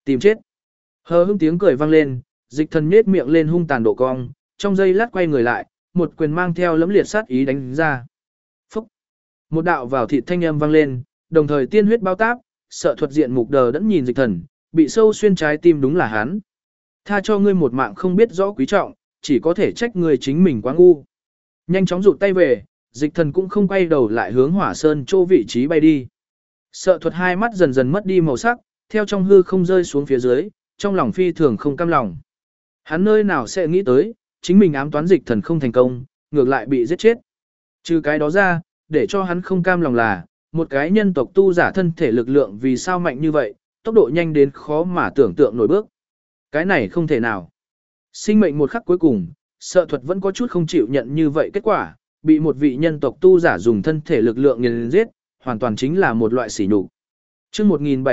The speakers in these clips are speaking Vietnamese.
Tìm chết. Hờ hững tiếng cười vang lên, Dịch Thần nhếch miệng lên hung tàn độ cong, trong giây lát quay người lại, một quyền mang theo lẫm liệt sát ý đánh ra. Phúc. Một đạo vào thịt thanh âm vang lên, đồng thời tiên huyết bao táp, sợ thuật diện mục đờ đẫn nhìn Dịch Thần, bị sâu xuyên trái tim đúng là hắn. Tha cho ngươi một mạng không biết rõ quý trọng, chỉ có thể trách ngươi chính mình quá ngu. Nhanh chóng rụt tay về, Dịch Thần cũng không quay đầu lại hướng Hỏa Sơn chỗ vị trí bay đi. Sợ thuật hai mắt dần dần mất đi màu sắc, theo trong hư không rơi xuống phía dưới, trong lòng phi thường không cam lòng. Hắn nơi nào sẽ nghĩ tới, chính mình ám toán Dịch Thần không thành công, ngược lại bị giết chết. Trừ cái đó ra, để cho hắn không cam lòng là, một cái nhân tộc tu giả thân thể lực lượng vì sao mạnh như vậy, tốc độ nhanh đến khó mà tưởng tượng nổi bước. Cái này không thể nào. Sinh mệnh một khắc cuối cùng, sợ thuật vẫn có chút không chịu nhận như vậy kết quả, bị một vị nhân tộc tu giả dùng thân thể lực lượng nghiền giết, hoàn toàn chính là một loại sỉ nhục. Chương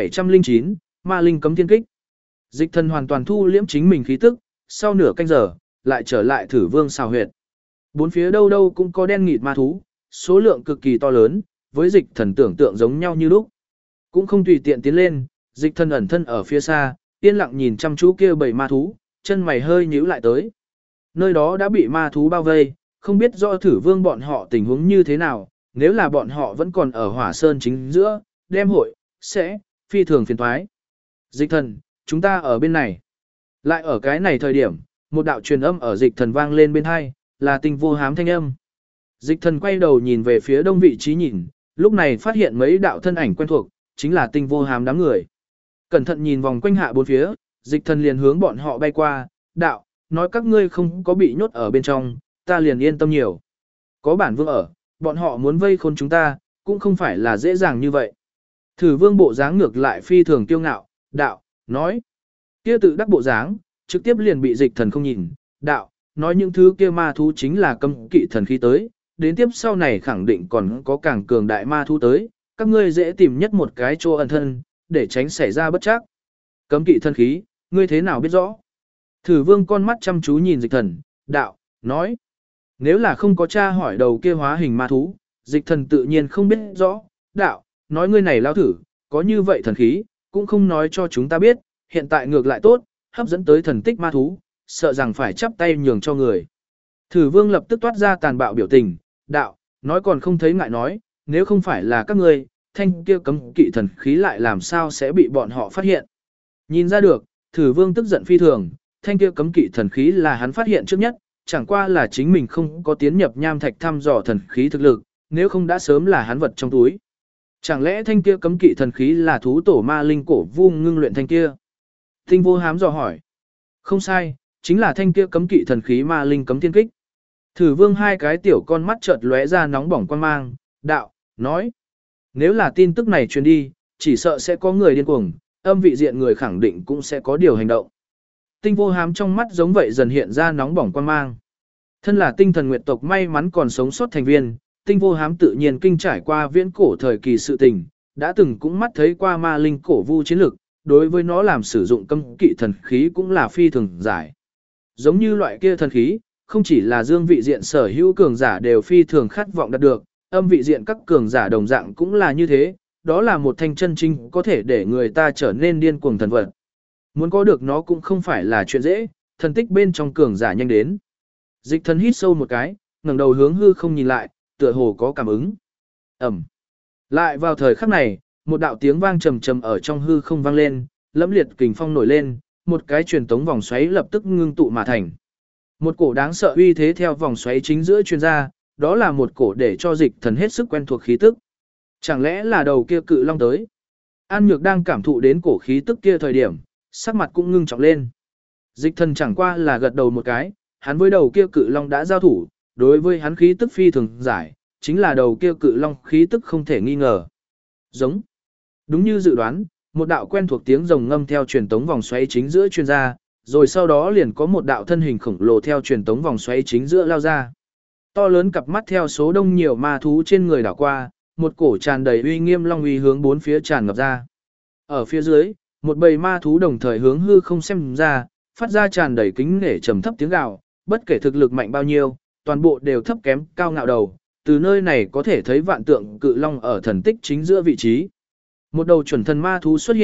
1709, Ma Linh cấm thiên kích. Dịch Thần hoàn toàn thu liễm chính mình khí tức, sau nửa canh giờ, lại trở lại Thử Vương xào huyệt. Bốn phía đâu đâu cũng có đen nghịt ma thú, số lượng cực kỳ to lớn, với Dịch Thần tưởng tượng giống nhau như lúc. Cũng không tùy tiện tiến lên, Dịch Thần ẩn thân ở phía xa, yên lặng nhìn chăm chú kia bầy ma thú, chân mày hơi nhíu lại tới. Nơi đó đã bị ma thú bao vây, không biết rõ Thử Vương bọn họ tình huống như thế nào, nếu là bọn họ vẫn còn ở Hỏa Sơn chính giữa, đem hội, sẽ, phi thường phiền toái. Dịch Thần, chúng ta ở bên này. Lại ở cái này thời điểm, một đạo truyền âm ở Dịch Thần vang lên bên hai, là Tinh Vô Hám thanh âm. Dịch Thần quay đầu nhìn về phía đông vị trí nhìn, lúc này phát hiện mấy đạo thân ảnh quen thuộc, chính là Tinh Vô Hám đám người. Cẩn thận nhìn vòng quanh hạ bốn phía, Dịch Thần liền hướng bọn họ bay qua, đạo, nói các ngươi không có bị nhốt ở bên trong, ta liền yên tâm nhiều. Có bản vương ở, bọn họ muốn vây khốn chúng ta, cũng không phải là dễ dàng như vậy. Thử Vương bộ dáng ngược lại phi thường kiêu ngạo, đạo, nói. Kia tự đắc bộ dáng, trực tiếp liền bị Dịch Thần không nhìn, đạo, nói những thứ kia ma thú chính là cấm kỵ thần khí tới, đến tiếp sau này khẳng định còn có càng cường đại ma thú tới, các ngươi dễ tìm nhất một cái chỗ ẩn thân, để tránh xảy ra bất trắc. Cấm kỵ thần khí, ngươi thế nào biết rõ? Thử Vương con mắt chăm chú nhìn Dịch Thần, đạo, nói. Nếu là không có tra hỏi đầu kia hóa hình ma thú, Dịch Thần tự nhiên không biết rõ, đạo, nói ngươi này lao thử, có như vậy thần khí, cũng không nói cho chúng ta biết, hiện tại ngược lại tốt, hấp dẫn tới thần tích ma thú, sợ rằng phải chắp tay nhường cho người. Thử Vương lập tức toát ra tàn bạo biểu tình, đạo, nói còn không thấy ngại nói, nếu không phải là các ngươi, thanh kia cấm kỵ thần khí lại làm sao sẽ bị bọn họ phát hiện. Nhìn ra được, Thử Vương tức giận phi thường, thanh kia cấm kỵ thần khí là hắn phát hiện trước nhất, chẳng qua là chính mình không có tiến nhập nham thạch thăm dò thần khí thực lực, nếu không đã sớm là hắn vật trong túi. Chẳng lẽ thanh kia cấm kỵ thần khí là thú tổ ma linh cổ vu ngưng luyện thanh kia? Tinh Vô Hám dò hỏi. Không sai, chính là thanh kia cấm kỵ thần khí ma linh cấm thiên kích. Thử Vương hai cái tiểu con mắt chợt lóe ra nóng bỏng quan mang, đạo, nói. Nếu là tin tức này truyền đi, chỉ sợ sẽ có người điên cuồng, âm vị diện người khẳng định cũng sẽ có điều hành động. Tinh Vô Hám trong mắt giống vậy dần hiện ra nóng bỏng quan mang. Thân là tinh thần nguyệt tộc may mắn còn sống sót thành viên, Tinh Vô Hám tự nhiên kinh trải qua viễn cổ thời kỳ sự tình, đã từng cũng mắt thấy qua ma linh cổ vu chiến lực, đối với nó làm sử dụng cấm kỵ thần khí cũng là phi thường giải. Giống như loại kia thần khí, không chỉ là dương vị diện sở hữu cường giả đều phi thường khát vọng đạt được, âm vị diện các cường giả đồng dạng cũng là như thế, đó là một thanh chân chính có thể để người ta trở nên điên cuồng thần vật. Muốn có được nó cũng không phải là chuyện dễ, thần tích bên trong cường giả nhanh đến. Dịch Thần hít sâu một cái, ngẩng đầu hướng hư không nhìn lại, tựa hồ có cảm ứng. Ẩm. Lại vào thời khắc này, một đạo tiếng vang trầm trầm ở trong hư không vang lên, lẫm liệt kình phong nổi lên, một cái truyền tống vòng xoáy lập tức ngưng tụ mà thành. Một cổ đáng sợ uy thế theo vòng xoáy chính giữa truyền ra, đó là một cổ để cho Dịch Thần hết sức quen thuộc khí tức. Chẳng lẽ là đầu kia cự long tới? An Nhược đang cảm thụ đến cổ khí tức kia thời điểm, sắc mặt cũng ngưng trọng lên. Dịch Thần chẳng qua là gật đầu một cái, hắn với đầu kia cự long đã giao thủ, đối với hắn khí tức phi thường giải, chính là đầu kia cự long khí tức không thể nghi ngờ. Giống. Đúng như dự đoán, một đạo quen thuộc tiếng rồng ngâm theo truyền tống vòng xoáy chính giữa truyền ra, rồi sau đó liền có một đạo thân hình khổng lồ theo truyền tống vòng xoáy chính giữa lao ra. To lớn cặp mắt theo số đông nhiều ma thú trên người đảo qua, một cổ tràn đầy uy nghiêm long uy hướng bốn phía tràn ngập ra. Ở phía dưới, một bầy ma thú đồng thời hướng hư không xem ra, phát ra tràn đầy kính nể trầm thấp tiếng gào, bất kể thực lực mạnh bao nhiêu, toàn bộ đều thấp kém cao ngạo đầu, từ nơi này có thể thấy vạn tượng cự long ở thần tích chính giữa vị trí. Một đầu chuẩn thần ma thú xuất hiện,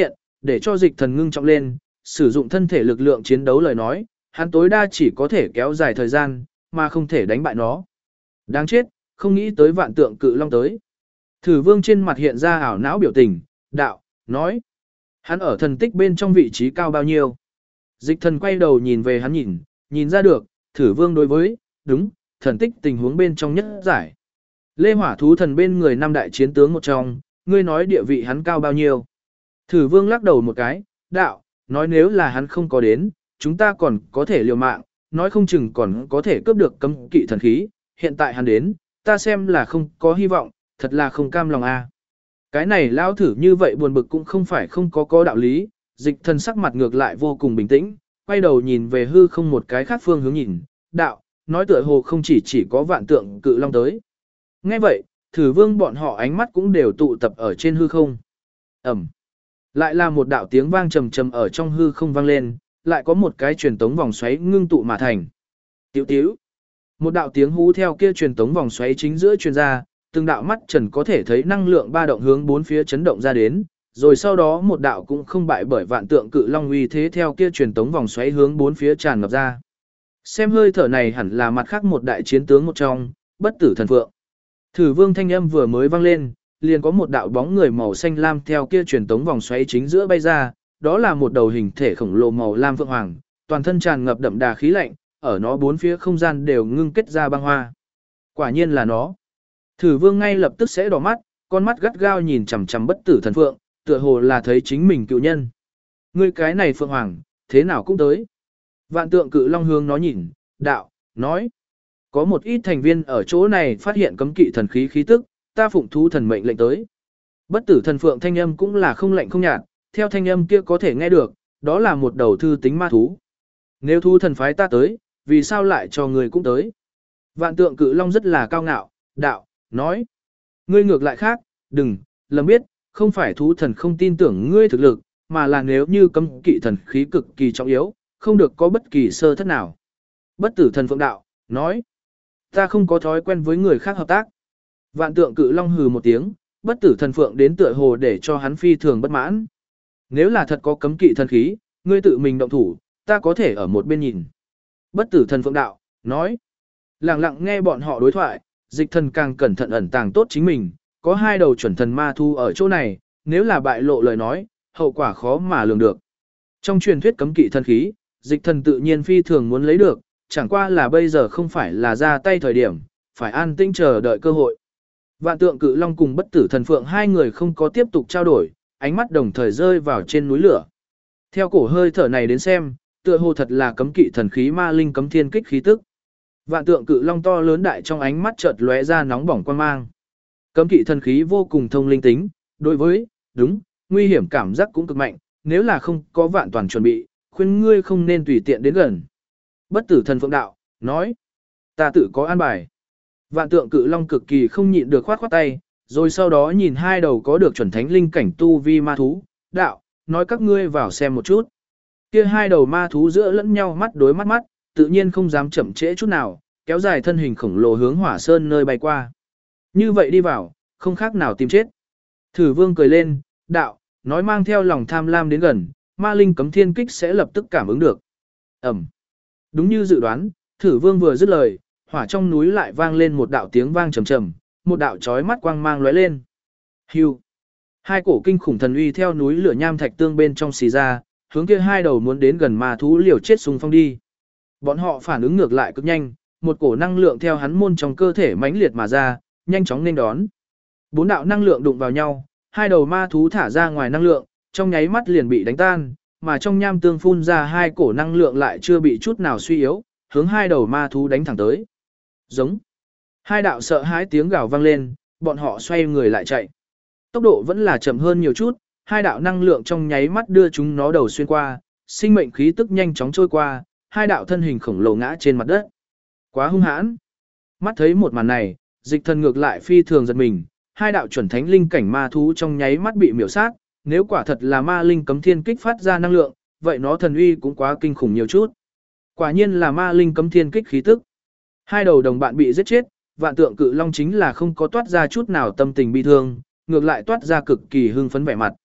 để cho dịch thần ngưng trọng lên, sử dụng thân thể lực lượng chiến đấu lời nói, hắn tối đa chỉ có thể kéo dài thời gian, mà không thể đánh bại nó. Đáng chết, không nghĩ tới vạn tượng cự long tới. Thử vương trên mặt hiện ra ảo não biểu tình, đạo, nói. Hắn ở thần tích bên trong vị trí cao bao nhiêu. Dịch thần quay đầu nhìn về hắn nhìn ra được, thử vương đối với, đúng, thần tích tình huống bên trong nhất giải. Lê hỏa thú thần bên người năm đại chiến tướng một trong, ngươi nói địa vị hắn cao bao nhiêu. Thử vương lắc đầu một cái, đạo, nói nếu là hắn không có đến, chúng ta còn có thể liều mạng, nói không chừng còn có thể cướp được cấm kỵ thần khí, hiện tại hắn đến, ta xem là không có hy vọng, thật là không cam lòng a. Cái này lao thử như vậy buồn bực cũng không phải không có đạo lý, dịch thần sắc mặt ngược lại vô cùng bình tĩnh, quay đầu nhìn về hư không một cái khác phương hướng nhìn, đạo, nói tựa hồ không chỉ có vạn tượng cự long tới. Nghe vậy, thử vương bọn họ ánh mắt cũng đều tụ tập ở trên hư không. Ẩm. Lại là một đạo tiếng vang trầm trầm ở trong hư không vang lên, lại có một cái truyền tống vòng xoáy ngưng tụ mà thành. Tiểu tiểu. Một đạo tiếng hú theo kia truyền tống vòng xoáy chính giữa truyền ra, từng đạo mắt trần có thể thấy năng lượng ba động hướng bốn phía chấn động ra đến, rồi sau đó một đạo cũng không bại bởi vạn tượng cự long uy thế theo kia truyền tống vòng xoáy hướng bốn phía tràn ngập ra. Xem hơi thở này hẳn là mặt khác một đại chiến tướng một trong, bất tử thần phượng. Thử vương thanh âm vừa mới vang lên, liền có một đạo bóng người màu xanh lam theo kia truyền tống vòng xoáy chính giữa bay ra, đó là một đầu hình thể khổng lồ màu lam phượng hoàng, toàn thân tràn ngập đậm đà khí lạnh, ở nó bốn phía không gian đều ngưng kết ra băng hoa. Quả nhiên là nó. Thử vương ngay lập tức sẽ đỏ mắt, con mắt gắt gao nhìn chằm chằm bất tử thần phượng, tựa hồ là thấy chính mình cựu nhân. Ngươi cái này phượng hoàng, thế nào cũng tới. Vạn tượng cự long hướng nó nhìn, đạo, nói. Có một ít thành viên ở chỗ này phát hiện cấm kỵ thần khí khí tức, ta phụng thú thần mệnh lệnh tới. Bất tử thần phượng thanh âm cũng là không lạnh không nhạt, theo thanh âm kia có thể nghe được, đó là một đầu thư tính ma thú. Nếu thú thần phái ta tới, vì sao lại cho người cũng tới? Vạn tượng cự long rất là cao ngạo, đạo, nói. Ngươi ngược lại khác, đừng, lầm biết, không phải thú thần không tin tưởng ngươi thực lực, mà là nếu như cấm kỵ thần khí cực kỳ trọng yếu, không được có bất kỳ sơ thất nào. Bất tử thần phượng đạo, nói. Ta không có thói quen với người khác hợp tác. Vạn tượng cự long hừ một tiếng, bất tử thần phượng đến tựa hồ để cho hắn phi thường bất mãn. Nếu là thật có cấm kỵ thần khí, ngươi tự mình động thủ, ta có thể ở một bên nhìn. Bất tử thần phượng đạo, nói. Lặng lặng nghe bọn họ đối thoại, dịch thần càng cẩn thận ẩn tàng tốt chính mình, có hai đầu chuẩn thần ma thu ở chỗ này, nếu là bại lộ lời nói, hậu quả khó mà lường được. Trong truyền thuyết cấm kỵ thần khí, dịch thần tự nhiên phi thường muốn lấy được, chẳng qua là bây giờ không phải là ra tay thời điểm, phải an tĩnh chờ đợi cơ hội. Vạn tượng cự long cùng bất tử thần phượng hai người không có tiếp tục trao đổi, ánh mắt đồng thời rơi vào trên núi lửa. Theo cổ hơi thở này đến xem, tựa hồ thật là cấm kỵ thần khí ma linh cấm thiên kích khí tức. Vạn tượng cự long to lớn đại trong ánh mắt chợt lóe ra nóng bỏng quan mang. Cấm kỵ thần khí vô cùng thông linh tính, đối với, đúng, nguy hiểm cảm giác cũng cực mạnh, nếu là không có vạn toàn chuẩn bị, khuyên ngươi không nên tùy tiện đến gần. Bất tử thần phượng đạo, nói, ta tự có an bài. Vạn tượng cự long cực kỳ không nhịn được khoát khoát tay, rồi sau đó nhìn hai đầu có được chuẩn thánh linh cảnh tu vi ma thú, đạo, nói các ngươi vào xem một chút. Kia hai đầu ma thú giữa lẫn nhau mắt đối mắt, tự nhiên không dám chậm trễ chút nào, kéo dài thân hình khổng lồ hướng hỏa sơn nơi bay qua. Như vậy đi vào, không khác nào tìm chết. Thử vương cười lên, đạo, nói mang theo lòng tham lam đến gần, ma linh cấm thiên kích sẽ lập tức cảm ứng được. Ẩm. Đúng như dự đoán, thử vương vừa dứt lời, hỏa trong núi lại vang lên một đạo tiếng vang trầm trầm, một đạo chói mắt quang mang lóe lên. Hưu. Hai cổ kinh khủng thần uy theo núi lửa nham thạch tương bên trong xì ra, hướng kia hai đầu muốn đến gần ma thú liều chết xung phong đi. Bọn họ phản ứng ngược lại cực nhanh, một cổ năng lượng theo hắn môn trong cơ thể mãnh liệt mà ra, nhanh chóng nên đón. Bốn đạo năng lượng đụng vào nhau, hai đầu ma thú thả ra ngoài năng lượng, trong nháy mắt liền bị đánh tan, mà trong nham tương phun ra hai cổ năng lượng lại chưa bị chút nào suy yếu, hướng hai đầu ma thú đánh thẳng tới. Giống. Hai đạo sợ hãi tiếng gào vang lên, bọn họ xoay người lại chạy. Tốc độ vẫn là chậm hơn nhiều chút, hai đạo năng lượng trong nháy mắt đưa chúng nó đầu xuyên qua, sinh mệnh khí tức nhanh chóng trôi qua, hai đạo thân hình khổng lồ ngã trên mặt đất. Quá hung hãn. Mắt thấy một màn này, dịch thần ngược lại phi thường giật mình, hai đạo chuẩn thánh linh cảnh ma thú trong nháy mắt bị miểu sát, nếu quả thật là ma linh cấm thiên kích phát ra năng lượng, vậy nó thần uy cũng quá kinh khủng nhiều chút. Quả nhiên là ma linh cấm thiên kích khí tức. Hai đầu đồng bạn bị giết chết, vạn tượng cự long chính là không có toát ra chút nào tâm tình bi thương, ngược lại toát ra cực kỳ hưng phấn vẻ mặt.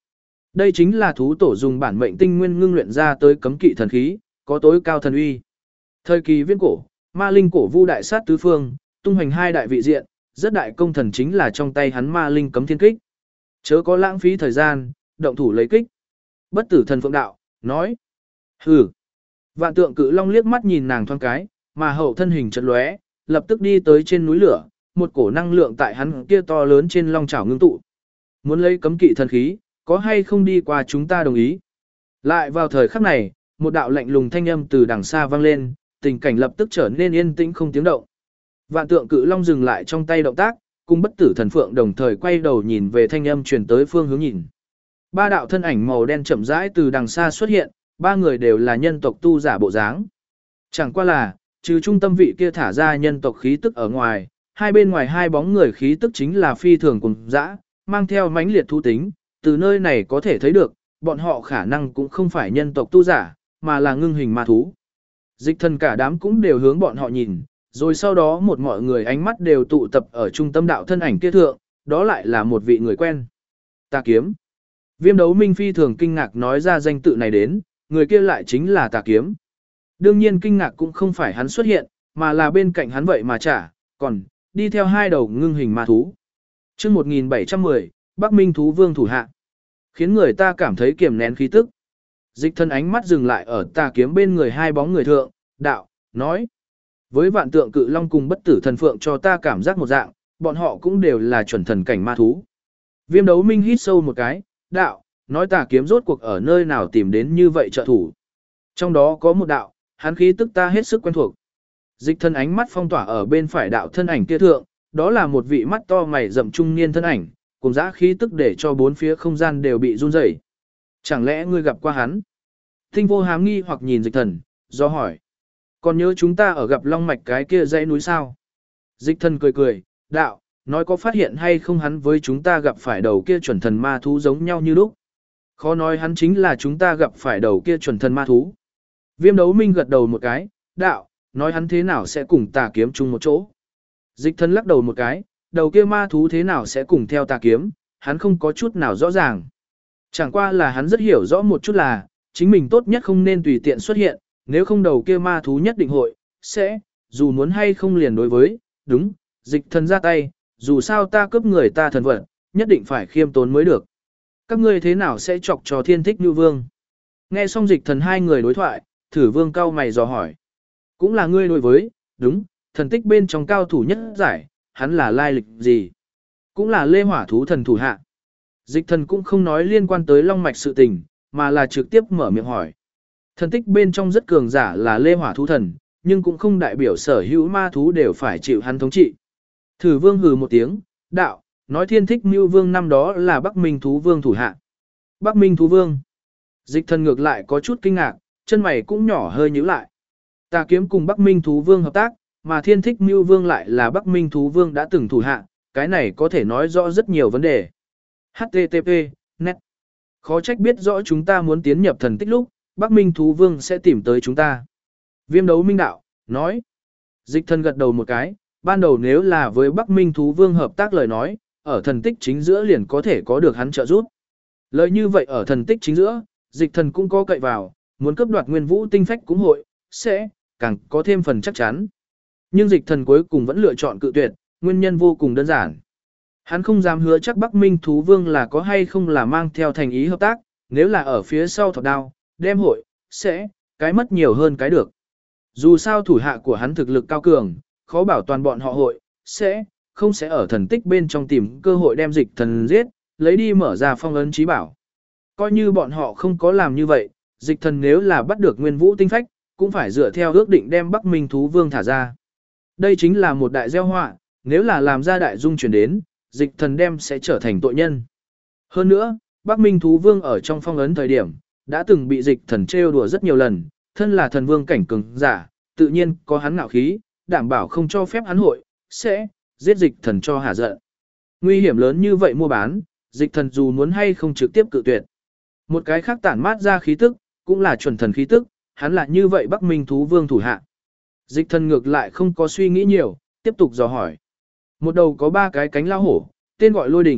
Đây chính là thú tổ dùng bản mệnh tinh nguyên ngưng luyện ra tới cấm kỵ thần khí, có tối cao thần uy. Thời kỳ viễn cổ, ma linh cổ vu đại sát tứ phương, tung hoành hai đại vị diện, rất đại công thần chính là trong tay hắn ma linh cấm thiên kích. Chớ có lãng phí thời gian, động thủ lấy kích. Bất tử thần phượng đạo, nói. Hừ. Vạn tượng cự long liếc mắt nhìn nàng thoáng cái, mà hậu thân hình chợt lóe, lập tức đi tới trên núi lửa, một cổ năng lượng tại hắn kia to lớn trên long chảo ngưng tụ. Muốn lấy cấm kỵ thần khí, có hay không đi qua chúng ta đồng ý. Lại vào thời khắc này, một đạo lạnh lùng thanh âm từ đằng xa vang lên, tình cảnh lập tức trở nên yên tĩnh không tiếng động. Vạn tượng cự long dừng lại trong tay động tác, cùng bất tử thần phượng đồng thời quay đầu nhìn về thanh âm truyền tới phương hướng nhìn. Ba đạo thân ảnh màu đen chậm rãi từ đằng xa xuất hiện, ba người đều là nhân tộc tu giả bộ dáng. Chẳng qua là, trừ trung tâm vị kia thả ra nhân tộc khí tức ở ngoài, hai bên ngoài hai bóng người khí tức chính là phi thường cùng dã, mang theo mãnh liệt thú tính, từ nơi này có thể thấy được, bọn họ khả năng cũng không phải nhân tộc tu giả, mà là ngưng hình ma thú. Dịch thần cả đám cũng đều hướng bọn họ nhìn, rồi sau đó một mọi người ánh mắt đều tụ tập ở trung tâm đạo thân ảnh kia thượng, đó lại là một vị người quen. Tà Kiếm. Viêm Đấu Minh phi thường kinh ngạc nói ra danh tự này đến, người kia lại chính là Tà Kiếm. Đương nhiên kinh ngạc cũng không phải hắn xuất hiện, mà là bên cạnh hắn vậy mà chả, còn đi theo hai đầu ngưng hình ma thú. Chương 1710, Bắc Minh thú vương thủ hạ. Khiến người ta cảm thấy kiềm nén khí tức. Dịch thân ánh mắt dừng lại ở Tà Kiếm bên người hai bóng người thượng, đạo, nói. Với vạn tượng cự long cùng bất tử thần phượng cho ta cảm giác một dạng, bọn họ cũng đều là chuẩn thần cảnh ma thú. Viêm Đấu Minh hít sâu một cái, đạo, nói Tà Kiếm rốt cuộc ở nơi nào tìm đến như vậy trợ thủ. Trong đó có một đạo, hắn khí tức ta hết sức quen thuộc. Dịch thân ánh mắt phong tỏa ở bên phải đạo thân ảnh kia thượng, đó là một vị mắt to mày rậm trung niên thân ảnh, cùng dã khí tức để cho bốn phía không gian đều bị run rẩy. Chẳng lẽ ngươi gặp qua hắn? Tinh Vô hám nghi hoặc nhìn Dịch thần, do hỏi. Còn nhớ chúng ta ở gặp Long Mạch cái kia dãy núi sao? Dịch thần cười cười, đạo, nói có phát hiện hay không hắn với chúng ta gặp phải đầu kia chuẩn thần ma thú giống nhau như lúc. Khó nói hắn chính là chúng ta gặp phải đầu kia chuẩn thần ma thú. Viêm Đấu Minh gật đầu một cái, đạo, nói hắn thế nào sẽ cùng Tà Kiếm chung một chỗ. Dịch thần lắc đầu một cái, đầu kia ma thú thế nào sẽ cùng theo Tà Kiếm, hắn không có chút nào rõ ràng. Chẳng qua là hắn rất hiểu rõ một chút là, chính mình tốt nhất không nên tùy tiện xuất hiện, nếu không đầu kia ma thú nhất định hội, sẽ, dù muốn hay không liền đối với, đúng, dịch thần ra tay, dù sao ta cướp người ta thần vật, nhất định phải khiêm tốn mới được. Các ngươi thế nào sẽ chọc cho Thiên Thích Nưu Vương? Nghe xong dịch thần hai người đối thoại, Thử Vương cao mày dò hỏi. Cũng là ngươi đối với, đúng, thần tích bên trong cao thủ nhất giải, hắn là lai lịch gì? Cũng là Lê Hỏa thú thần thủ hạ. Dịch thần cũng không nói liên quan tới Long Mạch sự tình, mà là trực tiếp mở miệng hỏi. Thần tích bên trong rất cường giả là Lê Hỏa thú thần, nhưng cũng không đại biểu sở hữu ma thú đều phải chịu hắn thống trị. Thử Vương hừ một tiếng, đạo, nói Thiên Thích Nưu Vương năm đó là Bắc Minh thú vương thủ hạ. Bắc Minh thú vương. Dịch thần ngược lại có chút kinh ngạc, chân mày cũng nhỏ hơi nhíu lại. Tà Kiếm cùng Bắc Minh thú vương hợp tác, mà Thiên Thích Nưu Vương lại là Bắc Minh thú vương đã từng thủ hạ, cái này có thể nói rõ rất nhiều vấn đề. HTTP, net. Khó trách biết rõ chúng ta muốn tiến nhập thần tích lúc, Bắc Minh thú vương sẽ tìm tới chúng ta. Viêm Đấu Minh đạo, nói. Dịch thần gật đầu một cái, ban đầu nếu là với Bắc Minh thú vương hợp tác lời nói, ở thần tích chính giữa liền có thể có được hắn trợ giúp. Lời như vậy ở thần tích chính giữa, dịch thần cũng có cậy vào, muốn cướp đoạt nguyên vũ tinh phách cũng hội, sẽ, càng có thêm phần chắc chắn. Nhưng dịch thần cuối cùng vẫn lựa chọn cự tuyệt, nguyên nhân vô cùng đơn giản. Hắn không dám hứa chắc Bắc Minh thú vương là có hay không là mang theo thành ý hợp tác, nếu là ở phía sau thọc đao, đem hội, sẽ, cái mất nhiều hơn cái được. Dù sao thủ hạ của hắn thực lực cao cường, khó bảo toàn bọn họ hội, không sẽ ở thần tích bên trong tìm cơ hội đem dịch thần giết, lấy đi mở ra phong ấn trí bảo. Coi như bọn họ không có làm như vậy, dịch thần nếu là bắt được nguyên vũ tinh phách, cũng phải dựa theo ước định đem Bắc Minh thú vương thả ra. Đây chính là một đại gieo họa, nếu là làm ra đại dung chuyển đến, dịch thần đem sẽ trở thành tội nhân. Hơn nữa, Bắc Minh thú vương ở trong phong ấn thời điểm, đã từng bị dịch thần trêu đùa rất nhiều lần, thân là thần vương cảnh cường giả, tự nhiên có hắn ngạo khí, đảm bảo không cho phép hắn hội, sẽ giết dịch thần cho hả giận. Nguy hiểm lớn như vậy mua bán, dịch thần dù muốn hay không trực tiếp cự tuyệt. Một cái khác tản mát ra khí tức, cũng là chuẩn thần khí tức, hắn là như vậy Bắc Minh thú vương thủ hạ. Dịch thần ngược lại không có suy nghĩ nhiều, tiếp tục dò hỏi. Một đầu có 3 cái cánh lao hổ, tên gọi Lôi Đỉnh,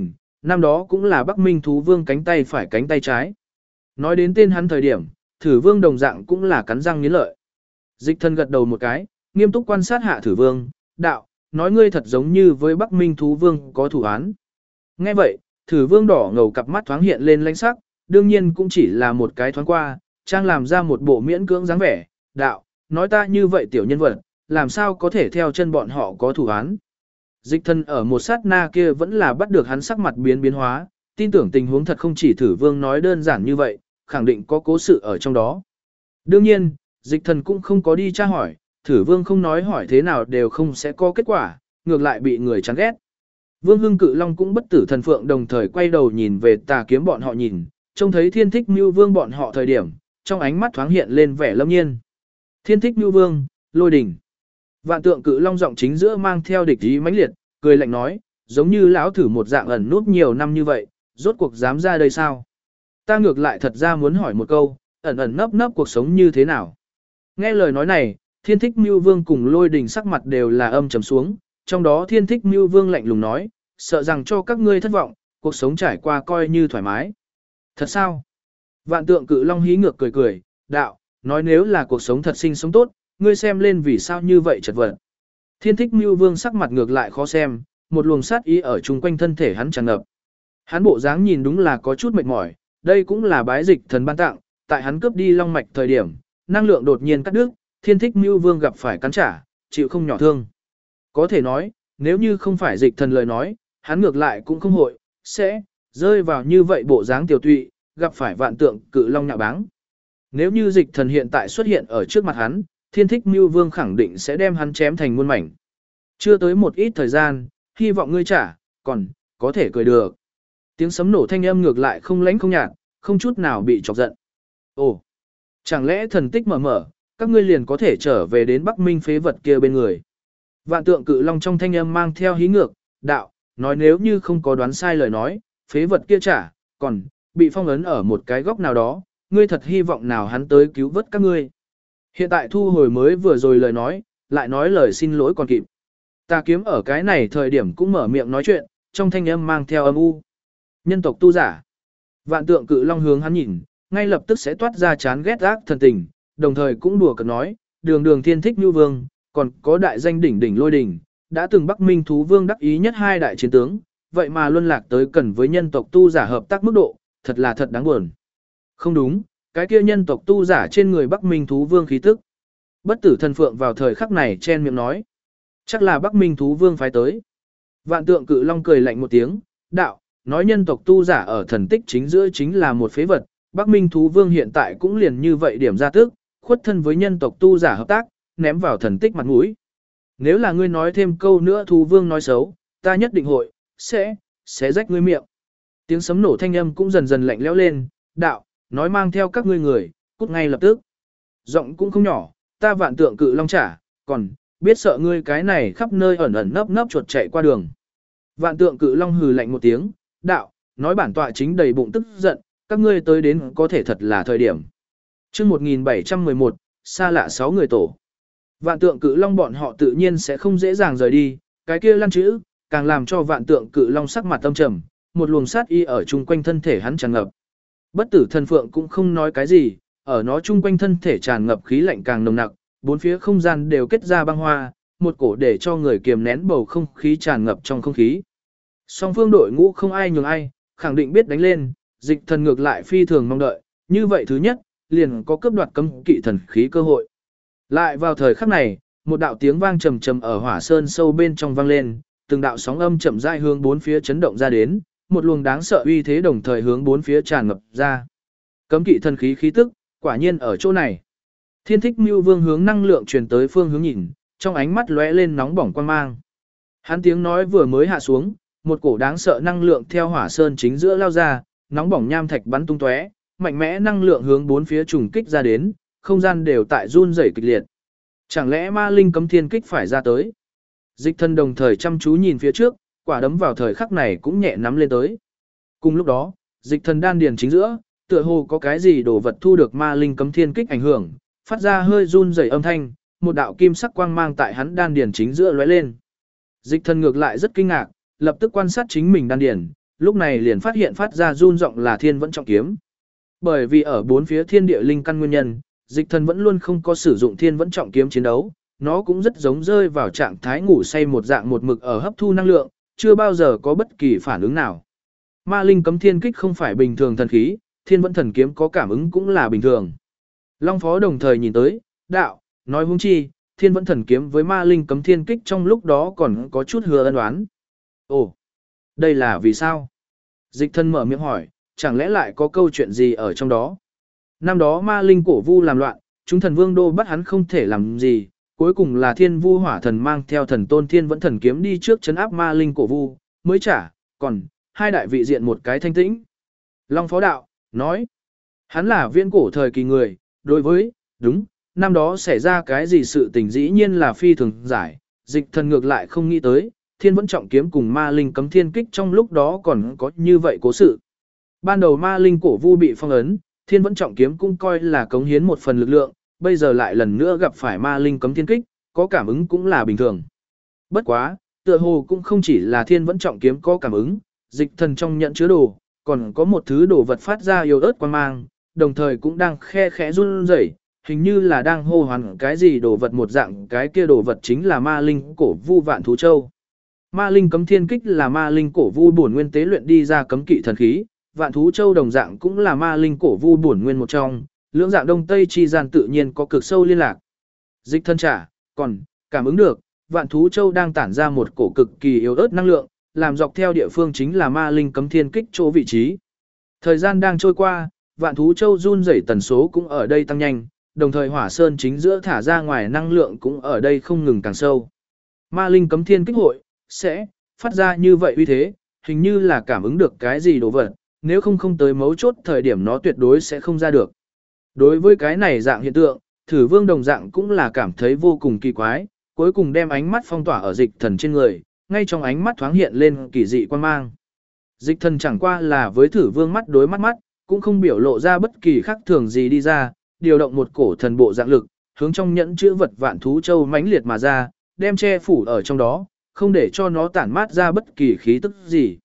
năm đó cũng là Bắc Minh thú vương cánh tay phải cánh tay trái. Nói đến tên hắn thời điểm, Thử Vương đồng dạng cũng là cắn răng nghiến lợi. Dịch Thần gật đầu một cái, nghiêm túc quan sát hạ Thử Vương, đạo, nói ngươi thật giống như với Bắc Minh thú vương có thủ án. Nghe vậy, Thử Vương đỏ ngầu cặp mắt thoáng hiện lên lãnh sắc, đương nhiên cũng chỉ là một cái thoáng qua, trang làm ra một bộ miễn cưỡng dáng vẻ, đạo, nói ta như vậy tiểu nhân vật, làm sao có thể theo chân bọn họ có thủ án. Dịch Thần ở một sát na kia vẫn là bắt được hắn sắc mặt biến hóa, tin tưởng tình huống thật không chỉ Thử Vương nói đơn giản như vậy, khẳng định có cố sự ở trong đó. Đương nhiên, Dịch Thần cũng không có đi tra hỏi, Thử Vương không nói hỏi thế nào đều không sẽ có kết quả, ngược lại bị người chán ghét. Vương Hưng Cự Long cũng bất tử thần phượng đồng thời quay đầu nhìn về Tà Kiếm bọn họ nhìn, trông thấy Thiên Thích Nưu Vương bọn họ thời điểm, trong ánh mắt thoáng hiện lên vẻ lâm nhiên. Thiên Thích Nưu Vương, Lôi Đỉnh. Vạn Tượng Cự Long giọng chính giữa mang theo địch ý mãnh liệt, cười lạnh nói, giống như lão thử một dạng ẩn nút nhiều năm như vậy, rốt cuộc dám ra đây sao? Ta ngược lại thật ra muốn hỏi một câu, ẩn nấp cuộc sống như thế nào? Nghe lời nói này, Thiên Thích Nưu Vương cùng Lôi Đình sắc mặt đều là âm trầm xuống, trong đó Thiên Thích Nưu Vương lạnh lùng nói, sợ rằng cho các ngươi thất vọng, cuộc sống trải qua coi như thoải mái. Thật sao? Vạn Tượng Cự Long hí ngược cười, đạo, nói nếu là cuộc sống thật sinh sống tốt, ngươi xem lên vì sao như vậy chật vật. Thiên Thích Nưu Vương sắc mặt ngược lại khó xem, một luồng sát ý ở chung quanh thân thể hắn tràn ngập. Hắn bộ dáng nhìn đúng là có chút mệt mỏi, đây cũng là bái Dịch Thần ban tặng, tại hắn cướp đi long mạch thời điểm, năng lượng đột nhiên cắt đứt, Thiên Thích Nưu Vương gặp phải cắn trả, chịu không nhỏ thương. Có thể nói, nếu như không phải Dịch Thần lời nói, hắn ngược lại cũng không hội, sẽ rơi vào như vậy bộ dáng tiểu tụy, gặp phải Vạn Tượng Cự Long nhạo báng. Nếu như Dịch Thần hiện tại xuất hiện ở trước mặt hắn, Thiên Thích Nưu Vương khẳng định sẽ đem hắn chém thành muôn mảnh. Chưa tới một ít thời gian, hy vọng ngươi trả, còn có thể cười được. Tiếng sấm nổ thanh âm ngược lại không lãnh không nhạt, không chút nào bị chọc giận. Ồ, chẳng lẽ thần tích mở, các ngươi liền có thể trở về đến Bắc Minh phế vật kia bên người. Vạn Tượng Cự Long trong thanh âm mang theo hí ngược, đạo, nói nếu như không có đoán sai lời nói, phế vật kia trả, còn bị phong ấn ở một cái góc nào đó, ngươi thật hy vọng nào hắn tới cứu vớt các ngươi. Hiện tại thu hồi mới vừa rồi lời nói, lại nói lời xin lỗi còn kịp. Tà Kiếm ở cái này thời điểm cũng mở miệng nói chuyện, trong thanh âm mang theo âm u. Nhân tộc tu giả. Vạn Tượng Cự Long hướng hắn nhìn, ngay lập tức sẽ toát ra chán ghét ác thần tình, đồng thời cũng đùa cợt nói, đường Thiên Thích Nưu Vương, còn có đại danh đỉnh Lôi Đỉnh, đã từng Bắc Minh thú vương đắc ý nhất hai đại chiến tướng, vậy mà luân lạc tới cần với nhân tộc tu giả hợp tác mức độ, thật là thật đáng buồn. Không đúng, cái kia nhân tộc tu giả trên người Bắc Minh thú vương khí tức. Bất tử thần phượng vào thời khắc này chen miệng nói, chắc là Bắc Minh thú vương phái tới. Vạn Tượng Cự Long cười lạnh một tiếng, đạo, nói nhân tộc tu giả ở thần tích chính giữa chính là một phế vật, Bắc Minh thú vương hiện tại cũng liền như vậy điểm ra tức, khuất thân với nhân tộc tu giả hợp tác, ném vào thần tích mặt mũi. Nếu là ngươi nói thêm câu nữa thú vương nói xấu, ta nhất định hội, sẽ rách ngươi miệng. Tiếng sấm nổ thanh âm cũng dần dần lạnh lẽo lên, đạo, nói mang theo các ngươi người, cút ngay lập tức. Giọng cũng không nhỏ, ta Vạn Tượng Cự Long trả, còn, biết sợ ngươi cái này khắp nơi ẩn nấp chuột chạy qua đường. Vạn Tượng Cự Long hừ lạnh một tiếng, đạo, nói bản tọa chính đầy bụng tức giận, các ngươi tới đến có thể thật là thời điểm. Chương 1711, xa lạ 6 người tổ. Vạn Tượng Cự Long bọn họ tự nhiên sẽ không dễ dàng rời đi, cái kia lăn chữ, càng làm cho Vạn Tượng Cự Long sắc mặt tâm trầm, một luồng sát y ở chung quanh thân thể hắn tràn ngập. Bất tử thần phượng cũng không nói cái gì, ở nó chung quanh thân thể tràn ngập khí lạnh càng nồng nặc, bốn phía không gian đều kết ra băng hoa, một cổ để cho người kiềm nén bầu không khí tràn ngập trong không khí. Song phương đội ngũ không ai nhường ai, khẳng định biết đánh lên, Dịch Thần ngược lại phi thường mong đợi, như vậy thứ nhất, liền có cướp đoạt cấm kỵ thần khí cơ hội. Lại vào thời khắc này, một đạo tiếng vang trầm trầm ở hỏa sơn sâu bên trong vang lên, từng đạo sóng âm chậm rãi hướng bốn phía chấn động ra đến, một luồng đáng sợ uy thế đồng thời hướng bốn phía tràn ngập ra. Cấm kỵ thần khí khí tức, quả nhiên ở chỗ này. Thiên Thích Nưu Vương hướng năng lượng truyền tới phương hướng nhìn, trong ánh mắt lóe lên nóng bỏng quan mang. Hắn tiếng nói vừa mới hạ xuống, một cổ đáng sợ năng lượng theo hỏa sơn chính giữa lao ra, nóng bỏng nham thạch bắn tung tóe, mạnh mẽ năng lượng hướng bốn phía trùng kích ra đến, không gian đều tại run rẩy kịch liệt. Chẳng lẽ ma linh cấm thiên kích phải ra tới? Dịch Thần đồng thời chăm chú nhìn phía trước, quả đấm vào thời khắc này cũng nhẹ nắm lên tới. Cùng lúc đó, Dịch Thần đan điền chính giữa, tựa hồ có cái gì đồ vật thu được ma linh cấm thiên kích ảnh hưởng, phát ra hơi run rẩy âm thanh, một đạo kim sắc quang mang tại hắn đan điền chính giữa lóe lên. Dịch Thần ngược lại rất kinh ngạc, lập tức quan sát chính mình đan điền, lúc này liền phát hiện phát ra run giọng là Thiên Vẫn Trọng Kiếm. Bởi vì ở bốn phía thiên địa linh căn nguyên nhân, Dịch Thần vẫn luôn không có sử dụng Thiên Vẫn Trọng Kiếm chiến đấu, nó cũng rất giống rơi vào trạng thái ngủ say một dạng một mực ở hấp thu năng lượng, chưa bao giờ có bất kỳ phản ứng nào. Ma Linh Cấm Thiên Kích không phải bình thường thần khí, Thiên Vẫn Thần Kiếm có cảm ứng cũng là bình thường. Long Phó đồng thời nhìn tới, đạo, nói huống chi, Thiên Vẫn Thần Kiếm với Ma Linh Cấm Thiên Kích trong lúc đó còn có chút hứa ân oán. Ồ, đây là vì sao? Dịch Thần mở miệng hỏi, chẳng lẽ lại có câu chuyện gì ở trong đó? Năm đó Ma Linh Cổ Vu làm loạn, chúng thần vương đô bắt hắn không thể làm gì, cuối cùng là Thiên Vu Hỏa Thần mang theo thần tôn Thiên Vẫn Thần Kiếm đi trước trấn áp Ma Linh Cổ Vu, mới trả, còn hai đại vị diện một cái thanh tĩnh. Long Phó đạo, nói, hắn là viễn cổ thời kỳ người, đối với, đúng, năm đó xảy ra cái gì sự tình dĩ nhiên là phi thường giải, Dịch Thần ngược lại không nghĩ tới, Thiên Vẫn Trọng Kiếm cùng Ma Linh Cấm Thiên Kích trong lúc đó còn có như vậy cố sự. Ban đầu Ma Linh Cổ Vu bị phong ấn, Thiên Vẫn Trọng Kiếm cũng coi là cống hiến một phần lực lượng, bây giờ lại lần nữa gặp phải Ma Linh Cấm Thiên Kích, có cảm ứng cũng là bình thường. Bất quá, tựa hồ cũng không chỉ là Thiên Vẫn Trọng Kiếm có cảm ứng, Dịch Thần trong nhận chứa đồ, còn có một thứ đồ vật phát ra yếu ớt quang mang, đồng thời cũng đang khe khẽ run rẩy, hình như là đang hô hoán cái gì đồ vật một dạng, cái kia đồ vật chính là Ma Linh Cổ Vu Vạn Thú Châu. Ma Linh Cấm Thiên Kích là Ma Linh Cổ Vu bổn nguyên tế luyện đi ra cấm kỵ thần khí, Vạn Thú Châu đồng dạng cũng là Ma Linh Cổ Vu bổn nguyên một trong, lưỡng dạng đông tây chi gian tự nhiên có cực sâu liên lạc. Dịch Thân trả, còn cảm ứng được, Vạn Thú Châu đang tản ra một cổ cực kỳ yếu ớt năng lượng, làm dọc theo địa phương chính là Ma Linh Cấm Thiên Kích chỗ vị trí. Thời gian đang trôi qua, Vạn Thú Châu run rẩy tần số cũng ở đây tăng nhanh, đồng thời Hỏa Sơn chính giữa thả ra ngoài năng lượng cũng ở đây không ngừng càng sâu. Ma Linh Cấm Thiên Kích hội sẽ phát ra như vậy uy thế, hình như là cảm ứng được cái gì đồ vật, nếu không tới mấu chốt thời điểm nó tuyệt đối sẽ không ra được. Đối với cái này dạng hiện tượng, Thử Vương đồng dạng cũng là cảm thấy vô cùng kỳ quái, cuối cùng đem ánh mắt phong tỏa ở Dịch Thần trên người, ngay trong ánh mắt thoáng hiện lên kỳ dị quan mang. Dịch Thần chẳng qua là với Thử Vương mắt đối mắt, cũng không biểu lộ ra bất kỳ khác thường gì đi ra, điều động một cổ thần bộ dạng lực, hướng trong nhẫn chữ vật Vạn Thú Châu mãnh liệt mà ra, đem che phủ ở trong đó, không để cho nó tản mát ra bất kỳ khí tức gì.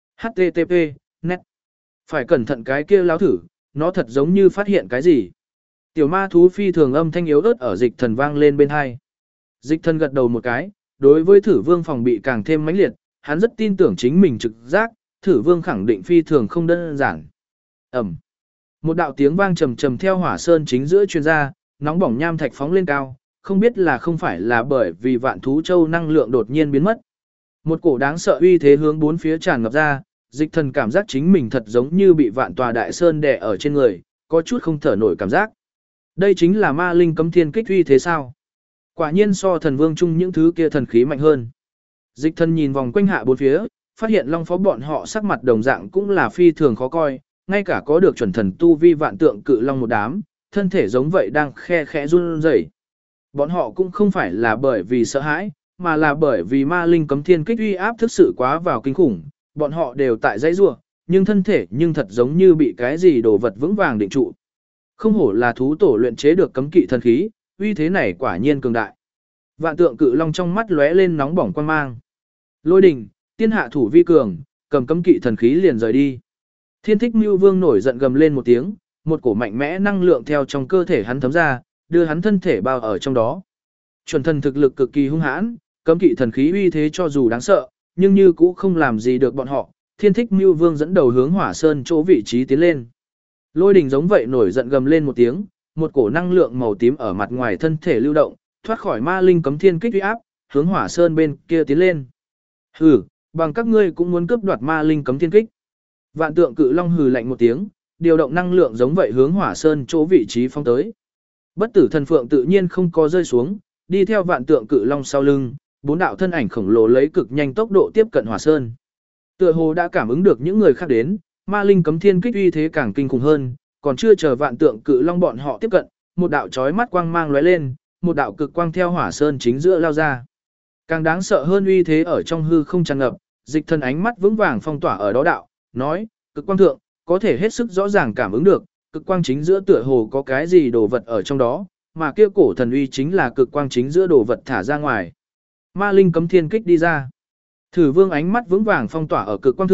HTTP, net. Phải cẩn thận cái kia láo thử, nó thật giống như phát hiện cái gì. Tiểu ma thú phi thường âm thanh yếu ớt ở Dịch Thần vang lên bên hai. Dịch Thần gật đầu một cái, đối với Thử Vương phòng bị càng thêm mãnh liệt, hắn rất tin tưởng chính mình trực giác, Thử Vương khẳng định phi thường không đơn giản. Ẩm. Một đạo tiếng vang trầm trầm theo Hỏa Sơn chính giữa truyền ra, nóng bỏng nham thạch phóng lên cao, không biết là không phải là bởi vì Vạn Thú Châu năng lượng đột nhiên biến mất. Một cổ đáng sợ uy thế hướng bốn phía tràn ngập ra, Dịch Thần cảm giác chính mình thật giống như bị vạn tòa đại sơn đè ở trên người, có chút không thở nổi cảm giác. Đây chính là Ma Linh Cấm Thiên Kích uy thế sao? Quả nhiên so thần vương chung những thứ kia thần khí mạnh hơn. Dịch Thần nhìn vòng quanh hạ bốn phía, phát hiện Long Phó bọn họ sắc mặt đồng dạng cũng là phi thường khó coi, ngay cả có được chuẩn thần tu vi vạn tượng cự long một đám, thân thể giống vậy đang khe khẽ run rẩy. Bọn họ cũng không phải là bởi vì sợ hãi, mà là bởi vì Ma Linh Cấm Thiên Kích uy áp thực sự quá vào kinh khủng, bọn họ đều tại dãy rủa, nhưng thân thể nhưng thật giống như bị cái gì đồ vật vững vàng định trụ. Không hổ là thú tổ luyện chế được cấm kỵ thần khí, uy thế này quả nhiên cường đại. Vạn tượng cự long trong mắt lóe lên nóng bỏng quan mang. Lôi đình, tiên hạ thủ vi cường, cầm cấm kỵ thần khí liền rời đi. Thiên Thích Mưu Vương nổi giận gầm lên một tiếng, một cổ mạnh mẽ năng lượng theo trong cơ thể hắn thấm ra, đưa hắn thân thể bao ở trong đó. Chuẩn thần thực lực cực kỳ hung hãn, cấm kỵ thần khí uy thế cho dù đáng sợ, nhưng như cũ không làm gì được bọn họ. Thiên Thích Mưu Vương dẫn đầu hướng Hỏa Sơn chỗ vị trí tiến lên. Lôi đình giống vậy nổi giận gầm lên một tiếng, một cổ năng lượng màu tím ở mặt ngoài thân thể lưu động, thoát khỏi Ma Linh Cấm Thiên Kích uy áp, hướng Hỏa Sơn bên kia tiến lên. Hừ, bằng các ngươi cũng muốn cướp đoạt Ma Linh Cấm Thiên Kích. Vạn tượng cự long hừ lạnh một tiếng, điều động năng lượng giống vậy hướng Hỏa Sơn chỗ vị trí phong tới. Bất tử thần phượng tự nhiên không có rơi xuống, đi theo vạn tượng cự long sau lưng, bốn đạo thân ảnh khổng lồ lấy cực nhanh tốc độ tiếp cận Hỏa Sơn. Tựa hồ đã cảm ứng được những người khác đến, Ma Linh Cấm Thiên Kích uy thế càng kinh khủng hơn, còn chưa chờ vạn tượng cự long bọn họ tiếp cận, một đạo chói mắt quang mang lóe lên, một đạo cực quang theo Hỏa Sơn chính giữa lao ra. Càng đáng sợ hơn uy thế ở trong hư không tràn ngập, Dịch Thần ánh mắt vững vàng phong tỏa ở đó đạo, nói, cực quang thượng, có thể hết sức rõ ràng cảm ứng được, cực quang chính giữa tựa hồ có cái gì đồ vật ở trong đó, mà kia cổ thần uy chính là cực quang chính giữa đồ vật thả ra ngoài. Ma Linh Cấm Thiên Kích đi ra. Thử Vương ánh mắt vững vàng phong tỏa ở cực quang thượng,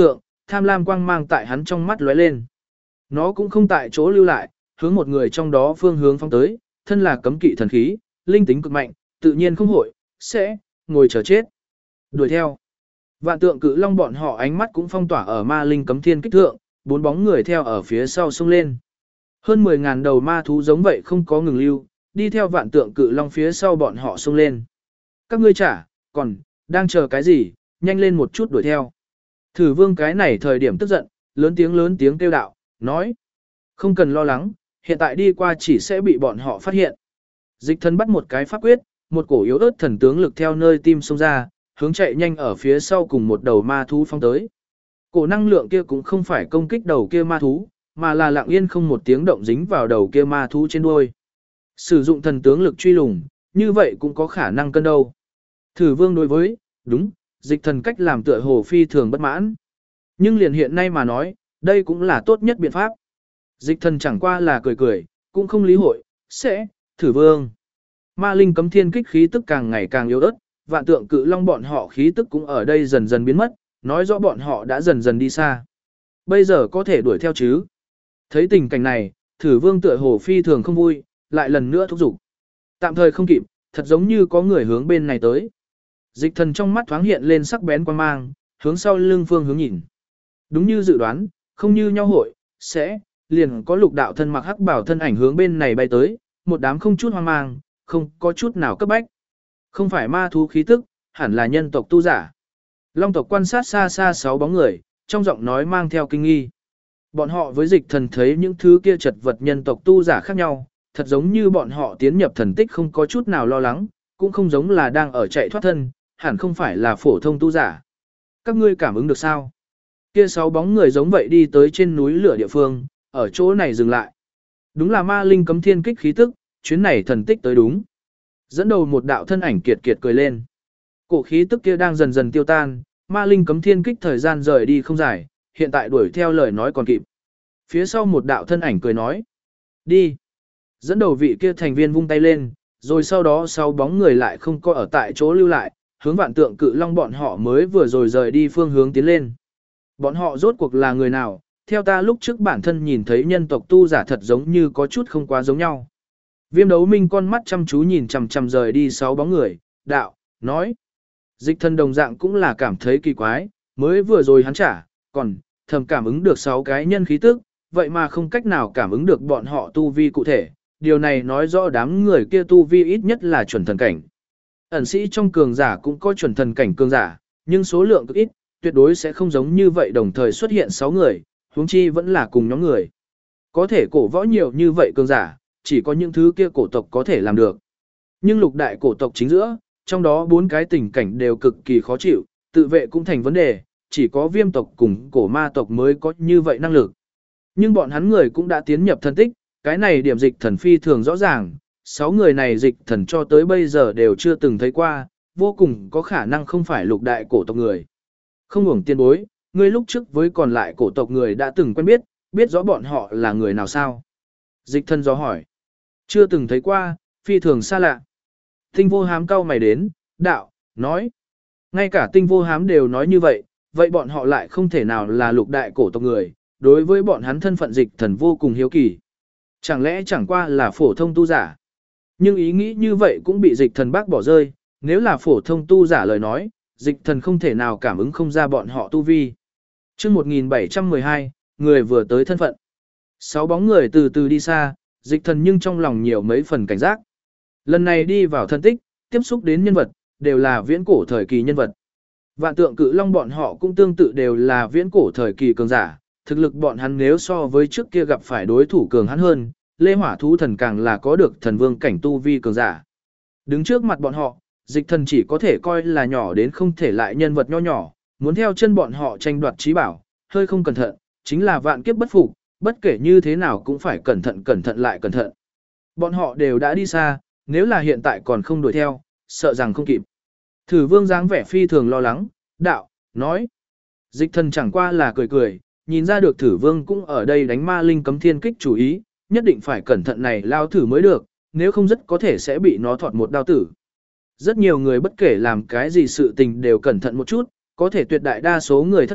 tham lam quang mang tại hắn trong mắt lóe lên. Nó cũng không tại chỗ lưu lại, hướng một người trong đó phương hướng phóng tới, thân là cấm kỵ thần khí, linh tính cực mạnh, tự nhiên không hội, sẽ ngồi chờ chết. Đuổi theo. Vạn tượng cự long bọn họ ánh mắt cũng phong tỏa ở ma linh cấm thiên kích thượng, 4 bóng người theo ở phía sau xông lên. Hơn 10.000 đầu ma thú giống vậy không có ngừng lưu, đi theo vạn tượng cự long phía sau bọn họ xông lên. Các ngươi trả, còn, đang chờ cái gì, nhanh lên một chút đuổi theo. Thử vương cái này thời điểm tức giận, lớn tiếng kêu đạo, nói. Không cần lo lắng, hiện tại đi qua chỉ sẽ bị bọn họ phát hiện. Dịch thần bắt một cái pháp quyết, một cổ yếu ớt thần tướng lực theo nơi tim xông ra, hướng chạy nhanh ở phía sau cùng một đầu ma thú phong tới. Cổ năng lượng kia cũng không phải công kích đầu kia ma thú, mà là lặng yên không một tiếng động dính vào đầu kia ma thú trên đuôi. Sử dụng thần tướng lực truy lùng, như vậy cũng có khả năng cân đâu. Thử vương đối với, đúng, dịch thần cách làm tựa hồ phi thường bất mãn. Nhưng liền hiện nay mà nói, đây cũng là tốt nhất biện pháp. Dịch thần chẳng qua là cười, cũng không lý hội, sẽ, thử vương. Ma linh cấm thiên kích khí tức càng ngày càng yếu ớt, vạn tượng cự long bọn họ khí tức cũng ở đây dần dần biến mất, nói rõ bọn họ đã dần dần đi xa. Bây giờ có thể đuổi theo chứ. Thấy tình cảnh này, thử vương tựa hồ phi thường không vui, lại lần nữa thúc giục. Tạm thời không kịp, thật giống như có người hướng bên này tới. Dịch thần trong mắt thoáng hiện lên sắc bén quan mang, hướng sau lưng phương hướng nhìn. Đúng như dự đoán, không như nhau hội, sẽ, liền có lục đạo thân mặc hắc bảo thân ảnh hướng bên này bay tới, một đám không chút hoang mang, không có chút nào cấp bách. Không phải ma thú khí tức, hẳn là nhân tộc tu giả. Long tộc quan sát xa xa 6 bóng người, trong giọng nói mang theo kinh nghi. Bọn họ với dịch thần thấy những thứ kia chật vật nhân tộc tu giả khác nhau, thật giống như bọn họ tiến nhập thần tích không có chút nào lo lắng, cũng không giống là đang ở chạy thoát thân, hẳn không phải là phổ thông tu giả. Các ngươi cảm ứng được sao? Kia 6 bóng người giống vậy đi tới trên núi lửa địa phương, ở chỗ này dừng lại. Đúng là ma linh cấm thiên kích khí tức, chuyến này thần tích tới đúng. Dẫn đầu một đạo thân ảnh kiệt cười lên. Cổ khí tức kia đang dần dần tiêu tan, ma linh cấm thiên kích thời gian rời đi không dài, hiện tại đuổi theo lời nói còn kịp. Phía sau một đạo thân ảnh cười nói. Đi. Dẫn đầu vị kia thành viên vung tay lên, rồi sau đó 6 bóng người lại không có ở tại chỗ lưu lại, hướng vạn tượng cự long bọn họ mới vừa rồi rời đi phương hướng tiến lên. Bọn họ rốt cuộc là người nào, theo ta lúc trước bản thân nhìn thấy nhân tộc tu giả thật giống như có chút không quá giống nhau. Viêm đấu minh con mắt chăm chú nhìn chằm chằm rời đi 6 bóng người, đạo, nói. Dịch thần đồng dạng cũng là cảm thấy kỳ quái, mới vừa rồi hắn trả, còn thầm cảm ứng được 6 cái nhân khí tức, vậy mà không cách nào cảm ứng được bọn họ tu vi cụ thể. Điều này nói rõ đám người kia tu vi ít nhất là chuẩn thần cảnh. Ẩn sĩ trong cường giả cũng có chuẩn thần cảnh cường giả, nhưng số lượng cực ít, tuyệt đối sẽ không giống như vậy đồng thời xuất hiện 6 người, huống chi vẫn là cùng nhóm người. Có thể cổ võ nhiều như vậy cường giả, chỉ có những thứ kia cổ tộc có thể làm được. Nhưng lục đại cổ tộc chính giữa, trong đó 4 cái tình cảnh đều cực kỳ khó chịu, tự vệ cũng thành vấn đề, chỉ có viêm tộc cùng cổ ma tộc mới có như vậy năng lực. Nhưng bọn hắn người cũng đã tiến nhập thần tích, cái này điểm dịch thần phi thường rõ ràng, 6 người này dịch thần cho tới bây giờ đều chưa từng thấy qua, vô cùng có khả năng không phải lục đại cổ tộc người. Không hưởng tiên bối, ngươi lúc trước với còn lại cổ tộc người đã từng quen biết, biết rõ bọn họ là người nào sao? Dịch thần do hỏi. Chưa từng thấy qua, phi thường xa lạ. Tinh vô hám cau mày đến, đạo, nói. Ngay cả tinh vô hám đều nói như vậy, vậy bọn họ lại không thể nào là lục đại cổ tộc người, đối với bọn hắn thân phận dịch thần vô cùng hiếu kỳ. Chẳng lẽ chẳng qua là phổ thông tu giả? Nhưng ý nghĩ như vậy cũng bị dịch thần bác bỏ rơi, nếu là phổ thông tu giả lời nói, dịch thần không thể nào cảm ứng không ra bọn họ tu vi. Chương 1712, người vừa tới thân phận. 6 bóng người từ từ đi xa, dịch thần nhưng trong lòng nhiều mấy phần cảnh giác. Lần này đi vào thân tích, tiếp xúc đến nhân vật, đều là viễn cổ thời kỳ nhân vật. Vạn tượng cự long bọn họ cũng tương tự đều là viễn cổ thời kỳ cường giả, thực lực bọn hắn nếu so với trước kia gặp phải đối thủ cường hắn hơn, Lê Hỏa Thú Thần càng là có được thần vương cảnh tu vi cường giả. Đứng trước mặt bọn họ, dịch thần chỉ có thể coi là nhỏ đến không thể lại nhân vật nho nhỏ, muốn theo chân bọn họ tranh đoạt trí bảo, hơi không cẩn thận, chính là vạn kiếp bất phục, bất kể như thế nào cũng phải cẩn thận lại cẩn thận. Bọn họ đều đã đi xa, nếu là hiện tại còn không đuổi theo, sợ rằng không kịp. Thử vương dáng vẻ phi thường lo lắng, đạo, nói. Dịch thần chẳng qua là cười, nhìn ra được thử vương cũng ở đây đánh ma linh cấm thiên kích chủ ý, nhất định phải cẩn thận này lao thử mới được, nếu không rất có thể sẽ bị nó thọt một đao tử. Rất nhiều người bất kể làm cái gì sự tình đều cẩn thận một chút, có thể tuyệt đại đa số người thất bại,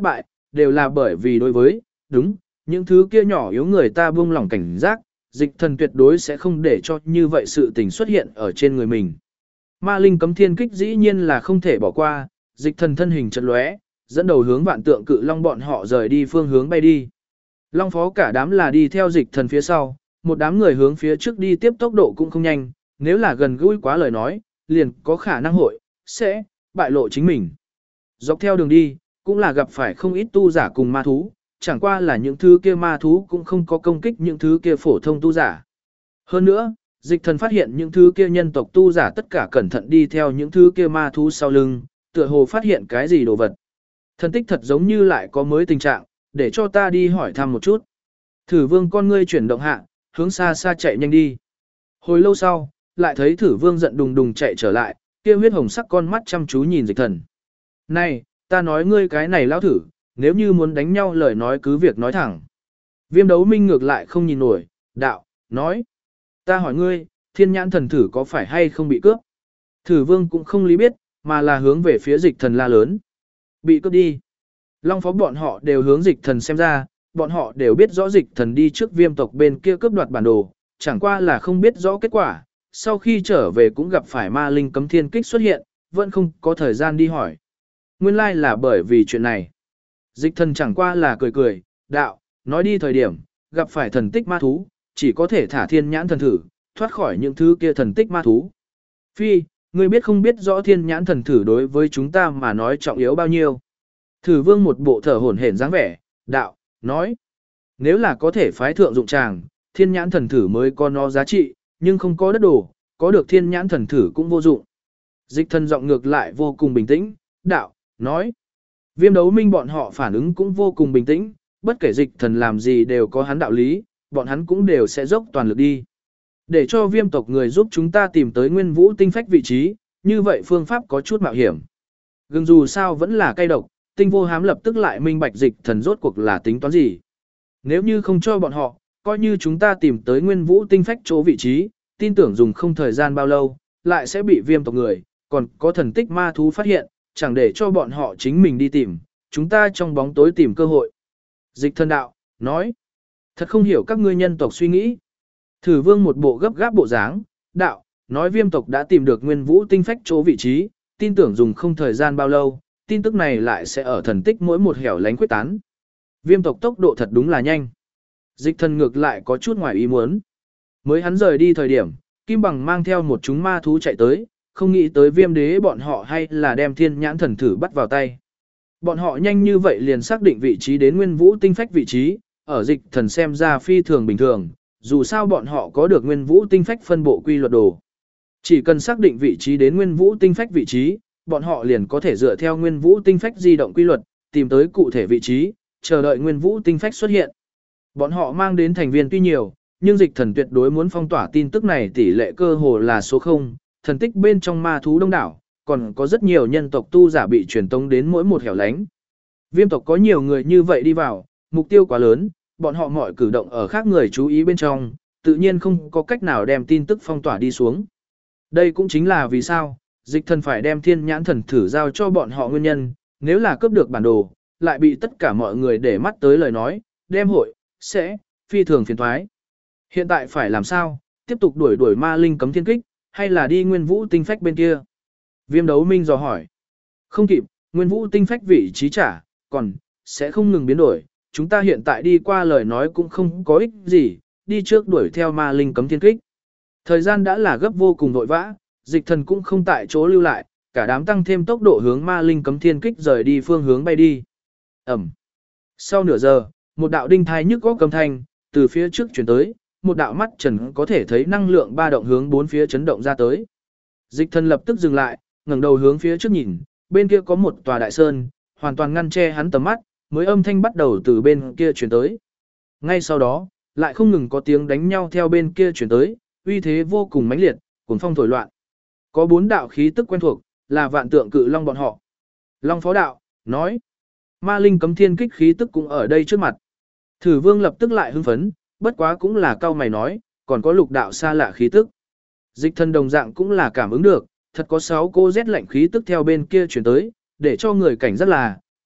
đều là bởi vì đối với, đúng, những thứ kia nhỏ yếu người ta buông lỏng cảnh giác, dịch thần tuyệt đối sẽ không để cho như vậy sự tình xuất hiện ở trên người mình. Ma linh cấm thiên kích dĩ nhiên là không thể bỏ qua, dịch thần thân hình chợt lóe, dẫn đầu hướng vạn tượng cự long bọn họ rời đi phương hướng bay đi. Long phó cả đám là đi theo dịch thần phía sau, một đám người hướng phía trước đi tiếp tốc độ cũng không nhanh, nếu là gần gũi quá lời nói, liền có khả năng sẽ bại lộ chính mình. Dọc theo đường đi, cũng là gặp phải không ít tu giả cùng ma thú, chẳng qua là những thứ kia ma thú cũng không có công kích những thứ kia phổ thông tu giả. Hơn nữa, dịch thần phát hiện những thứ kia nhân tộc tu giả tất cả cẩn thận đi theo những thứ kia ma thú sau lưng, tựa hồ phát hiện cái gì đồ vật. Thần tích thật giống như lại có mới tình trạng, để cho ta đi hỏi thăm một chút. Thử vương con ngươi chuyển động hạ, hướng xa xa chạy nhanh đi. Hồi lâu sau, lại thấy thử vương giận đùng đùng chạy trở lại, kia huyết hồng sắc con mắt chăm chú nhìn dịch thần. Này, ta nói ngươi cái này lão thử, nếu như muốn đánh nhau lời nói cứ việc nói thẳng. Viêm đấu minh ngược lại không nhìn nổi, đạo, nói. Ta hỏi ngươi, thiên nhãn thần thử có phải hay không bị cướp? Thử vương cũng không lý biết, mà là hướng về phía dịch thần la lớn. Bị cướp đi. Long phó bọn họ đều hướng dịch thần xem ra, bọn họ đều biết rõ dịch thần đi trước viêm tộc bên kia cướp đoạt bản đồ, chẳng qua là không biết rõ kết quả. Sau khi trở về cũng gặp phải ma linh cấm thiên kích xuất hiện, vẫn không có thời gian đi hỏi. Nguyên lai là bởi vì chuyện này. Dịch thần chẳng qua là cười cười, đạo, nói đi thời điểm, gặp phải thần tích ma thú, chỉ có thể thả thiên nhãn thần thử, thoát khỏi những thứ kia thần tích ma thú. Phi, ngươi biết không biết rõ thiên nhãn thần thử đối với chúng ta mà nói trọng yếu bao nhiêu. Thử vương một bộ thở hổn hển dáng vẻ, đạo, nói. Nếu là có thể phái thượng dụng tràng, thiên nhãn thần thử mới có nó giá trị, nhưng không có đất đồ, có được thiên nhãn thần thử cũng vô dụng. Dịch thần giọng ngược lại vô cùng bình tĩnh, đạo, nói. Viêm đấu minh bọn họ phản ứng cũng vô cùng bình tĩnh, bất kể dịch thần làm gì đều có hắn đạo lý, bọn hắn cũng đều sẽ dốc toàn lực đi. Để cho viêm tộc người giúp chúng ta tìm tới nguyên vũ tinh phách vị trí, như vậy phương pháp có chút mạo hiểm. Gừng dù sao vẫn là cay độc, tinh vô hám lập tức lại minh bạch dịch thần rốt cuộc là tính toán gì. Nếu như không cho bọn họ, coi như chúng ta tìm tới nguyên vũ tinh phách chỗ vị trí, tin tưởng dùng không thời gian bao lâu, lại sẽ bị viêm tộc người, còn có thần tích ma thú phát hiện, chẳng để cho bọn họ chính mình đi tìm, chúng ta trong bóng tối tìm cơ hội. Dịch thần đạo, nói, thật không hiểu các ngươi nhân tộc suy nghĩ. Thử vương một bộ gấp gáp bộ dáng, đạo, nói viêm tộc đã tìm được nguyên vũ tinh phách chỗ vị trí, tin tưởng dùng không thời gian bao lâu, tin tức này lại sẽ ở thần tích mỗi một hẻo lánh quyết tán. Viêm tộc tốc độ thật đúng là nhanh. Dịch thần ngược lại có chút ngoài ý muốn. Mới hắn rời đi thời điểm, Kim Bằng mang theo một chúng ma thú chạy tới, không nghĩ tới viêm đế bọn họ hay là đem thiên nhãn thần thử bắt vào tay. Bọn họ nhanh như vậy liền xác định vị trí đến nguyên vũ tinh phách vị trí, ở dịch thần xem ra phi thường bình thường, dù sao bọn họ có được nguyên vũ tinh phách phân bộ quy luật đồ. Chỉ cần xác định vị trí đến nguyên vũ tinh phách vị trí, bọn họ liền có thể dựa theo nguyên vũ tinh phách di động quy luật, tìm tới cụ thể vị trí, chờ đợi nguyên vũ tinh phách xuất hiện. Bọn họ mang đến thành viên tuy nhiều, nhưng dịch thần tuyệt đối muốn phong tỏa tin tức này tỷ lệ cơ hồ là số 0, thần tích bên trong ma thú đông đảo, còn có rất nhiều nhân tộc tu giả bị truyền tống đến mỗi một hẻo lánh. Viêm tộc có nhiều người như vậy đi vào, mục tiêu quá lớn, bọn họ mọi cử động ở khác người chú ý bên trong, tự nhiên không có cách nào đem tin tức phong tỏa đi xuống. Đây cũng chính là vì sao, dịch thần phải đem thiên nhãn thần thử giao cho bọn họ nguyên nhân, nếu là cướp được bản đồ, lại bị tất cả mọi người để mắt tới lời nói, đem sẽ phi thường phiền thoái. Hiện tại phải làm sao, tiếp tục đuổi ma linh cấm thiên kích, hay là đi nguyên vũ tinh phách bên kia? Viêm đấu minh dò hỏi. Không kịp, nguyên vũ tinh phách vị trí trả, còn, sẽ không ngừng biến đổi, chúng ta hiện tại đi qua lời nói cũng không có ích gì, đi trước đuổi theo ma linh cấm thiên kích. Thời gian đã là gấp vô cùng vội vã, dịch thần cũng không tại chỗ lưu lại, cả đám tăng thêm tốc độ hướng ma linh cấm thiên kích rời đi phương hướng bay đi. Ẩm. Sau nửa giờ, một đạo đinh thai nhức góc âm thanh, từ phía trước chuyển tới, một đạo mắt trần có thể thấy năng lượng ba động hướng bốn phía chấn động ra tới. Dịch thần lập tức dừng lại, ngẩng đầu hướng phía trước nhìn, bên kia có một tòa đại sơn, hoàn toàn ngăn che hắn tầm mắt, mới âm thanh bắt đầu từ bên kia chuyển tới. Ngay sau đó, lại không ngừng có tiếng đánh nhau theo bên kia chuyển tới, uy thế vô cùng mãnh liệt, cuốn phong thổi loạn. Có 4 đạo khí tức quen thuộc, là vạn tượng cự long bọn họ. Long phó đạo, nói, ma linh cấm thiên kích khí tức cũng ở đây trước mặt. Thử vương lập tức lại hưng phấn, bất quá cũng là cao mày nói, còn có lục đạo xa lạ khí tức. Dịch thần đồng dạng cũng là cảm ứng được, thật có 6 cô rét lạnh khí tức theo bên kia chuyển tới, để cho người cảnh rất là,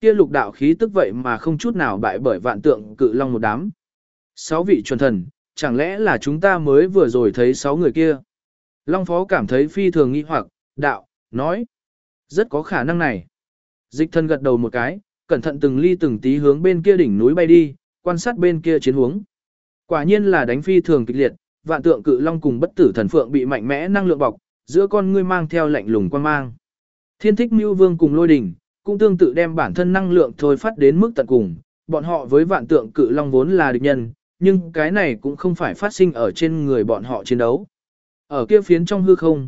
kia lục đạo khí tức vậy mà không chút nào bại bởi vạn tượng cự long một đám. 6 vị chuẩn thần, chẳng lẽ là chúng ta mới vừa rồi thấy 6 người kia? Long Phó cảm thấy phi thường nghi hoặc, đạo, nói. Rất có khả năng này. Dịch thần gật đầu một cái, cẩn thận từng ly từng tí hướng bên kia đỉnh núi bay đi, quan sát bên kia chiến huống. Quả nhiên là đánh phi thường kịch liệt, vạn tượng cự long cùng bất tử thần phượng bị mạnh mẽ năng lượng bọc, giữa con ngươi mang theo lạnh lùng quan mang. Thiên Thích Mưu Vương cùng Lôi Đỉnh cũng tương tự đem bản thân năng lượng thôi phát đến mức tận cùng, bọn họ với vạn tượng cự long vốn là địch nhân, nhưng cái này cũng không phải phát sinh ở trên người bọn họ chiến đấu. Ở kia phiến trong hư không,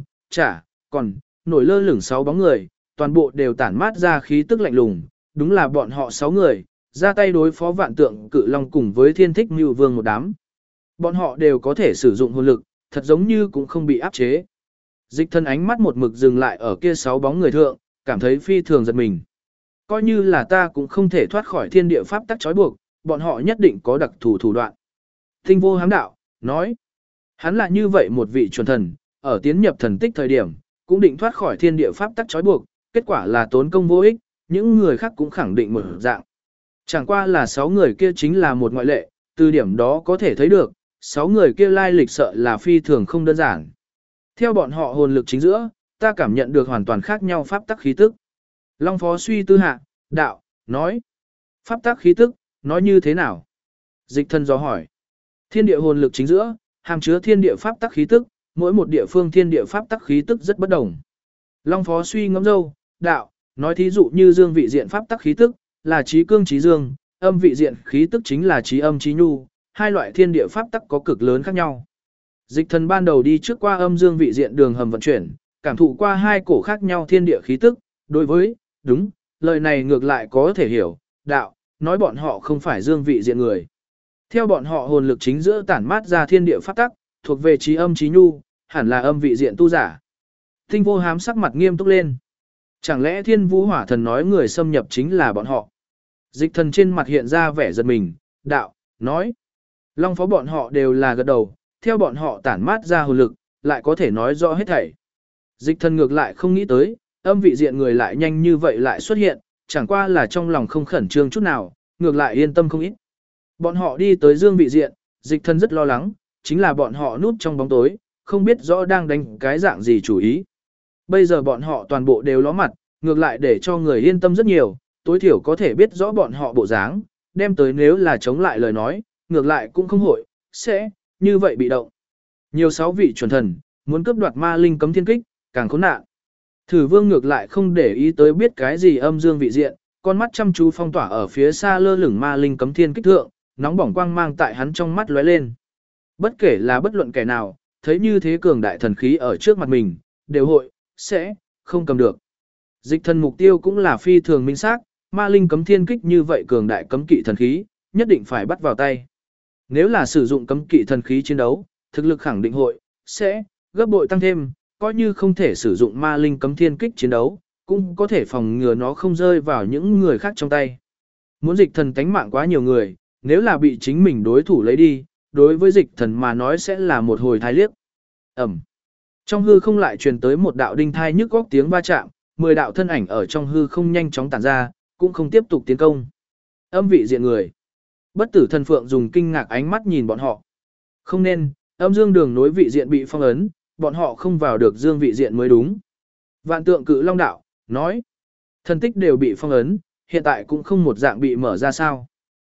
còn nổi lơ lửng 6 bóng người, toàn bộ đều tản mát ra khí tức lạnh lùng, đúng là bọn họ 6 người, ra tay đối phó vạn tượng cự long cùng với Thiên Thích Mưu Vương một đám. Bọn họ đều có thể sử dụng hồn lực, thật giống như cũng không bị áp chế. Dịch thân ánh mắt một mực dừng lại ở kia 6 bóng người thượng, cảm thấy phi thường giật mình. Coi như là ta cũng không thể thoát khỏi thiên địa pháp tắc trói buộc, bọn họ nhất định có đặc thù thủ đoạn. Tinh vô hám đạo, nói. Hắn là như vậy một vị chuẩn thần, ở tiến nhập thần tích thời điểm, cũng định thoát khỏi thiên địa pháp tắc trói buộc, kết quả là tốn công vô ích, những người khác cũng khẳng định một dạng. Chẳng qua là 6 người kia chính là một ngoại lệ, từ điểm đó có thể thấy được, 6 người kia lai lịch sợ là phi thường không đơn giản. Theo bọn họ hồn lực chính giữa, ta cảm nhận được hoàn toàn khác nhau pháp tắc khí tức. Long Phó suy tư hạ, đạo, nói. Pháp tắc khí tức, nói như thế nào? Dịch thân do hỏi. Thiên địa hồn lực chính giữa, hàm chứa thiên địa pháp tắc khí tức, mỗi một địa phương thiên địa pháp tắc khí tức rất bất đồng. Long Phó suy ngẫm dâu, đạo, nói thí dụ như dương vị diện pháp tắc khí tức, là trí cương trí dương, âm vị diện khí tức chính là trí âm trí nhu, hai loại thiên địa pháp tắc có cực lớn khác nhau. Dịch thần ban đầu đi trước qua âm dương vị diện đường hầm vận chuyển, cảm thụ qua hai cổ khác nhau thiên địa khí tức, đối với, đúng, lời này ngược lại có thể hiểu, đạo, nói bọn họ không phải dương vị diện người. Theo bọn họ hồn lực chính giữa tản mát ra thiên địa pháp tắc, thuộc về trí âm trí nhu, hẳn là âm vị diện tu giả. Tinh vô hám sắc mặt nghiêm túc lên. Chẳng lẽ thiên vũ hỏa thần nói người xâm nhập chính là bọn họ? Dịch thần trên mặt hiện ra vẻ giật mình, đạo, nói. Long Phó bọn họ đều là gật đầu, theo bọn họ tản mát ra hồn lực, lại có thể nói rõ hết thảy. Dịch thần ngược lại không nghĩ tới, âm vị diện người lại nhanh như vậy lại xuất hiện, chẳng qua là trong lòng không khẩn trương chút nào, ngược lại yên tâm không ít. Bọn họ đi tới dương vị diện, dịch thần rất lo lắng, chính là bọn họ núp trong bóng tối, không biết rõ đang đánh cái dạng gì chủ ý. Bây giờ bọn họ toàn bộ đều ló mặt, ngược lại để cho người yên tâm rất nhiều, tối thiểu có thể biết rõ bọn họ bộ dáng, đem tới nếu là chống lại lời nói, ngược lại cũng không hội, sẽ, như vậy bị động. Nhiều 6 vị chuẩn thần, muốn cướp đoạt ma linh cấm thiên kích, càng khốn nạn. Thử vương ngược lại không để ý tới biết cái gì âm dương vị diện, con mắt chăm chú phong tỏa ở phía xa lơ lửng ma linh cấm thiên kích thượng, nóng bỏng quang mang tại hắn trong mắt lóe lên. Bất kể là bất luận kẻ nào, thấy như thế cường đại thần khí ở trước mặt mình, đều hội, sẽ, không cầm được. Dịch thần mục tiêu cũng là phi thường minh xác, ma linh cấm thiên kích như vậy cường đại cấm kỵ thần khí, nhất định phải bắt vào tay. Nếu là sử dụng cấm kỵ thần khí chiến đấu, thực lực khẳng định hội, sẽ, gấp bội tăng thêm, coi như không thể sử dụng ma linh cấm thiên kích chiến đấu, cũng có thể phòng ngừa nó không rơi vào những người khác trong tay. Muốn dịch thần tánh mạng quá nhiều người, nếu là bị chính mình đối thủ lấy đi, đối với dịch thần mà nói sẽ là một hồi thái liếc. Ẩm. Trong hư không lại truyền tới một đạo đinh thai nhức góc tiếng va chạm, 10 đạo thân ảnh ở trong hư không nhanh chóng tản ra, cũng không tiếp tục tiến công. Âm vị diện người. Bất tử thần phượng dùng kinh ngạc ánh mắt nhìn bọn họ. Không nên, âm dương đường nối vị diện bị phong ấn, bọn họ không vào được dương vị diện mới đúng. Vạn tượng cự long đạo, nói. Thần tích đều bị phong ấn, hiện tại cũng không một dạng bị mở ra sao.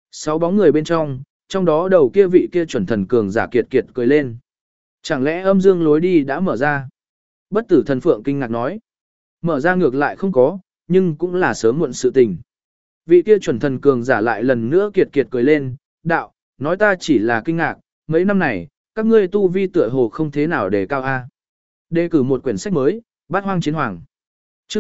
6 bóng người bên trong đó đầu kia vị kia chuẩn thần cường giả kiệt kiệt cười lên. Chẳng lẽ âm dương lối đi đã mở ra? Bất tử thần phượng kinh ngạc nói. Mở ra ngược lại không có, nhưng cũng là sớm muộn sự tình. Vị kia chuẩn thần cường giả lại lần nữa kiệt kiệt cười lên, đạo, nói ta chỉ là kinh ngạc, mấy năm này, các ngươi tu vi tựa hồ không thế nào đề cao a. Đề cử một quyển sách mới, Bát Hoang Chiến Hoàng. Chương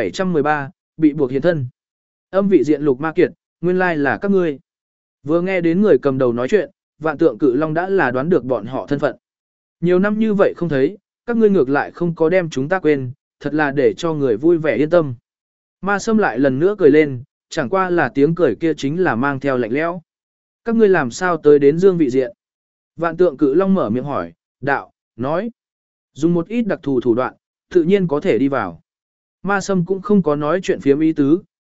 1713, bị buộc hiện thân. Âm vị diện Lục Ma Kiệt, nguyên lai là các ngươi. Vừa nghe đến người cầm đầu nói chuyện, Vạn Tượng Cự Long đã là đoán được bọn họ thân phận. Nhiều năm như vậy không thấy, các ngươi ngược lại không có đem chúng ta quên, thật là để cho người vui vẻ yên tâm. Ma Sâm lại lần nữa cười lên, chẳng qua là tiếng cười kia chính là mang theo lạnh lẽo. Các ngươi làm sao tới đến dương vị diện? Vạn Tượng Cự Long mở miệng hỏi, đạo, nói. Dùng một ít đặc thù thủ đoạn, tự nhiên có thể đi vào. Ma Sâm cũng không có nói chuyện phiếm ý tứ,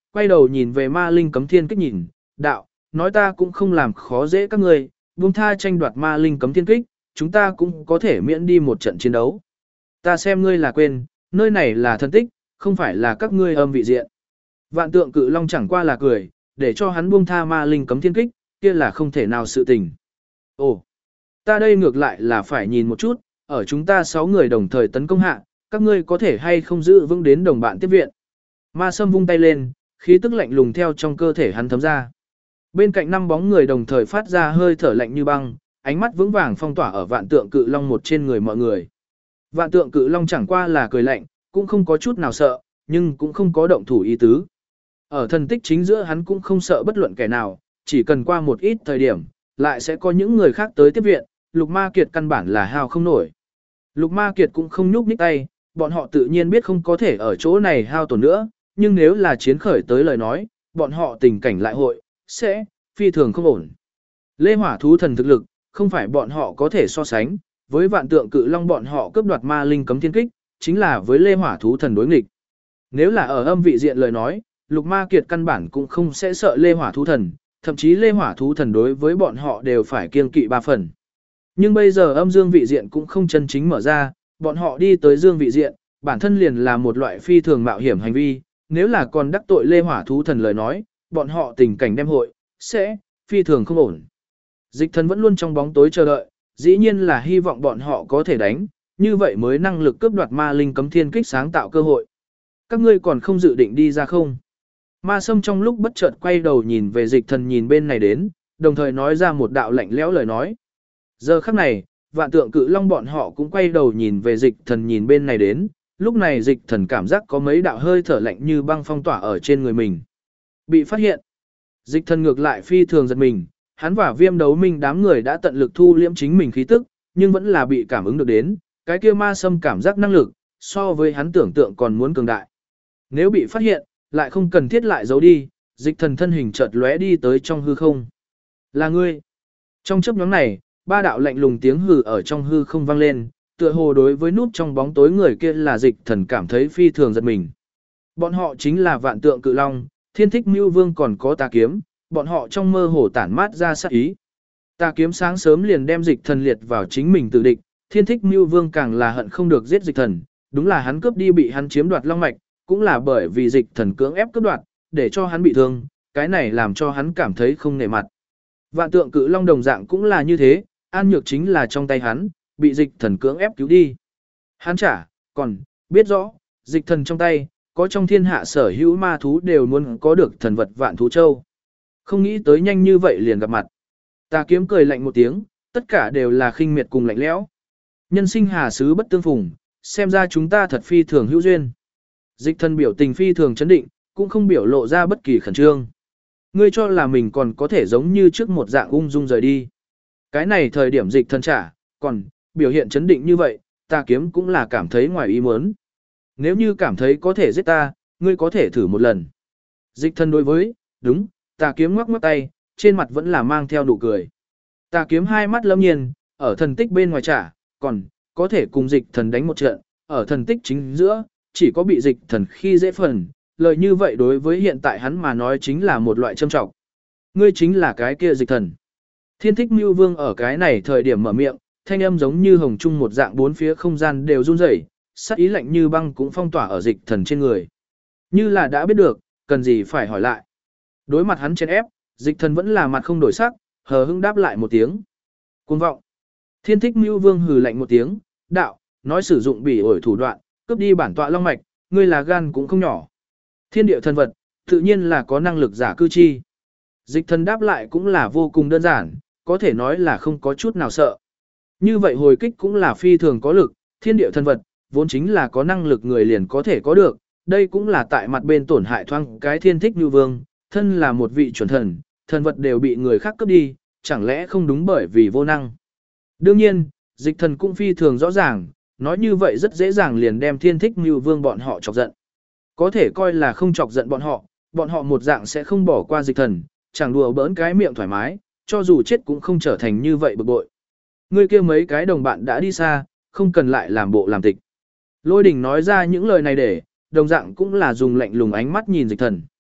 quay đầu nhìn về ma linh cấm thiên kích nhìn, đạo, nói ta cũng không làm khó dễ các ngươi, buông tha tranh đoạt ma linh cấm thiên kích, chúng ta cũng có thể miễn đi một trận chiến đấu. Ta xem ngươi là quên, nơi này là thân tích, không phải là các ngươi âm vị diện. Vạn tượng cự long chẳng qua là cười, để cho hắn buông tha ma linh cấm thiên kích, kia là không thể nào sự tình. Ồ, ta đây ngược lại là phải nhìn một chút, ở chúng ta 6 người đồng thời tấn công hạ, các ngươi có thể hay không giữ vững đến đồng bạn tiếp viện. Ma sâm vung tay lên, khí tức lạnh lùng theo trong cơ thể hắn thấm ra. Bên cạnh 5 bóng người đồng thời phát ra hơi thở lạnh như băng, ánh mắt vững vàng phong tỏa ở vạn tượng cự long một trên người mọi người. Vạn tượng cự long chẳng qua là cười lạnh, cũng không có chút nào sợ, nhưng cũng không có động thủ ý tứ. Ở thần tích chính giữa hắn cũng không sợ bất luận kẻ nào, chỉ cần qua một ít thời điểm, lại sẽ có những người khác tới tiếp viện, Lục Ma Kiệt căn bản là hao không nổi. Lục Ma Kiệt cũng không nhúc nhích tay, bọn họ tự nhiên biết không có thể ở chỗ này hao tổn nữa, nhưng nếu là chiến khởi tới lời nói, bọn họ tình cảnh lại hội, sẽ, phi thường không ổn. Lê Hỏa thú thần thực lực, không phải bọn họ có thể so sánh, với vạn tượng cự long bọn họ cướp đoạt ma linh cấm thiên kích, chính là với Lê Hỏa thú thần đối nghịch. Nếu là ở âm vị diện lời nói, Lục Ma Kiệt căn bản cũng không sẽ sợ Lê Hỏa thú thần, thậm chí Lê Hỏa thú thần đối với bọn họ đều phải kiêng kỵ 3 phần. Nhưng bây giờ âm dương vị diện cũng không chân chính mở ra, bọn họ đi tới dương vị diện, bản thân liền là một loại phi thường mạo hiểm hành vi, nếu là còn đắc tội Lê Hỏa thú thần lời nói, bọn họ tình cảnh đem hội, sẽ, phi thường không ổn. Dịch thần vẫn luôn trong bóng tối chờ đợi, dĩ nhiên là hy vọng bọn họ có thể đánh, như vậy mới năng lực cướp đoạt ma linh cấm thiên kích sáng tạo cơ hội. Các ngươi còn không dự định đi ra không? Ma sâm trong lúc bất chợt quay đầu nhìn về dịch thần nhìn bên này đến, đồng thời nói ra một đạo lạnh lẽo lời nói. Giờ khắc này, vạn tượng cự long bọn họ cũng quay đầu nhìn về dịch thần nhìn bên này đến, lúc này dịch thần cảm giác có mấy đạo hơi thở lạnh như băng phong tỏa ở trên người mình. Bị phát hiện. Dịch thần ngược lại phi thường giật mình, hắn và viêm đấu minh đám người đã tận lực thu liễm chính mình khí tức, nhưng vẫn là bị cảm ứng được đến, cái kia ma sâm cảm giác năng lực, so với hắn tưởng tượng còn muốn cường đại. Nếu bị phát hiện, lại không cần thiết lại giấu đi, dịch thần thân hình chợt lóe đi tới trong hư không. Là ngươi. Trong chớp nhoáng này, 3 đạo lạnh lùng tiếng hừ ở trong hư không vang lên, tựa hồ đối với nút trong bóng tối người kia là dịch thần cảm thấy phi thường giật mình. Bọn họ chính là vạn tượng cự long, thiên thích mưu vương còn có tà kiếm, bọn họ trong mơ hồ tản mát ra sát ý. Tà kiếm sáng sớm liền đem dịch thần liệt vào chính mình tự địch, thiên thích mưu vương càng là hận không được giết dịch thần, đúng là hắn cướp đi bị hắn chiếm đoạt long mạch, cũng là bởi vì dịch thần cưỡng ép cướp đoạt, để cho hắn bị thương, cái này làm cho hắn cảm thấy không nể mặt. Vạn tượng cự long đồng dạng cũng là như thế, an nhược chính là trong tay hắn, bị dịch thần cưỡng ép cứu đi. Hắn trả, còn, biết rõ, dịch thần trong tay, có trong thiên hạ sở hữu ma thú đều muốn có được thần vật vạn thú châu. Không nghĩ tới nhanh như vậy liền gặp mặt. Tà kiếm cười lạnh một tiếng, tất cả đều là khinh miệt cùng lạnh lẽo. Nhân sinh hà xứ bất tương phùng, xem ra chúng ta thật phi thường hữu duyên. Dịch thần biểu tình phi thường chấn định, cũng không biểu lộ ra bất kỳ khẩn trương. Ngươi cho là mình còn có thể giống như trước một dạng ung dung rời đi. Cái này thời điểm dịch thần trả, còn, biểu hiện chấn định như vậy, tà kiếm cũng là cảm thấy ngoài ý muốn. Nếu như cảm thấy có thể giết ta, ngươi có thể thử một lần. Dịch thần đối với, đúng, tà kiếm ngoắc ngoắc tay, trên mặt vẫn là mang theo nụ cười. Tà kiếm hai mắt lâm nhiên, ở thần tích bên ngoài trả, còn, có thể cùng dịch thần đánh một trận, ở thần tích chính giữa, chỉ có bị dịch thần khi dễ phần, lời như vậy đối với hiện tại hắn mà nói chính là một loại châm trọng. Ngươi chính là cái kia dịch thần. Thiên thích mưu vương ở cái này thời điểm mở miệng, thanh âm giống như hồng trung một dạng bốn phía không gian đều run rẩy, sát ý lạnh như băng cũng phong tỏa ở dịch thần trên người. Như là đã biết được, cần gì phải hỏi lại. Đối mặt hắn chèn ép, dịch thần vẫn là mặt không đổi sắc, hờ hững đáp lại một tiếng. Cuồng vọng. Thiên thích mưu vương hừ lạnh một tiếng, đạo, nói sử dụng bỉ ổi thủ đoạn, cướp đi bản tọa long mạch, ngươi là gan cũng không nhỏ. Thiên địa thần vật, tự nhiên là có năng lực giả cư chi. Dịch thần đáp lại cũng là vô cùng đơn giản, có thể nói là không có chút nào sợ. Như vậy hồi kích cũng là phi thường có lực, thiên địa thần vật, vốn chính là có năng lực người liền có thể có được, đây cũng là tại mặt bên tổn hại thoang cái thiên thích như vương, thân là một vị chuẩn thần, thần vật đều bị người khác cướp đi, chẳng lẽ không đúng bởi vì vô năng. Đương nhiên, dịch thần cũng phi thường rõ ràng, nói như vậy rất dễ dàng liền đem thiên thích như vương bọn họ chọc giận. Có thể coi là không chọc giận bọn họ một dạng sẽ không bỏ qua dịch thần, chẳng đùa bỡn cái miệng thoải mái, cho dù chết cũng không trở thành như vậy bực bội. Người kia mấy cái đồng bạn đã đi xa, không cần lại làm bộ làm tịch. Lôi đình nói ra những lời này để, đồng dạng cũng là dùng lạnh lùng ánh mắt nhìn dịch thần.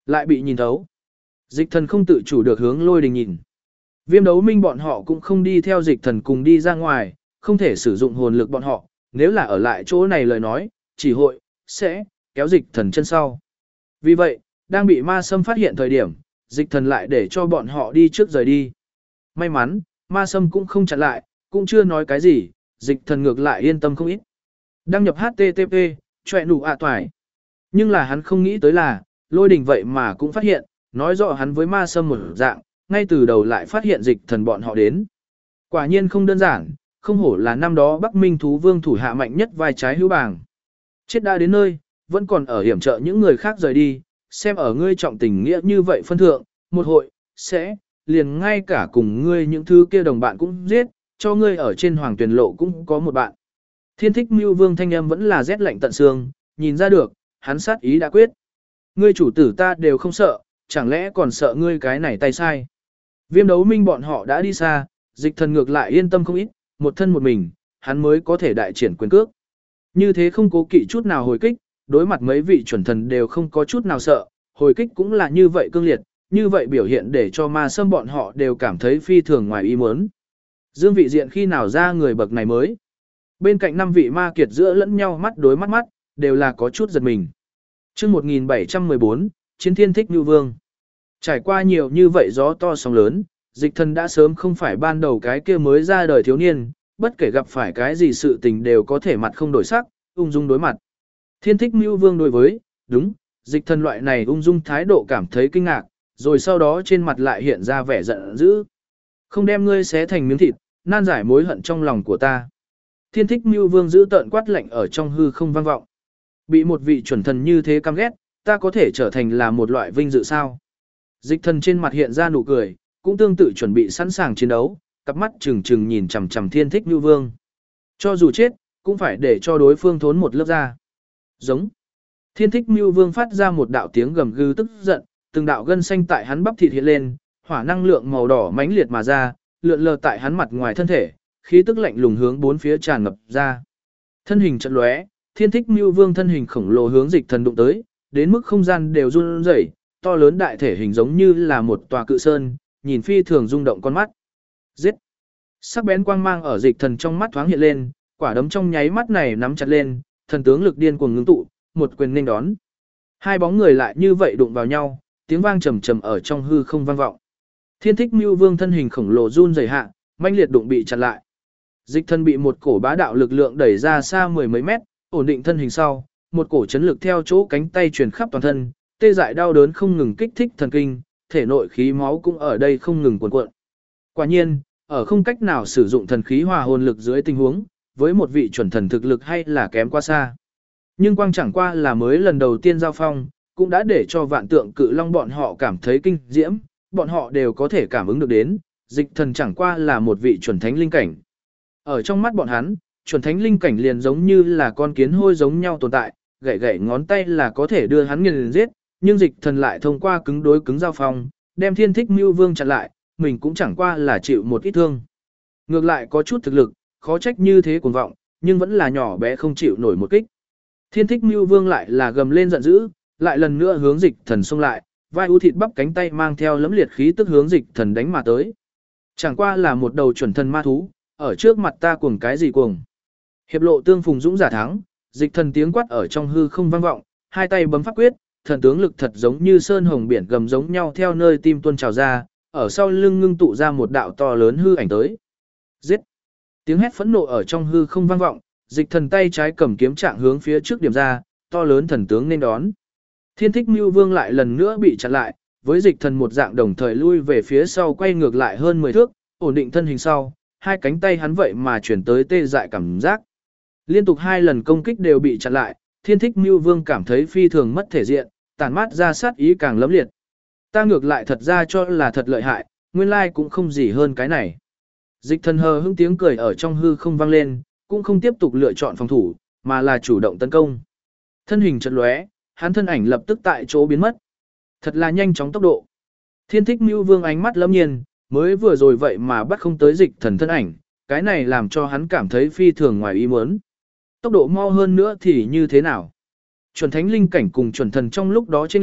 lại bị nhìn thấu. Dịch thần không tự chủ được hướng Lôi Đình nhìn. Viêm đấu minh bọn họ cũng không đi theo dịch thần cùng đi ra ngoài, không thể sử dụng hồn lực bọn họ, nếu là ở lại chỗ này lời nói, chỉ hội, sẽ, kéo dịch thần chân sau. Vì vậy, đang bị ma sâm phát hiện thời điểm, dịch thần lại để cho bọn họ đi trước rời đi. May mắn, ma sâm cũng không chặn lại, cũng chưa nói cái gì, dịch thần ngược lại yên tâm không ít. Đăng nhập HTTP, chọe nụ toài. Nhưng là hắn không nghĩ tới là, Lôi Đình vậy mà cũng phát hiện, nói rõ hắn với ma sâm một dạng, ngay từ đầu lại phát hiện dịch thần bọn họ đến. Quả nhiên không đơn giản, không hổ là năm đó Bắc Minh thú vương thủ hạ mạnh nhất vai trái hữu bảng. Chết đã đến nơi, vẫn còn ở hiểm trợ những người khác rời đi, xem ở ngươi trọng tình nghĩa như vậy phân thượng, một hội, sẽ, liền ngay cả cùng ngươi những thứ kia đồng bạn cũng giết, cho ngươi ở trên hoàng tuyển lộ cũng có một bạn. Thiên Thích Mưu Vương thanh âm vẫn là rét lạnh tận xương, nhìn ra được, hắn sát ý đã quyết. Ngươi chủ tử ta đều không sợ, chẳng lẽ còn sợ ngươi cái này tay sai. Viêm đấu minh bọn họ đã đi xa, dịch thần ngược lại yên tâm không ít, một thân một mình, hắn mới có thể đại triển quyền cước. Như thế không cố kỵ chút nào hồi kích, đối mặt mấy vị chuẩn thần đều không có chút nào sợ, hồi kích cũng là như vậy cương liệt, như vậy biểu hiện để cho ma sâm bọn họ đều cảm thấy phi thường ngoài ý muốn. Dương vị diện khi nào ra người bậc này mới? Bên cạnh 5 vị ma kiệt giữa lẫn nhau mắt đối mắt mắt, đều là có chút giật mình. Chương 1714, Chiến Thiên Thích Nhu Vương. Trải qua nhiều như vậy gió to sóng lớn, dịch thần đã sớm không phải ban đầu cái kia mới ra đời thiếu niên, bất kể gặp phải cái gì sự tình đều có thể mặt không đổi sắc, ung dung đối mặt. Thiên Thích Nhu Vương đối với, đúng, dịch thần loại này ung dung thái độ cảm thấy kinh ngạc, rồi sau đó trên mặt lại hiện ra vẻ giận dữ. Không đem ngươi xé thành miếng thịt, nan giải mối hận trong lòng của ta. Thiên Thích Nhu Vương giữ tợn quát lạnh ở trong hư không vang vọng. Bị một vị chuẩn thần như thế căm ghét, ta có thể trở thành là một loại vinh dự sao? Dịch thần trên mặt hiện ra nụ cười, cũng tương tự chuẩn bị sẵn sàng chiến đấu, cặp mắt trừng trừng nhìn chằm chằm Thiên Thích Nhu Vương. Cho dù chết, cũng phải để cho đối phương thốn một lớp da. Giống. Thiên Thích Nhu Vương phát ra một đạo tiếng gầm gừ tức giận, từng đạo gân xanh tại hắn bắp thịt hiện lên, hỏa năng lượng màu đỏ mãnh liệt mà ra, lượn lờ tại hắn mặt ngoài thân thể, khí tức lạnh lùng hướng bốn phía tràn ngập ra. Thân hình chợt lóe, Thiên Thích Nhu Vương thân hình khổng lồ hướng dịch thần đụng tới, đến mức không gian đều run rẩy, to lớn đại thể hình giống như là một tòa cự sơn, nhìn phi thường rung động con mắt. Giết! Sắc bén quang mang ở dịch thần trong mắt thoáng hiện lên, quả đấm trong nháy mắt này nắm chặt lên, thần tướng lực điên cuồng ngưng tụ, một quyền nên đón. Hai bóng người lại như vậy đụng vào nhau, tiếng vang trầm trầm ở trong hư không vang vọng. Thiên Thích Nhu Vương thân hình khổng lồ run rẩy hạ, mãnh liệt đụng bị chặn lại. Dịch thần bị một cổ bá đạo lực lượng đẩy ra xa mười mấy mét, ổn định thân hình sau, một cổ chấn lực theo chỗ cánh tay truyền khắp toàn thân, tê dại đau đớn không ngừng kích thích thần kinh, thể nội khí máu cũng ở đây không ngừng cuồn cuộn. Quả nhiên, ở không cách nào sử dụng thần khí hòa hồn lực dưới tình huống, với một vị chuẩn thần thực lực hay là kém quá xa. Nhưng quang chẳng qua là mới lần đầu tiên giao phong, cũng đã để cho vạn tượng cự long bọn họ cảm thấy kinh diễm, bọn họ đều có thể cảm ứng được đến, dịch thần chẳng qua là một vị chuẩn thánh linh cảnh. Ở trong mắt bọn hắn, chuẩn thánh linh cảnh liền giống như là con kiến hôi giống nhau tồn tại, gãy gãy ngón tay là có thể đưa hắn nghiền giết, nhưng dịch thần lại thông qua cứng đối cứng giao phong, đem Thiên Thích Nhu Vương chặn lại, mình cũng chẳng qua là chịu một ít thương. Ngược lại có chút thực lực, khó trách như thế cuồng vọng, nhưng vẫn là nhỏ bé không chịu nổi một kích. Thiên Thích Nhu Vương lại là gầm lên giận dữ, lại lần nữa hướng dịch thần xông lại, vai ưu thịt bắp cánh tay mang theo lẫm liệt khí tức hướng dịch thần đánh mà tới. Chẳng qua là một đầu chuẩn thần ma thú, ở trước mặt ta cuồng cái gì cuồng. Hiệp lộ tương phùng dũng giả thắng, dịch thần tiếng quát ở trong hư không vang vọng, hai tay bấm pháp quyết, thần tướng lực thật giống như sơn hồng biển gầm giống nhau theo nơi tim tuôn trào ra, ở sau lưng ngưng tụ ra một đạo to lớn hư ảnh tới. Giết! Tiếng hét phẫn nộ ở trong hư không vang vọng, dịch thần tay trái cầm kiếm trạng hướng phía trước điểm ra, to lớn thần tướng nên đón. Thiên Thích Nhu Vương lại lần nữa bị chặn lại, với dịch thần một dạng đồng thời lui về phía sau quay ngược lại hơn 10 thước, ổn định thân hình sau, hai cánh tay hắn vậy mà chuyển tới tê dại cảm giác. Liên tục 2 lần công kích đều bị chặn lại, Thiên Thích Nhu Vương cảm thấy phi thường mất thể diện, tàn mát ra sát ý càng lẫm liệt. Ta ngược lại thật ra cho là thật lợi hại, nguyên lai cũng không gì hơn cái này. Dịch thần hờ hững tiếng cười ở trong hư không vang lên, cũng không tiếp tục lựa chọn phòng thủ, mà là chủ động tấn công. Thân hình chợt lóe, hắn thân ảnh lập tức tại chỗ biến mất. Thật là nhanh chóng tốc độ. Thiên Thích Nhu Vương ánh mắt lẫm nhiên, mới vừa rồi vậy mà bắt không tới dịch thần thân ảnh, cái này làm cho hắn cảm thấy phi thường ngoài ý muốn. Tốc độ mau hơn nữa thì như thế nào? Chuẩn thánh linh cảnh cùng chuẩn thần trong lúc đó chênh lệch,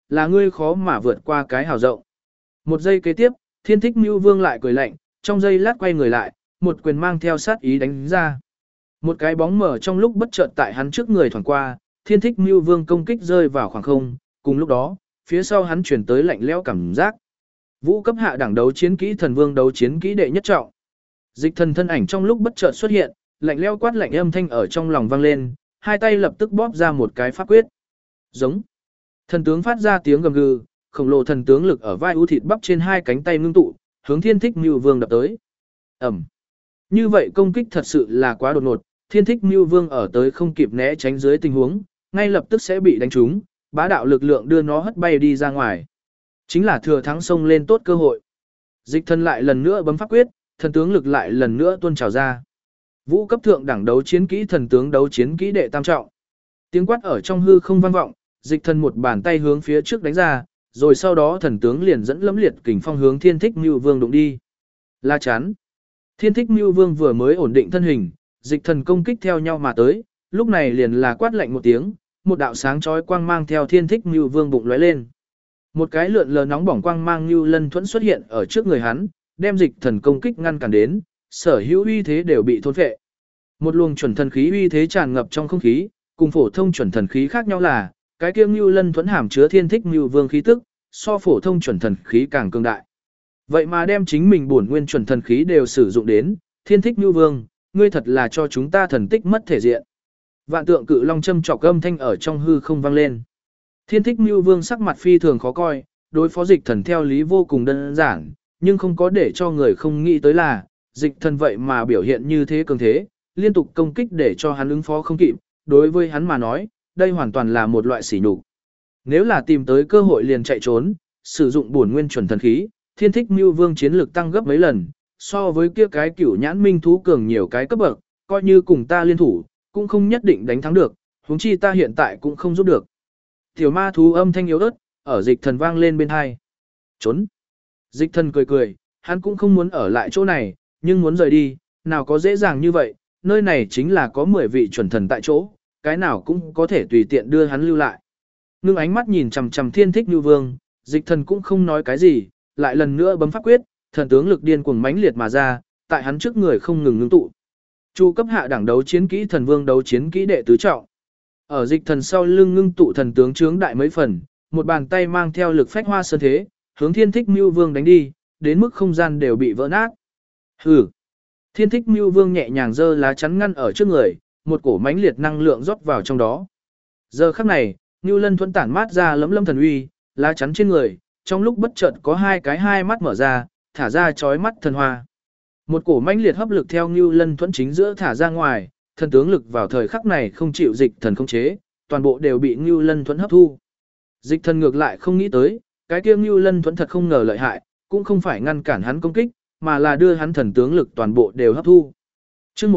là ngươi khó mà vượt qua cái hào rộng. Một giây kế tiếp, Thiên Thích Nưu Vương lại cười lạnh, trong giây lát quay người lại, một quyền mang theo sát ý đánh ra. Một cái bóng mở trong lúc bất chợt tại hắn trước người thoảng qua, Thiên Thích Nưu Vương công kích rơi vào khoảng không, cùng lúc đó, phía sau hắn chuyển tới lạnh lẽo cảm giác. Vũ cấp hạ đẳng đấu chiến kỹ thần vương đấu chiến kỹ đệ nhất trọng. Dịch thần thân ảnh trong lúc bất chợt xuất hiện, lạnh lẽo quát lạnh âm thanh ở trong lòng vang lên, hai tay lập tức bóp ra một cái pháp quyết. Giống. Thần tướng phát ra tiếng gầm gừ, khổng lồ thần tướng lực ở vai u thịt bắp trên hai cánh tay ngưng tụ, hướng Thiên Thích Nưu Vương đập tới. Ầm. Như vậy công kích thật sự là quá đột ngột, Thiên Thích Nưu Vương ở tới không kịp né tránh dưới tình huống, ngay lập tức sẽ bị đánh trúng, bá đạo lực lượng đưa nó hất bay đi ra ngoài. Chính là thừa thắng xông lên tốt cơ hội. Dịch thần lại lần nữa bấm pháp quyết, thần tướng lực lại lần nữa tuôn trào ra. Vũ cấp thượng đẳng đấu chiến kỹ thần tướng đấu chiến kỹ đệ tam trọng. Tiếng quát ở trong hư không vang vọng, dịch thần một bàn tay hướng phía trước đánh ra, rồi sau đó thần tướng liền dẫn lẫm liệt kình phong hướng Thiên Thích Nưu Vương đụng đi. La chắn. Thiên Thích Nưu Vương vừa mới ổn định thân hình, dịch thần công kích theo nhau mà tới, lúc này liền là quát lạnh một tiếng, một đạo sáng chói quang mang theo Thiên Thích Nưu Vương bụng lóe lên. Một cái lượn lờ nóng bỏng quang mang như lân thuẫn xuất hiện ở trước người hắn, đem dịch thần công kích ngăn cản đến, sở hữu uy thế đều bị thôn phệ. Một luồng chuẩn thần khí uy thế tràn ngập trong không khí, cùng phổ thông chuẩn thần khí khác nhau là, cái kiêng như lân thuẫn hàm chứa Thiên Thích Nưu Vương khí tức, so phổ thông chuẩn thần khí càng cường đại. Vậy mà đem chính mình bổn nguyên chuẩn thần khí đều sử dụng đến, Thiên Thích Nưu Vương, ngươi thật là cho chúng ta thần tích mất thể diện. Vạn tượng cự long châm chọc âm thanh ở trong hư không vang lên. Thiên Thích Nưu Vương sắc mặt phi thường khó coi, đối phó dịch thần theo lý vô cùng đơn giản, nhưng không có để cho người không nghĩ tới là, dịch thần vậy mà biểu hiện như thế cường thế, liên tục công kích để cho hắn ứng phó không kịp, đối với hắn mà nói, đây hoàn toàn là một loại sỉ nhục. Nếu là tìm tới cơ hội liền chạy trốn, sử dụng bổn nguyên chuẩn thần khí, Thiên Thích Nưu Vương chiến lực tăng gấp mấy lần, so với kia cái cửu nhãn minh thú cường nhiều cái cấp bậc, coi như cùng ta liên thủ, cũng không nhất định đánh thắng được, huống chi ta hiện tại cũng không giúp được. Tiểu ma thú âm thanh yếu ớt, ở dịch thần vang lên bên hai. Trốn. Dịch thần cười cười, hắn cũng không muốn ở lại chỗ này, nhưng muốn rời đi, nào có dễ dàng như vậy, nơi này chính là có 10 vị chuẩn thần tại chỗ, cái nào cũng có thể tùy tiện đưa hắn lưu lại. Ngưng ánh mắt nhìn chằm chằm Thiên Thích Nưu Vương, dịch thần cũng không nói cái gì, lại lần nữa bấm pháp quyết, thần tướng lực điên cuồng mãnh liệt mà ra, tại hắn trước người không ngừng ngưng tụ. Chu cấp hạ đẳng đấu chiến kỹ thần vương đấu chiến kỹ đệ tứ trọng. Ở dịch thần sau lưng ngưng tụ thần tướng trướng đại mấy phần, một bàn tay mang theo lực phách hoa sơn thế, hướng Thiên Thích Nưu Vương đánh đi, đến mức không gian đều bị vỡ nát. Hừ. Thiên Thích Nưu Vương nhẹ nhàng giơ lá chắn ngăn ở trước người, một cổ mãnh liệt năng lượng rót vào trong đó. Giờ khắc này, Nưu Lân thuẫn tản mát ra lấm lâm thần uy, lá chắn trên người, trong lúc bất chợt có hai cái hai mắt mở ra, thả ra chói mắt thần hoa. Một cổ mãnh liệt hấp lực theo Nưu Lân thuẫn chính giữa thả ra ngoài, thần tướng lực vào thời khắc này không chịu dịch thần khống chế, toàn bộ đều bị Nưu Lân thuẫn hấp thu. Dịch thần ngược lại không nghĩ tới, cái kia Nưu Lân thuẫn thật không ngờ lợi hại, cũng không phải ngăn cản hắn công kích, mà là đưa hắn thần tướng lực toàn bộ đều hấp thu. Chương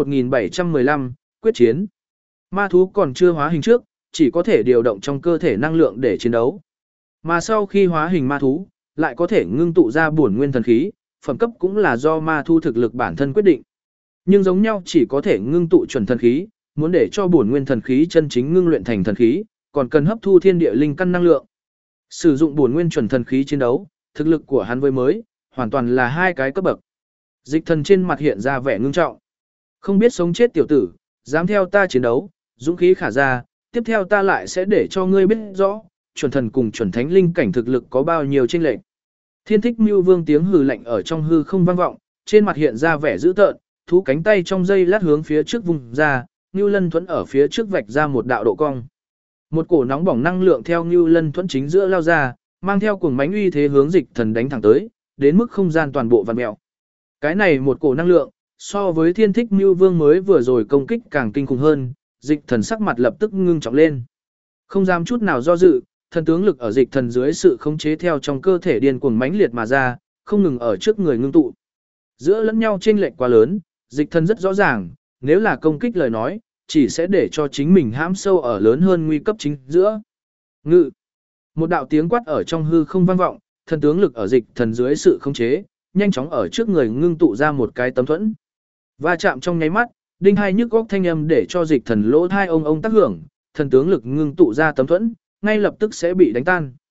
1715, quyết chiến. Ma thú còn chưa hóa hình trước, chỉ có thể điều động trong cơ thể năng lượng để chiến đấu. Mà sau khi hóa hình ma thú, lại có thể ngưng tụ ra bổn nguyên thần khí, phẩm cấp cũng là do ma thú thực lực bản thân quyết định. Nhưng giống nhau chỉ có thể ngưng tụ chuẩn thần khí, muốn để cho bổn nguyên thần khí chân chính ngưng luyện thành thần khí, còn cần hấp thu thiên địa linh căn năng lượng. Sử dụng bổn nguyên chuẩn thần khí chiến đấu, thực lực của hắn với mới, hoàn toàn là hai cái cấp bậc. Dịch thần trên mặt hiện ra vẻ ngưng trọng. Không biết sống chết tiểu tử, dám theo ta chiến đấu, dũng khí khả ra, tiếp theo ta lại sẽ để cho ngươi biết rõ, chuẩn thần cùng chuẩn thánh linh cảnh thực lực có bao nhiêu chênh lệch. Thiên Thích Nưu Vương tiếng hừ lạnh ở trong hư không vang vọng, trên mặt hiện ra vẻ dữ tợn, thú cánh tay trong dây lát hướng phía trước vùng ra, Nưu Lân thuẫn ở phía trước vạch ra một đạo độ cong. Một cổ nóng bỏng năng lượng theo Nưu Lân thuẫn chính giữa lao ra, mang theo cuồng mãnh uy thế hướng dịch thần đánh thẳng tới, đến mức không gian toàn bộ vặn mèo. Cái này một cổ năng lượng, so với Thiên Thích Nưu Vương mới vừa rồi công kích càng kinh khủng hơn, dịch thần sắc mặt lập tức ngưng trọng lên. Không dám chút nào do dự, thần tướng lực ở dịch thần dưới sự khống chế theo trong cơ thể điên cuồng mãnh liệt mà ra, không ngừng ở trước người ngưng tụ. Giữa lẫn nhau chênh lệch quá lớn, dịch thần rất rõ ràng, nếu là công kích lời nói, chỉ sẽ để cho chính mình hãm sâu ở lớn hơn nguy cấp chính giữa. Ngự. Một đạo tiếng quát ở trong hư không vang vọng, thần tướng lực ở dịch thần dưới sự khống chế, nhanh chóng ở trước người ngưng tụ ra một cái tấm thuẫn. Va chạm trong nháy mắt, đinh hai nhức góc thanh âm để cho dịch thần lỗ thai ông tác hưởng, thần tướng lực ngưng tụ ra tấm thuẫn, ngay lập tức sẽ bị đánh tan.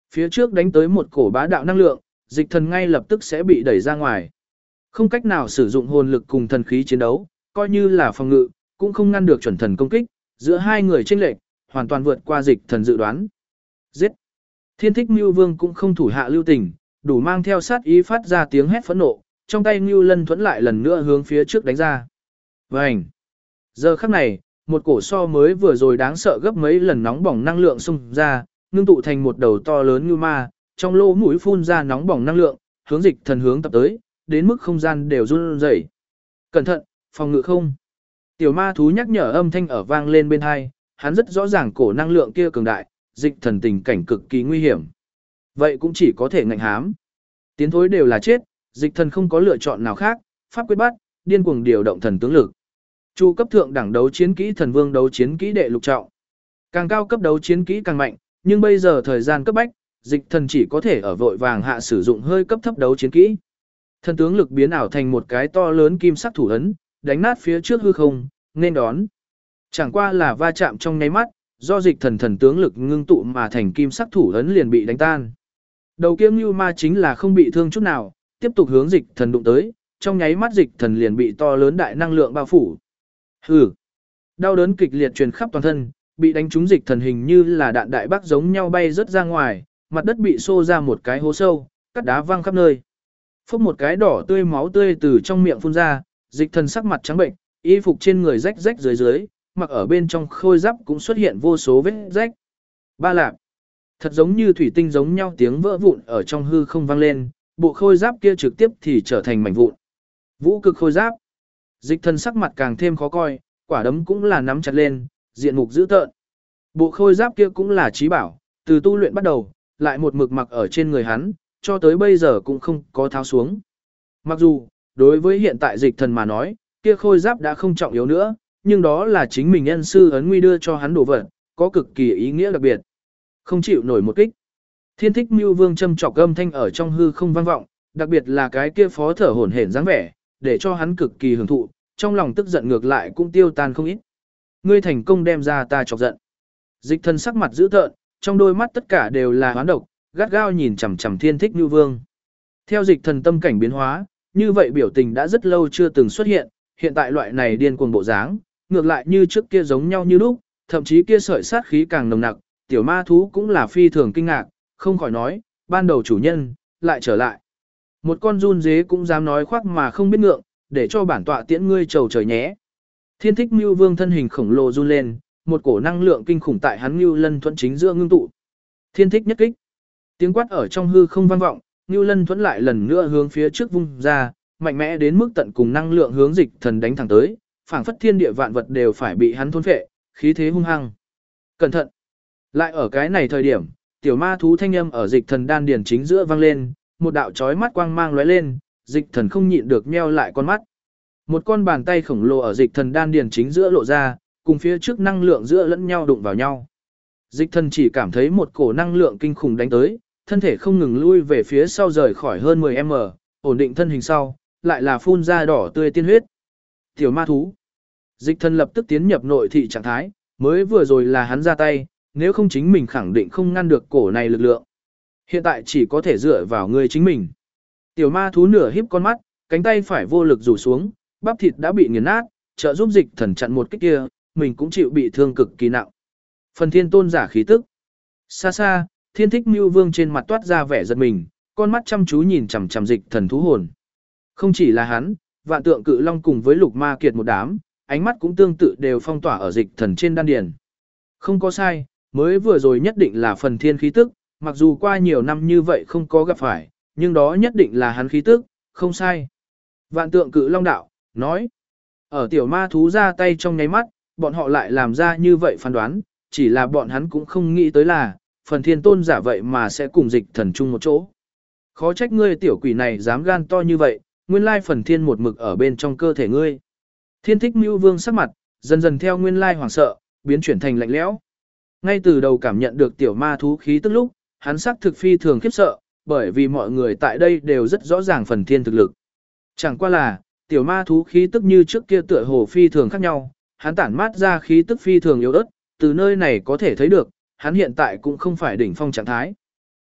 Phía trước đánh tới một cổ bá đạo năng lượng, dịch thần ngay lập tức sẽ bị đẩy ra ngoài. Không cách nào sử dụng hồn lực cùng thần khí chiến đấu, coi như là phòng ngự, cũng không ngăn được chuẩn thần công kích, giữa hai người chênh lệch, hoàn toàn vượt qua dịch thần dự đoán. Giết! Thiên Thích Mưu Vương cũng không thủ hạ lưu tình, đủ mang theo sát ý phát ra tiếng hét phẫn nộ, trong tay Mưu Lân thuẫn lại lần nữa hướng phía trước đánh ra. Vành! Giờ khắc này, một cổ so mới vừa rồi đáng sợ gấp mấy lần nóng bỏng năng lượng xung ra, ngưng tụ thành một đầu to lớn như ma, trong lỗ mũi phun ra nóng bỏng năng lượng, hướng dịch thần hướng tập tới, đến mức không gian đều run rẩy. Cẩn thận, phòng ngự không. Tiểu ma thú nhắc nhở âm thanh ở vang lên bên hai, hắn rất rõ ràng cổ năng lượng kia cường đại, dịch thần tình cảnh cực kỳ nguy hiểm. Vậy cũng chỉ có thể ngạnh hám. Tiến thối đều là chết, dịch thần không có lựa chọn nào khác, pháp quyết bắt, điên cuồng điều động thần tướng lực. Chu cấp thượng đẳng đấu chiến kỹ thần vương đấu chiến kỹ đệ lục trọng. Càng cao cấp đấu chiến kỹ càng mạnh, nhưng bây giờ thời gian cấp bách, dịch thần chỉ có thể ở vội vàng hạ sử dụng hơi cấp thấp đấu chiến kỹ. Thần tướng lực biến ảo thành một cái to lớn kim sắc thủ ấn, đánh nát phía trước hư không, nên đón. Chẳng qua là va chạm trong nháy mắt, do dịch thần tướng lực ngưng tụ mà thành kim sắc thủ ấn liền bị đánh tan. Đầu kiếm như ma chính là không bị thương chút nào, tiếp tục hướng dịch thần đụng tới, trong nháy mắt dịch thần liền bị to lớn đại năng lượng bao phủ. Hừ. Đau đớn kịch liệt truyền khắp toàn thân, bị đánh trúng dịch thần hình như là đạn đại bác giống nhau bay rớt ra ngoài, mặt đất bị xô ra một cái hố sâu, cắt đá văng khắp nơi. Phốc một cái đỏ tươi máu tươi từ trong miệng phun ra, dịch thần sắc mặt trắng bệnh, y phục trên người rách rách dưới, mặc ở bên trong khôi giáp cũng xuất hiện vô số vết rách. Ba lạp. Thật giống như thủy tinh giống nhau tiếng vỡ vụn ở trong hư không vang lên, bộ khôi giáp kia trực tiếp thì trở thành mảnh vụn. Vũ cực khôi giáp. Dịch thần sắc mặt càng thêm khó coi, quả đấm cũng là nắm chặt lên, diện mục dữ tợn. Bộ khôi giáp kia cũng là trí bảo, từ tu luyện bắt đầu, lại một mực mặc ở trên người hắn, cho tới bây giờ cũng không có tháo xuống. Mặc dù, đối với hiện tại dịch thần mà nói, kia khôi giáp đã không trọng yếu nữa, nhưng đó là chính mình nhân sư ấn nguy đưa cho hắn đồ vật, có cực kỳ ý nghĩa đặc biệt. Không chịu nổi một kích. Thiên Thích Mưu Vương châm chọc âm thanh ở trong hư không vang vọng, đặc biệt là cái kia phó thở hổn hển dáng vẻ, để cho hắn cực kỳ hưởng thụ, trong lòng tức giận ngược lại cũng tiêu tan không ít. Ngươi thành công đem ra ta chọc giận. Dịch thần sắc mặt dữ tợn, trong đôi mắt tất cả đều là hoán độc, gắt gao nhìn chằm chằm Thiên Thích Mưu Vương. Theo dịch thần tâm cảnh biến hóa, như vậy biểu tình đã rất lâu chưa từng xuất hiện, hiện tại loại này điên cuồng bộ dáng, ngược lại như trước kia giống nhau như lúc, thậm chí kia sợi sát khí càng nồng nặc, tiểu ma thú cũng là phi thường kinh ngạc, không khỏi nói, ban đầu chủ nhân, lại trở lại. Một con run dế cũng dám nói khoác mà không biết ngượng, để cho bản tọa tiễn ngươi trầu trời nhé. Thiên Thích Mưu Vương thân hình khổng lồ run lên, một cổ năng lượng kinh khủng tại hắn Nưu Lân Thuẫn chính giữa ngưng tụ. Thiên Thích nhất kích. Tiếng quát ở trong hư không vang vọng, Nưu Lân Thuẫn lại lần nữa hướng phía trước vung ra, mạnh mẽ đến mức tận cùng năng lượng hướng dịch thần đánh thẳng tới, phảng phất thiên địa vạn vật đều phải bị hắn thôn phệ, khí thế hung hăng. Cẩn thận. Lại ở cái này thời điểm, tiểu ma thú thanh âm ở dịch thần đan điền chính giữa vang lên, một đạo chói mắt quang mang lóe lên, dịch thần không nhịn được nheo lại con mắt. Một con bàn tay khổng lồ ở dịch thần đan điền chính giữa lộ ra, cùng phía trước năng lượng giữa lẫn nhau đụng vào nhau. Dịch thần chỉ cảm thấy một cổ năng lượng kinh khủng đánh tới, thân thể không ngừng lui về phía sau rời khỏi hơn 10m, ổn định thân hình sau, lại là phun ra đỏ tươi tiên huyết. Tiểu ma thú. Dịch thần lập tức tiến nhập nội thị trạng thái, mới vừa rồi là hắn ra tay, nếu không chính mình khẳng định không ngăn được cổ này lực lượng. Hiện tại chỉ có thể dựa vào người chính mình. Tiểu ma thú nửa híp con mắt, cánh tay phải vô lực rủ xuống, bắp thịt đã bị nghiền nát, trợ giúp dịch thần chặn một kích kia, mình cũng chịu bị thương cực kỳ nặng. Phần thiên tôn giả khí tức. Xa xa, Thiên Thích Mưu Vương trên mặt toát ra vẻ giật mình, con mắt chăm chú nhìn chằm chằm dịch thần thú hồn. Không chỉ là hắn, Vạn Tượng Cự Long cùng với Lục Ma Kiệt một đám, ánh mắt cũng tương tự đều phong tỏa ở dịch thần trên đan điền. Không có sai, mới vừa rồi nhất định là phần thiên khí tức, mặc dù qua nhiều năm như vậy không có gặp phải, nhưng đó nhất định là hắn khí tức, không sai. Vạn Tượng Cự Long đạo, nói. Ở tiểu ma thú ra tay trong nháy mắt, bọn họ lại làm ra như vậy phán đoán, chỉ là bọn hắn cũng không nghĩ tới là, phần thiên tôn giả vậy mà sẽ cùng dịch thần chung một chỗ. Khó trách ngươi tiểu quỷ này dám gan to như vậy, nguyên lai phần thiên một mực ở bên trong cơ thể ngươi. Thiên Thích Mưu Vương sắc mặt, dần dần theo nguyên lai hoảng sợ, biến chuyển thành lạnh lẽo. Ngay từ đầu cảm nhận được tiểu ma thú khí tức lúc, hắn sắc thực phi thường khiếp sợ, bởi vì mọi người tại đây đều rất rõ ràng phần thiên thực lực. Chẳng qua là, tiểu ma thú khí tức như trước kia tựa hồ phi thường khác nhau, hắn tản mát ra khí tức phi thường yếu ớt, từ nơi này có thể thấy được, hắn hiện tại cũng không phải đỉnh phong trạng thái.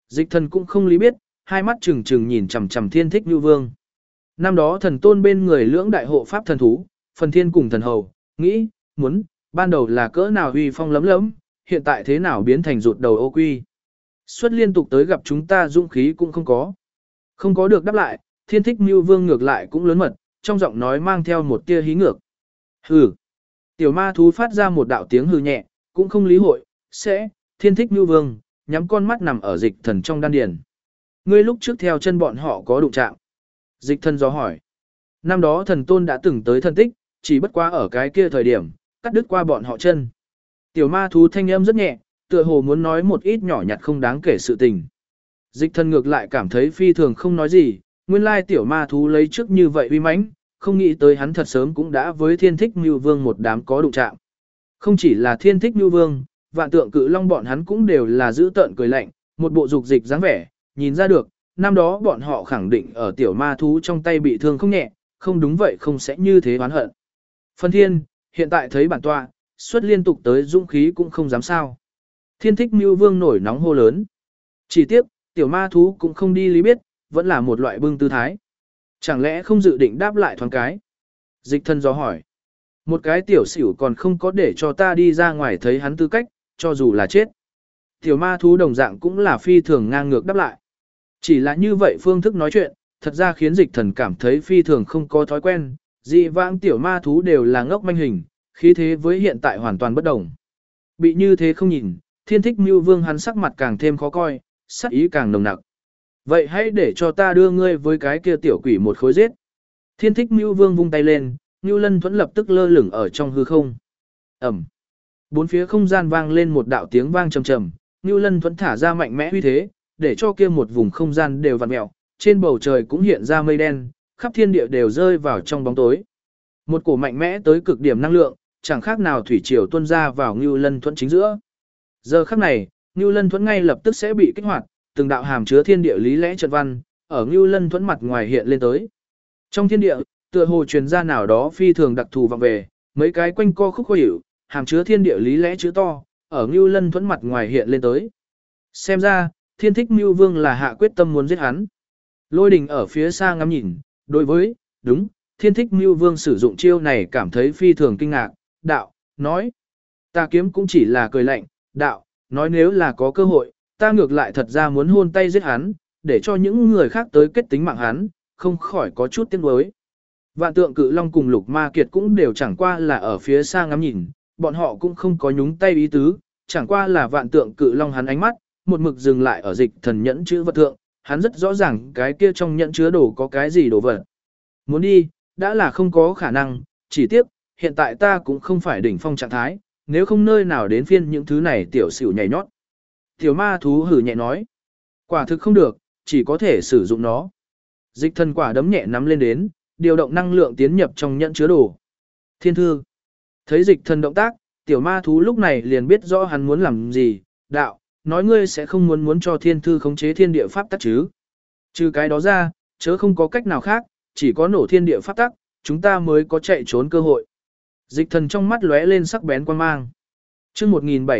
Dịch thần cũng không lý biết, hai mắt trừng trừng nhìn chằm chằm Thiên Thích Nưu Vương. Năm đó thần tôn bên người lưỡng đại hộ pháp thần thú, phần thiên cùng thần hầu, nghĩ, muốn, ban đầu là cỡ nào uy phong lấm lấm, hiện tại thế nào biến thành rụt đầu ô quy. Suốt liên tục tới gặp chúng ta dũng khí cũng không có. Không có được đáp lại, Thiên Thích Nưu Vương ngược lại cũng lớn mật, trong giọng nói mang theo một tia hí ngược. Hừ. Tiểu ma thú phát ra một đạo tiếng hừ nhẹ, cũng không lý hội, sẽ, Thiên Thích Nưu Vương, nhắm con mắt nằm ở dịch thần trong đan điền. Ngươi lúc trước theo chân bọn họ có đụng chạm. Dịch thần do hỏi. Năm đó thần tôn đã từng tới thần tích, chỉ bất quá ở cái kia thời điểm, cắt đứt qua bọn họ chân. Tiểu ma thú thanh âm rất nhẹ, tựa hồ muốn nói một ít nhỏ nhặt không đáng kể sự tình. Dịch thần ngược lại cảm thấy phi thường không nói gì, nguyên lai tiểu ma thú lấy trước như vậy uy mãnh, không nghĩ tới hắn thật sớm cũng đã với Thiên Thích Nưu Vương một đám có đụng chạm. Không chỉ là Thiên Thích Nưu Vương, Vạn Tượng Cự Long bọn hắn cũng đều là giữ tợn cười lạnh, một bộ dục dịch dáng vẻ, nhìn ra được, năm đó bọn họ khẳng định ở tiểu ma thú trong tay bị thương không nhẹ, không đúng vậy không sẽ như thế oán hận. Phân Thiên, hiện tại thấy bản tọa, xuất liên tục tới dũng khí cũng không dám sao. Thiên Thích Nưu Vương nổi nóng hô lớn. Chỉ tiếc, tiểu ma thú cũng không đi lý biết, vẫn là một loại bưng tư thái. Chẳng lẽ không dự định đáp lại thoáng cái? Dịch thân do hỏi. Một cái tiểu xỉu còn không có để cho ta đi ra ngoài thấy hắn tư cách, cho dù là chết. Tiểu ma thú đồng dạng cũng là phi thường ngang ngược đáp lại. Chỉ là như vậy phương thức nói chuyện, thật ra khiến dịch thần cảm thấy phi thường không có thói quen, dị vãng tiểu ma thú đều là ngốc manh hình, khí thế với hiện tại hoàn toàn bất đồng. Bị như thế không nhìn, Thiên Thích Nưu Vương hắn sắc mặt càng thêm khó coi, sắc ý càng nồng nặc. Vậy hãy để cho ta đưa ngươi với cái kia tiểu quỷ một khối giết. Thiên Thích Nưu Vương vung tay lên, Nưu Lân Thuẫn lập tức lơ lửng ở trong hư không. Ẩm. Bốn phía không gian vang lên một đạo tiếng vang trầm trầm, Nưu Lân Thuẫn thả ra mạnh mẽ uy thế, để cho kia một vùng không gian đều vặn mèo, trên bầu trời cũng hiện ra mây đen, khắp thiên địa đều rơi vào trong bóng tối. Một cổ mạnh mẽ tới cực điểm năng lượng, chẳng khác nào thủy triều tuôn ra vào Nưu Lân Thuẫn chính giữa. Giờ khắc này, Nưu Lân Thuẫn ngay lập tức sẽ bị kích hoạt, từng đạo hàm chứa thiên địa lý lẽ trận văn, ở Nưu Lân Thuẫn mặt ngoài hiện lên tới. Trong thiên địa, tựa hồ truyền ra nào đó phi thường đặc thù vọng về, mấy cái quanh co khúc khuỷu, hàm chứa thiên địa lý lẽ chữ to, ở Nưu Lân Thuẫn mặt ngoài hiện lên tới. Xem ra, Thiên Thích Nưu Vương là hạ quyết tâm muốn giết hắn. Lôi Đình ở phía xa ngắm nhìn, đối với, đúng, Thiên Thích Nưu Vương sử dụng chiêu này cảm thấy phi thường kinh ngạc, đạo, nói. Ta kiếm cũng chỉ là cười lạnh, đạo, nói nếu là có cơ hội, ta ngược lại thật ra muốn hôn tay giết hắn, để cho những người khác tới kết tính mạng hắn, không khỏi có chút tiếc nuối. Vạn Tượng Cự Long cùng Lục Ma Kiệt cũng đều chẳng qua là ở phía xa ngắm nhìn, bọn họ cũng không có nhúng tay ý tứ, chẳng qua là Vạn Tượng Cự Long hắn ánh mắt, một mực dừng lại ở dịch thần nhẫn chứa vật thượng, hắn rất rõ ràng cái kia trong nhẫn chứa đồ có cái gì đồ vật. Muốn đi, đã là không có khả năng, chỉ tiếc, hiện tại ta cũng không phải đỉnh phong trạng thái, nếu không nơi nào đến phiên những thứ này tiểu xỉu nhảy nhót. Tiểu ma thú hử nhẹ nói, quả thực không được, chỉ có thể sử dụng nó. Dịch thần quả đấm nhẹ nắm lên đến, điều động năng lượng tiến nhập trong nhẫn chứa đồ. Thiên thư. Thấy dịch thần động tác, tiểu ma thú lúc này liền biết rõ hắn muốn làm gì, đạo, nói ngươi sẽ không muốn cho thiên thư khống chế thiên địa pháp tắc chứ. Trừ cái đó ra, chớ không có cách nào khác, chỉ có nổ thiên địa pháp tắc, chúng ta mới có chạy trốn cơ hội. Dịch thần trong mắt lóe lên sắc bén quan mang. Chương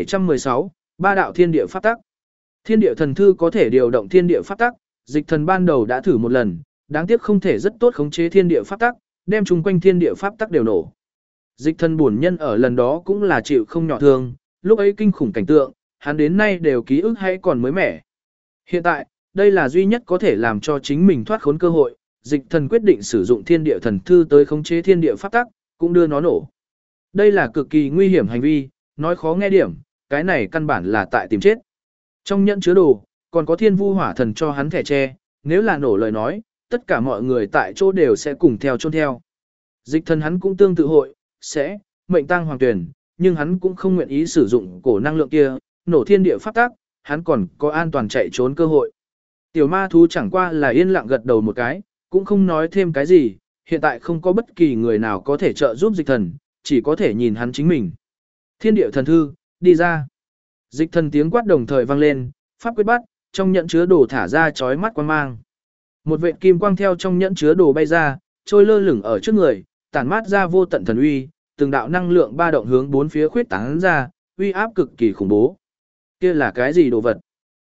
1716, ba đạo thiên địa pháp tắc. Thiên địa thần thư có thể điều động thiên địa pháp tắc, dịch thần ban đầu đã thử một lần, đáng tiếc không thể rất tốt khống chế thiên địa pháp tắc, đem chung quanh thiên địa pháp tắc đều nổ. Dịch thần bổn nhân ở lần đó cũng là chịu không nhỏ thương, lúc ấy kinh khủng cảnh tượng, hắn đến nay đều ký ức hay còn mới mẻ. Hiện tại, đây là duy nhất có thể làm cho chính mình thoát khốn cơ hội, dịch thần quyết định sử dụng thiên địa thần thư tới khống chế thiên địa pháp tắc, cũng đưa nó nổ. Đây là cực kỳ nguy hiểm hành vi, nói khó nghe điểm, cái này căn bản là tại tìm chết. Trong nhẫn chứa đồ, còn có thiên vu hỏa thần cho hắn thẻ tre, nếu là nổ lời nói, tất cả mọi người tại chỗ đều sẽ cùng theo chôn theo. Dịch thần hắn cũng tương tự hội, sẽ, mệnh tăng hoàng tuyển, nhưng hắn cũng không nguyện ý sử dụng cổ năng lượng kia, nổ thiên địa pháp tắc, hắn còn có an toàn chạy trốn cơ hội. Tiểu ma thú chẳng qua là yên lặng gật đầu một cái, cũng không nói thêm cái gì, hiện tại không có bất kỳ người nào có thể trợ giúp dịch thần, chỉ có thể nhìn hắn chính mình. Thiên địa thần thư, đi ra. Dịch thần tiếng quát đồng thời vang lên, pháp quyết bắt, trong nhẫn chứa đồ thả ra chói mắt quang mang. Một vệt kim quang theo trong nhẫn chứa đồ bay ra, trôi lơ lửng ở trước người, tản mát ra vô tận thần uy, từng đạo năng lượng ba động hướng bốn phía khuyết tán ra, uy áp cực kỳ khủng bố. Kia là cái gì đồ vật?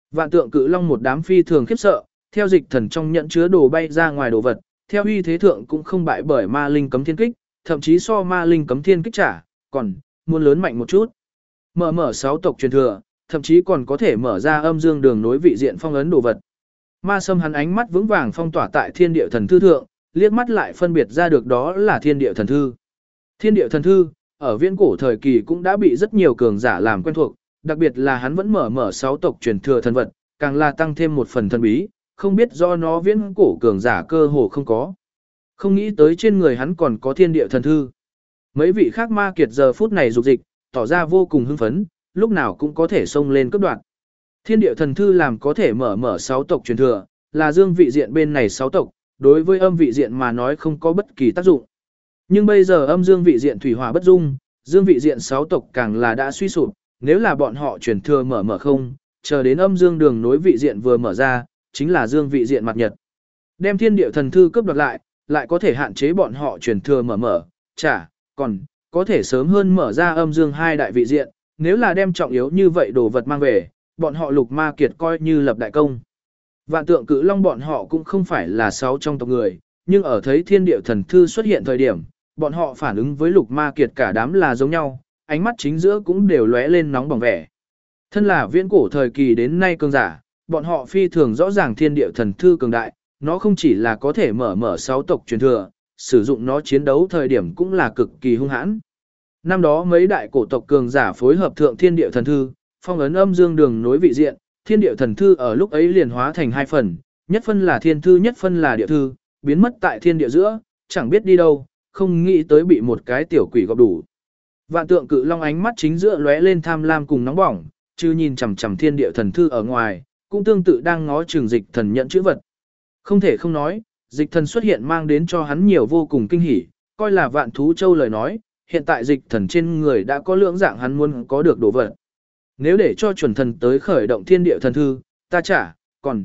Vạn tượng cự long một đám phi thường khiếp sợ, theo dịch thần trong nhẫn chứa đồ bay ra ngoài đồ vật, theo uy thế thượng cũng không bại bởi ma linh cấm thiên kích, thậm chí so ma linh cấm thiên kích trả, còn muốn lớn mạnh một chút. Mở 6 tộc truyền thừa, thậm chí còn có thể mở ra âm dương đường nối vị diện phong ấn đồ vật. Ma Sâm hắn ánh mắt vững vàng phong tỏa tại Thiên Địa Thần Thư thượng, liếc mắt lại phân biệt ra được đó là Thiên Địa Thần Thư. Thiên Địa Thần Thư, ở viễn cổ thời kỳ cũng đã bị rất nhiều cường giả làm quen thuộc, đặc biệt là hắn vẫn mở 6 tộc truyền thừa thần vật, càng là tăng thêm một phần thần bí, không biết do nó viễn cổ cường giả cơ hồ không có. Không nghĩ tới trên người hắn còn có Thiên Địa Thần Thư. Mấy vị khác ma kiệt giờ phút này dục dịch, tỏ ra vô cùng hưng phấn, lúc nào cũng có thể xông lên cấp đoạn. Thiên Địa Thần Thư làm có thể mở 6 tộc truyền thừa, là dương vị diện bên này 6 tộc, đối với âm vị diện mà nói không có bất kỳ tác dụng. Nhưng bây giờ âm dương vị diện thủy hỏa bất dung, dương vị diện 6 tộc càng là đã suy sụp, nếu là bọn họ truyền thừa mở không, chờ đến âm dương đường nối vị diện vừa mở ra, chính là dương vị diện mặt nhật. Đem Thiên Địa Thần Thư cướp đoạt lại có thể hạn chế bọn họ truyền thừa mở, còn có thể sớm hơn mở ra âm dương hai đại vị diện, nếu là đem trọng yếu như vậy đồ vật mang về, bọn họ lục ma kiệt coi như lập đại công. Vạn tượng cự long bọn họ cũng không phải là 6 trong tộc người, nhưng ở thấy Thiên Địa Thần Thư xuất hiện thời điểm, bọn họ phản ứng với lục ma kiệt cả đám là giống nhau, ánh mắt chính giữa cũng đều lóe lên nóng bỏng vẻ. Thân là viễn cổ thời kỳ đến nay cường giả, bọn họ phi thường rõ ràng Thiên Địa Thần Thư cường đại, nó không chỉ là có thể mở 6 tộc truyền thừa, sử dụng nó chiến đấu thời điểm cũng là cực kỳ hung hãn. Năm đó mấy đại cổ tộc cường giả phối hợp thượng Thiên Địa Thần Thư, phong ấn âm dương đường nối vị diện, Thiên Địa Thần Thư ở lúc ấy liền hóa thành 2 phần, nhất phân là thiên thư nhất phân là địa thư, biến mất tại thiên địa giữa, chẳng biết đi đâu, không nghĩ tới bị một cái tiểu quỷ gọp đủ. Vạn tượng cự long ánh mắt chính giữa lóe lên tham lam cùng nóng bỏng, chứ nhìn chằm chằm Thiên Địa Thần Thư ở ngoài, cũng tương tự đang ngó chừng dịch thần nhận chữ vật. Không thể không nói, dịch thần xuất hiện mang đến cho hắn nhiều vô cùng kinh hỉ, coi là Vạn Thú Châu lời nói, hiện tại dịch thần trên người đã có lưỡng dạng hắn muốn có được đồ vật. Nếu để cho chuẩn thần tới khởi động Thiên Địa Thần Thư, ta trả, còn,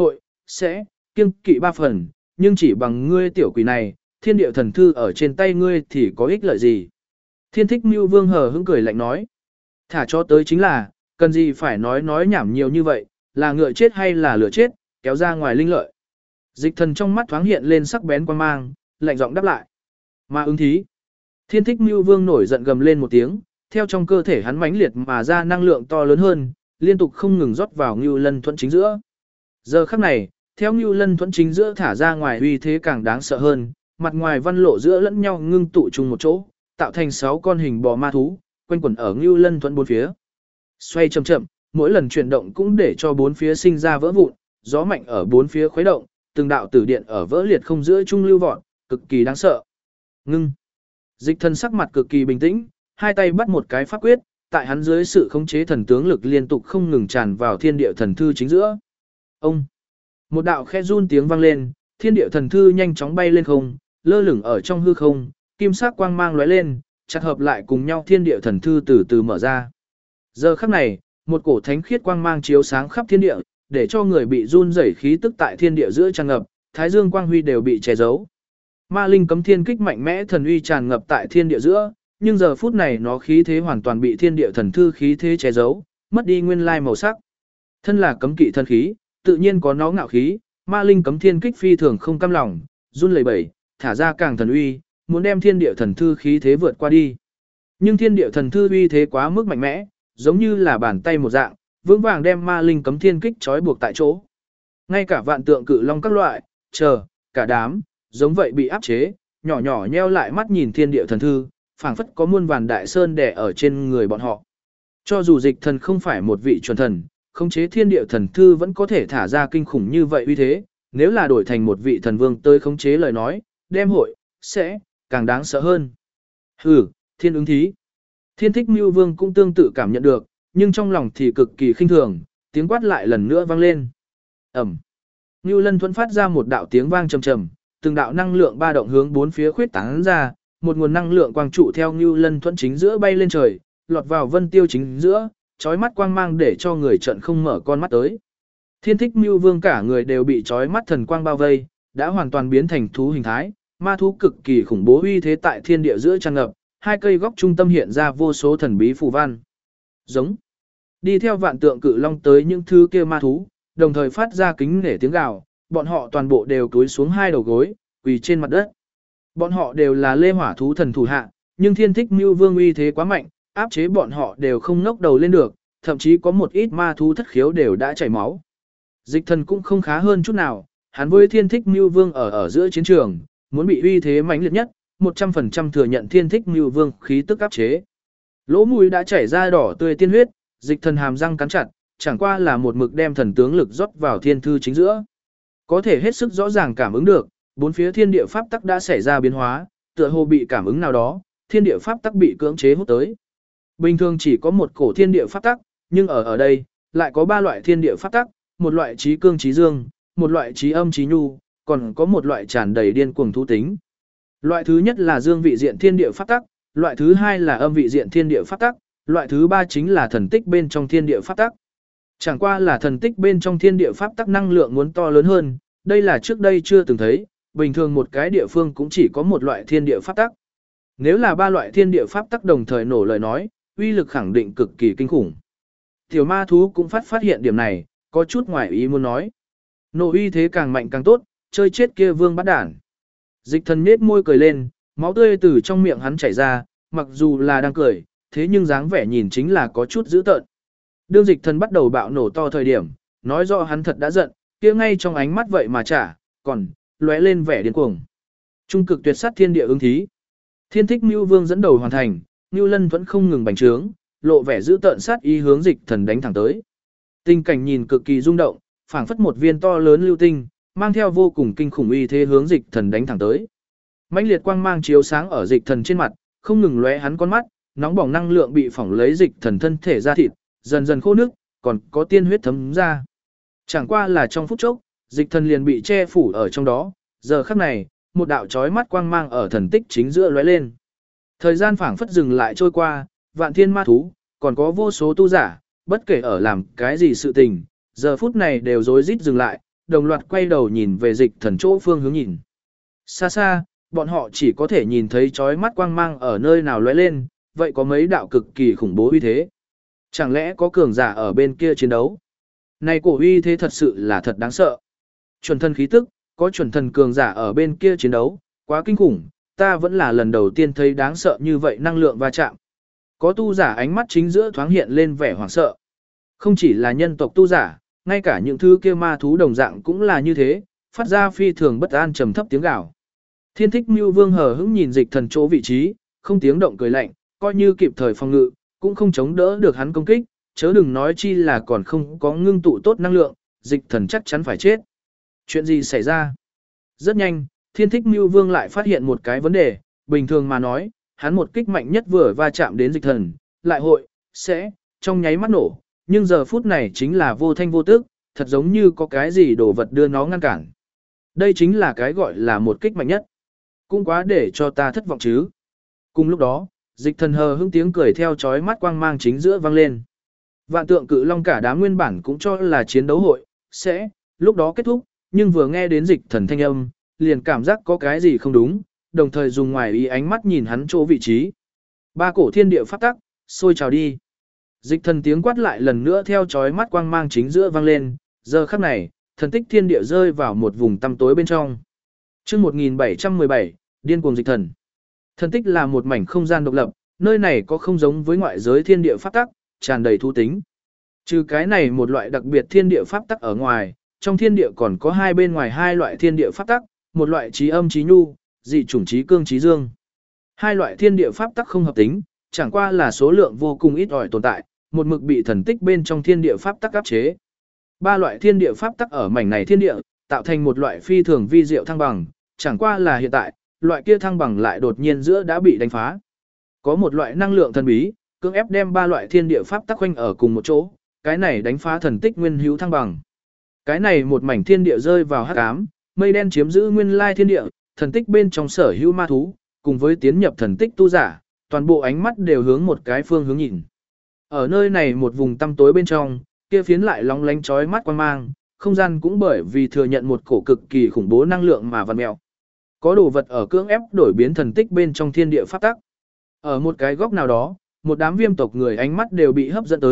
sẽ, kiêng kỵ 3 phần, nhưng chỉ bằng ngươi tiểu quỷ này, Thiên Địa Thần Thư ở trên tay ngươi thì có ích lợi gì. Thiên Thích Mưu Vương hờ hững cười lạnh nói, thả cho tới chính là, cần gì phải nói nhảm nhiều như vậy, là ngựa chết hay là lửa chết, kéo ra ngoài linh lợi. Dịch thần trong mắt thoáng hiện lên sắc bén quan mang, lạnh giọng đáp lại. Mà ứng thí. Thiên Thích Mưu Vương nổi giận gầm lên một tiếng, theo trong cơ thể hắn mãnh liệt mà ra năng lượng to lớn hơn, liên tục không ngừng rót vào Ngưu Lân Thuẫn chính giữa. Giờ khắc này, theo Ngưu Lân Thuẫn chính giữa thả ra ngoài uy thế càng đáng sợ hơn, mặt ngoài văn lộ giữa lẫn nhau ngưng tụ chung một chỗ, tạo thành 6 con hình bò ma thú, quanh quẩn ở Ngưu Lân Thuẫn bốn phía. Xoay chậm chậm, mỗi lần chuyển động cũng để cho bốn phía sinh ra vỡ vụn, gió mạnh ở bốn phía khuấy động, từng đạo tử điện ở vỡ liệt không giữa trung lưu vọt, cực kỳ đáng sợ. Ngưng. Dịch thần sắc mặt cực kỳ bình tĩnh, hai tay bắt một cái pháp quyết, tại hắn dưới sự khống chế thần tướng lực liên tục không ngừng tràn vào Thiên Địa Thần Thư chính giữa. Ông. Một đạo khe run tiếng vang lên, Thiên Địa Thần Thư nhanh chóng bay lên không, lơ lửng ở trong hư không, kim sắc quang mang lóe lên, chặt hợp lại cùng nhau Thiên Địa Thần Thư từ từ mở ra. Giờ khắc này, một cổ thánh khiết quang mang chiếu sáng khắp thiên địa, để cho người bị run rẩy khí tức tại thiên địa giữa tràn ngập, thái dương quang huy đều bị che giấu. Ma linh cấm thiên kích mạnh mẽ thần uy tràn ngập tại thiên địa giữa, nhưng giờ phút này nó khí thế hoàn toàn bị Thiên Địa Thần Thư khí thế che giấu, mất đi nguyên lai màu sắc. Thân là cấm kỵ thân khí, tự nhiên có nó ngạo khí, ma linh cấm thiên kích phi thường không cam lòng, run lẩy bẩy, thả ra càng thần uy, muốn đem Thiên Địa Thần Thư khí thế vượt qua đi. Nhưng Thiên Địa Thần Thư uy thế quá mức mạnh mẽ, giống như là bàn tay một dạng, vững vàng đem ma linh cấm thiên kích trói buộc tại chỗ. Ngay cả vạn tượng cự long các loại, cả đám, giống vậy bị áp chế, nhỏ nhỏ nheo lại mắt nhìn Thiên Địa Thần Thư, phảng phất có muôn vàn đại sơn đè ở trên người bọn họ. Cho dù dịch thần không phải một vị chuẩn thần, khống chế Thiên Địa Thần Thư vẫn có thể thả ra kinh khủng như vậy uy thế, nếu là đổi thành một vị thần vương tới khống chế lời nói, đem sẽ càng đáng sợ hơn. Hừ, Thiên ứng thí. Thiên Thích Mưu Vương cũng tương tự cảm nhận được, nhưng trong lòng thì cực kỳ khinh thường, tiếng quát lại lần nữa vang lên. Ầm. Ngưu Lân Thuẫn phát ra một đạo tiếng vang trầm trầm, từng đạo năng lượng ba động hướng bốn phía khuyết tán ra, một nguồn năng lượng quang trụ theo Ngưu Lân Thuẫn chính giữa bay lên trời, lọt vào vân tiêu chính giữa, chói mắt quang mang để cho người trận không mở con mắt tới. Thiên Thích Mưu Vương cả người đều bị chói mắt thần quang bao vây, đã hoàn toàn biến thành thú hình thái, ma thú cực kỳ khủng bố uy thế tại thiên địa giữa tràn ngập, hai cây góc trung tâm hiện ra vô số thần bí phù văn. Giống. Đi theo vạn tượng cự long tới những thứ kia ma thú, đồng thời phát ra kính nể tiếng gào, bọn họ toàn bộ đều cúi xuống hai đầu gối, quỳ trên mặt đất. Bọn họ đều là lê hỏa thú thần thủ hạ, nhưng thiên thích mưu vương uy thế quá mạnh, áp chế bọn họ đều không ngóc đầu lên được, thậm chí có một ít ma thú thất khiếu đều đã chảy máu. Dịch thần cũng không khá hơn chút nào, hắn với thiên thích mưu vương ở giữa chiến trường, muốn bị uy thế mãnh liệt nhất, 100% thừa nhận thiên thích mưu vương khí tức áp chế. Lỗ mũi đã chảy ra đỏ tươi tiên huyết, dịch thần hàm răng cắn chặt, chẳng qua là một mực đem thần tướng lực rót vào thiên thư chính giữa. Có thể hết sức rõ ràng cảm ứng được, bốn phía thiên địa pháp tắc đã xảy ra biến hóa, tựa hồ bị cảm ứng nào đó, thiên địa pháp tắc bị cưỡng chế hút tới. Bình thường chỉ có một cổ thiên địa pháp tắc, nhưng ở đây, lại có ba loại thiên địa pháp tắc, một loại trí cương trí dương, một loại trí âm trí nhu, còn có một loại tràn đầy điên cuồng thú tính. Loại thứ nhất là dương vị diện thiên địa pháp tắc, loại thứ hai là âm vị diện thiên địa pháp tắc, loại thứ ba chính là thần tích bên trong thiên địa pháp tắc. Chẳng qua là thần tích bên trong thiên địa pháp tắc năng lượng muốn to lớn hơn, đây là trước đây chưa từng thấy, bình thường một cái địa phương cũng chỉ có một loại thiên địa pháp tắc. Nếu là ba loại thiên địa pháp tắc đồng thời nổ lời nói, uy lực khẳng định cực kỳ kinh khủng. Tiểu ma thú cũng phát hiện điểm này, có chút ngoài ý muốn nói. Nổ uy thế càng mạnh càng tốt, chơi chết kia vương bắt đản. Dịch thần nết môi cười lên, máu tươi từ trong miệng hắn chảy ra, mặc dù là đang cười, thế nhưng dáng vẻ nhìn chính là có chút dữ tợn. Đương dịch thần bắt đầu bạo nổ to thời điểm, nói rõ hắn thật đã giận, kia ngay trong ánh mắt vậy mà chả, còn lóe lên vẻ điên cuồng. Trung cực tuyệt sát thiên địa ứng thí. Thiên thích Mưu Vương dẫn đầu hoàn thành, Nưu Lân vẫn không ngừng bành trướng, lộ vẻ dữ tợn sát ý hướng dịch thần đánh thẳng tới. Tình cảnh nhìn cực kỳ rung động, phảng phất một viên to lớn lưu tinh, mang theo vô cùng kinh khủng uy thế hướng dịch thần đánh thẳng tới. Mãnh liệt quang mang chiếu sáng ở dịch thần trên mặt, không ngừng lóe hắn con mắt, nóng bỏng năng lượng bị phỏng lấy dịch thần thân thể ra thịt, dần dần khô nước, còn có tiên huyết thấm ra. Chẳng qua là trong phút chốc, dịch thần liền bị che phủ ở trong đó, giờ khắc này, một đạo chói mắt quang mang ở thần tích chính giữa lóe lên. Thời gian phảng phất dừng lại trôi qua, vạn thiên ma thú, còn có vô số tu giả, bất kể ở làm cái gì sự tình, giờ phút này đều rối rít dừng lại, đồng loạt quay đầu nhìn về dịch thần chỗ phương hướng nhìn. Xa xa, bọn họ chỉ có thể nhìn thấy chói mắt quang mang ở nơi nào lóe lên, vậy có mấy đạo cực kỳ khủng bố uy thế. Chẳng lẽ có cường giả ở bên kia chiến đấu? Này cổ uy thế thật sự là thật đáng sợ. Chuẩn thần khí tức, có chuẩn thần cường giả ở bên kia chiến đấu, quá kinh khủng, ta vẫn là lần đầu tiên thấy đáng sợ như vậy năng lượng va chạm. Có tu giả ánh mắt chính giữa thoáng hiện lên vẻ hoảng sợ. Không chỉ là nhân tộc tu giả, ngay cả những thứ kia ma thú đồng dạng cũng là như thế, phát ra phi thường bất an trầm thấp tiếng gào. Thiên thích Mưu Vương hờ hững nhìn dịch thần chỗ vị trí, không tiếng động cười lạnh, coi như kịp thời phòng ngự, cũng không chống đỡ được hắn công kích, chớ đừng nói chi là còn không có ngưng tụ tốt năng lượng, dịch thần chắc chắn phải chết. Chuyện gì xảy ra? Rất nhanh, Thiên thích Mưu Vương lại phát hiện một cái vấn đề, bình thường mà nói, hắn một kích mạnh nhất vừa va chạm đến dịch thần, lại sẽ trong nháy mắt nổ, nhưng giờ phút này chính là vô thanh vô tức, thật giống như có cái gì đồ vật đưa nó ngăn cản. Đây chính là cái gọi là một kích mạnh nhất. Cũng quá để cho ta thất vọng chứ. Cùng lúc đó, dịch thần hờ hững tiếng cười theo chói mắt quang mang chính giữa vang lên. Vạn tượng cự long cả đám nguyên bản cũng cho là chiến đấu hội, sẽ lúc đó kết thúc, nhưng vừa nghe đến dịch thần thanh âm, liền cảm giác có cái gì không đúng, đồng thời dùng ngoài ý ánh mắt nhìn hắn chỗ vị trí. Ba cổ thiên địa pháp tắc, xôi trào đi. Dịch thần tiếng quát lại lần nữa theo chói mắt quang mang chính giữa vang lên, giờ khắc này, thần tích thiên địa rơi vào một vùng tăm tối bên trong. Chương 1717, điên cuồng dịch thần. Thần tích là một mảnh không gian độc lập, nơi này có không giống với ngoại giới thiên địa pháp tắc, tràn đầy thú tính. Trừ cái này một loại đặc biệt thiên địa pháp tắc ở ngoài, trong thiên địa còn có hai bên ngoài hai loại thiên địa pháp tắc, một loại trí âm trí nhu, dị chủng trí cương trí dương. Hai loại thiên địa pháp tắc không hợp tính, chẳng qua là số lượng vô cùng ít ỏi tồn tại, một mực bị thần tích bên trong thiên địa pháp tắc áp chế. Ba loại thiên địa pháp tắc ở mảnh này thiên địa, tạo thành một loại phi thường vi diệu thăng bằng, chẳng qua là hiện tại, loại kia thăng bằng lại đột nhiên giữa đã bị đánh phá. Có một loại năng lượng thần bí, cưỡng ép đem ba loại thiên địa pháp tắc quanh ở cùng một chỗ, cái này đánh phá thần tích nguyên hữu thăng bằng. Cái này một mảnh thiên địa rơi vào hắc ám, mây đen chiếm giữ nguyên lai thiên địa, thần tích bên trong sở hữu ma thú, cùng với tiến nhập thần tích tu giả, toàn bộ ánh mắt đều hướng một cái phương hướng nhìn. Ở nơi này một vùng tăm tối bên trong, kia phiến lại lóng lánh chói mắt quang mang, không gian cũng bởi vì thừa nhận một cổ cực kỳ khủng bố năng lượng mà vặn mèo. Có đồ vật ở cưỡng ép đổi biến thần tích bên trong thiên địa pháp tắc. Ở một cái góc nào đó, một đám viêm tộc người ánh mắt đều bị hấp dẫn tới,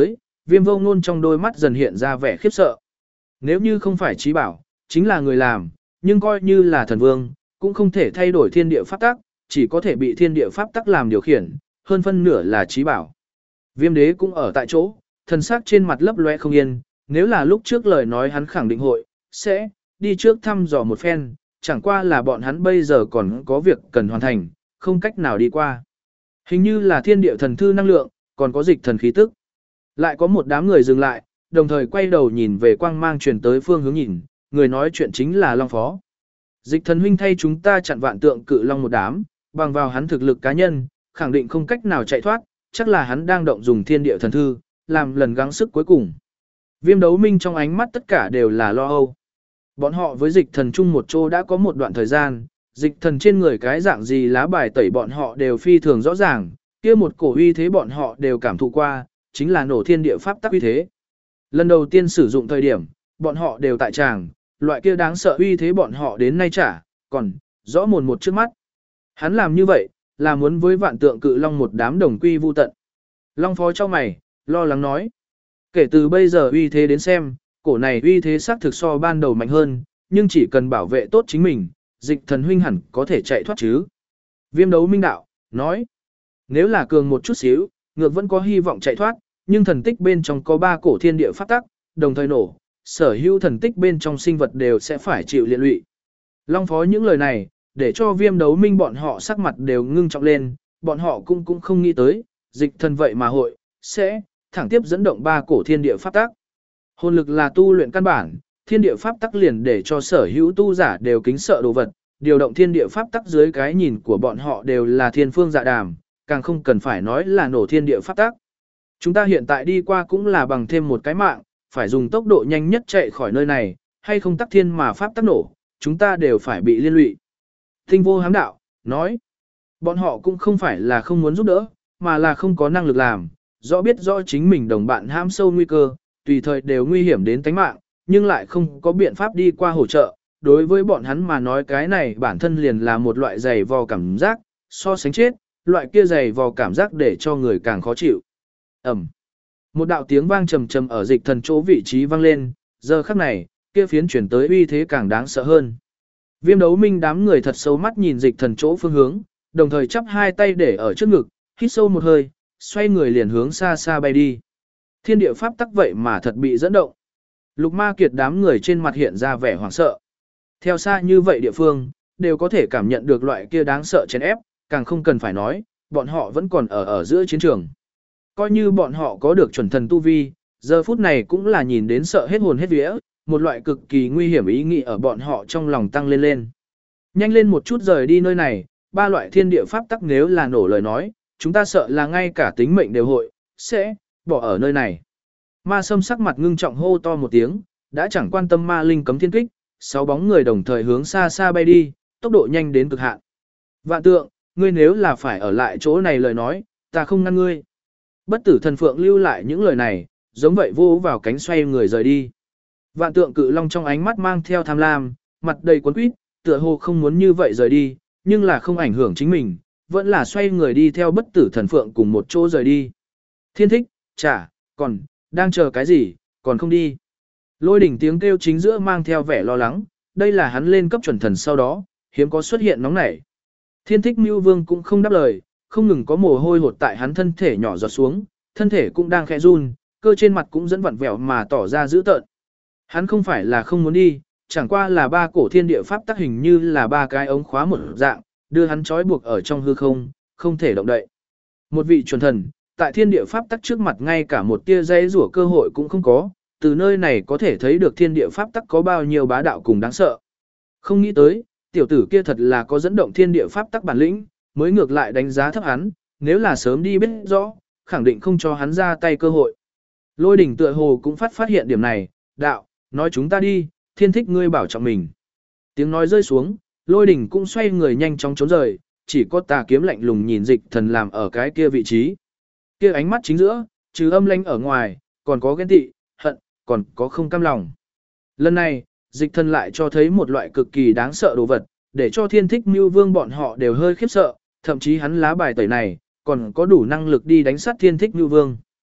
Viêm Vô Ngôn trong đôi mắt dần hiện ra vẻ khiếp sợ. Nếu như không phải trí bảo, chính là người làm, nhưng coi như là thần vương, cũng không thể thay đổi thiên địa pháp tắc, chỉ có thể bị thiên địa pháp tắc làm điều khiển, hơn phân nửa là trí bảo. Viêm đế cũng ở tại chỗ, thần sắc trên mặt lấp loe không yên, nếu là lúc trước lời nói hắn khẳng định hội, sẽ đi trước thăm dò một phen, chẳng qua là bọn hắn bây giờ còn có việc cần hoàn thành, không cách nào đi qua. Hình như là thiên địa thần thư năng lượng, còn có dịch thần khí tức. Lại có một đám người dừng lại, đồng thời quay đầu nhìn về quang mang truyền tới phương hướng nhìn, người nói chuyện chính là Long Phó. Dịch thần huynh thay chúng ta chặn vạn tượng cự long một đám, bằng vào hắn thực lực cá nhân, khẳng định không cách nào chạy thoát, chắc là hắn đang động dùng thiên địa thần thư, làm lần gắng sức cuối cùng. Viêm Đấu Minh trong ánh mắt tất cả đều là lo âu. Bọn họ với dịch thần chung một chỗ đã có một đoạn thời gian, dịch thần trên người cái dạng gì lá bài tẩy bọn họ đều phi thường rõ ràng, kia một cổ uy thế bọn họ đều cảm thụ qua, chính là nổ thiên địa pháp tắc uy thế. Lần đầu tiên sử dụng thời điểm, bọn họ đều tại tràng, loại kia đáng sợ uy thế bọn họ đến nay trả, còn rõ mồn một trước mắt. Hắn làm như vậy, là muốn với vạn tượng cự long một đám đồng quy vu tận. Long Phó cho mày, lo lắng nói. Kể từ bây giờ uy thế đến xem, cổ này uy thế xác thực so ban đầu mạnh hơn, nhưng chỉ cần bảo vệ tốt chính mình, dịch thần huynh hẳn có thể chạy thoát chứ. Viêm Đấu Minh đạo, nói. Nếu là cường một chút xíu, ngược vẫn có hy vọng chạy thoát, nhưng thần tích bên trong có 3 cổ thiên địa pháp tắc, đồng thời nổ, sở hữu thần tích bên trong sinh vật đều sẽ phải chịu liên lụy. Long Phó những lời này, để cho Viêm Đấu Minh bọn họ sắc mặt đều ngưng trọng lên, bọn họ cũng không nghĩ tới, dịch thần vậy mà hội, sẽ, thẳng tiếp dẫn động 3 cổ thiên địa pháp tắc. Hồn lực là tu luyện căn bản, thiên địa pháp tắc liền để cho sở hữu tu giả đều kính sợ đồ vật, điều động thiên địa pháp tắc dưới cái nhìn của bọn họ đều là thiên phương dạ đàm, càng không cần phải nói là nổ thiên địa pháp tắc. Chúng ta hiện tại đi qua cũng là bằng thêm một cái mạng, phải dùng tốc độ nhanh nhất chạy khỏi nơi này, hay không tắc thiên mà pháp tắc nổ, chúng ta đều phải bị liên lụy. Tinh Vô Hám đạo, nói, bọn họ cũng không phải là không muốn giúp đỡ, mà là không có năng lực làm, rõ biết rõ chính mình đồng bạn hãm sâu nguy cơ, tùy thời đều nguy hiểm đến tính mạng, nhưng lại không có biện pháp đi qua hỗ trợ. Đối với bọn hắn mà nói cái này bản thân liền là một loại dày vò cảm giác, so sánh chết, loại kia dày vò cảm giác để cho người càng khó chịu. Ẩm. Một đạo tiếng vang trầm trầm ở dịch thần chỗ vị trí vang lên, giờ khắc này, kia phiến chuyển tới uy thế càng đáng sợ hơn. Viêm Đấu Minh đám người thật sâu mắt nhìn dịch thần chỗ phương hướng, đồng thời chắp hai tay để ở trước ngực, hít sâu một hơi, xoay người liền hướng xa xa bay đi. Thiên địa pháp tắc vậy mà thật bị dẫn động. Lục Ma Kiệt đám người trên mặt hiện ra vẻ hoảng sợ. Theo xa như vậy địa phương, đều có thể cảm nhận được loại kia đáng sợ chèn ép, càng không cần phải nói, bọn họ vẫn còn ở giữa chiến trường. Coi như bọn họ có được chuẩn thần tu vi, giờ phút này cũng là nhìn đến sợ hết hồn hết vía, một loại cực kỳ nguy hiểm ý nghĩ ở bọn họ trong lòng tăng lên lên. Nhanh lên một chút rời đi nơi này, 3 loại thiên địa pháp tắc nếu là nổ lời nói, chúng ta sợ là ngay cả tính mệnh đều hội, sẽ bỏ ở nơi này. Ma Sâm sắc mặt ngưng trọng hô to một tiếng, đã chẳng quan tâm ma linh cấm thiên kích, 6 bóng người đồng thời hướng xa xa bay đi, tốc độ nhanh đến cực hạn. Vạn Tượng, ngươi nếu là phải ở lại chỗ này lời nói, ta không ngăn ngươi. Bất Tử Thần Phượng lưu lại những lời này, giống vậy vô vào cánh xoay người rời đi. Vạn Tượng Cự Long trong ánh mắt mang theo tham lam, mặt đầy cuốn quýt, tựa hồ không muốn như vậy rời đi, nhưng là không ảnh hưởng chính mình, vẫn là xoay người đi theo Bất Tử Thần Phượng cùng một chỗ rời đi. Thiên Thích, chả, còn, đang chờ cái gì, còn không đi. Lôi Đỉnh tiếng kêu chính giữa mang theo vẻ lo lắng, đây là hắn lên cấp chuẩn thần sau đó, hiếm có xuất hiện nóng nảy. Thiên Thích Mưu Vương cũng không đáp lời, không ngừng có mồ hôi hột tại hắn thân thể nhỏ giọt xuống, thân thể cũng đang khẽ run, cơ trên mặt cũng dẫn vặn vẹo mà tỏ ra dữ tợn. Hắn không phải là không muốn đi, chẳng qua là 3 cổ thiên địa pháp tác hình như là 3 cái ống khóa một dạng, đưa hắn trói buộc ở trong hư không, không thể động đậy. Một vị chuẩn thần, tại thiên địa pháp tắc trước mặt ngay cả một tia dây rủa cơ hội cũng không có, từ nơi này có thể thấy được thiên địa pháp tắc có bao nhiêu bá đạo cùng đáng sợ. Không nghĩ tới, tiểu tử kia thật là có dẫn động thiên địa pháp tắc bản lĩnh, mới ngược lại đánh giá thấp hắn, nếu là sớm đi biết rõ, khẳng định không cho hắn ra tay cơ hội. Lôi Đỉnh tựa hồ cũng phát hiện điểm này, đạo, nói chúng ta đi, Thiên Thích ngươi bảo trọng mình. Tiếng nói rơi xuống, Lôi Đỉnh cũng xoay người nhanh chóng trốn rời, chỉ có Tà Kiếm lạnh lùng nhìn dịch thần làm ở cái kia vị trí. Kia ánh mắt chính giữa, trừ âm lãnh ở ngoài, còn có ghen tị, hận, còn có không cam lòng. Lần này, dịch thần lại cho thấy một loại cực kỳ đáng sợ đồ vật, để cho Thiên Thích Mưu Vương bọn họ đều hơi khiếp sợ, thậm chí hắn lá bài tẩy này, còn có đủ năng lực đi đánh sát Thiên Thích Mưu Vương.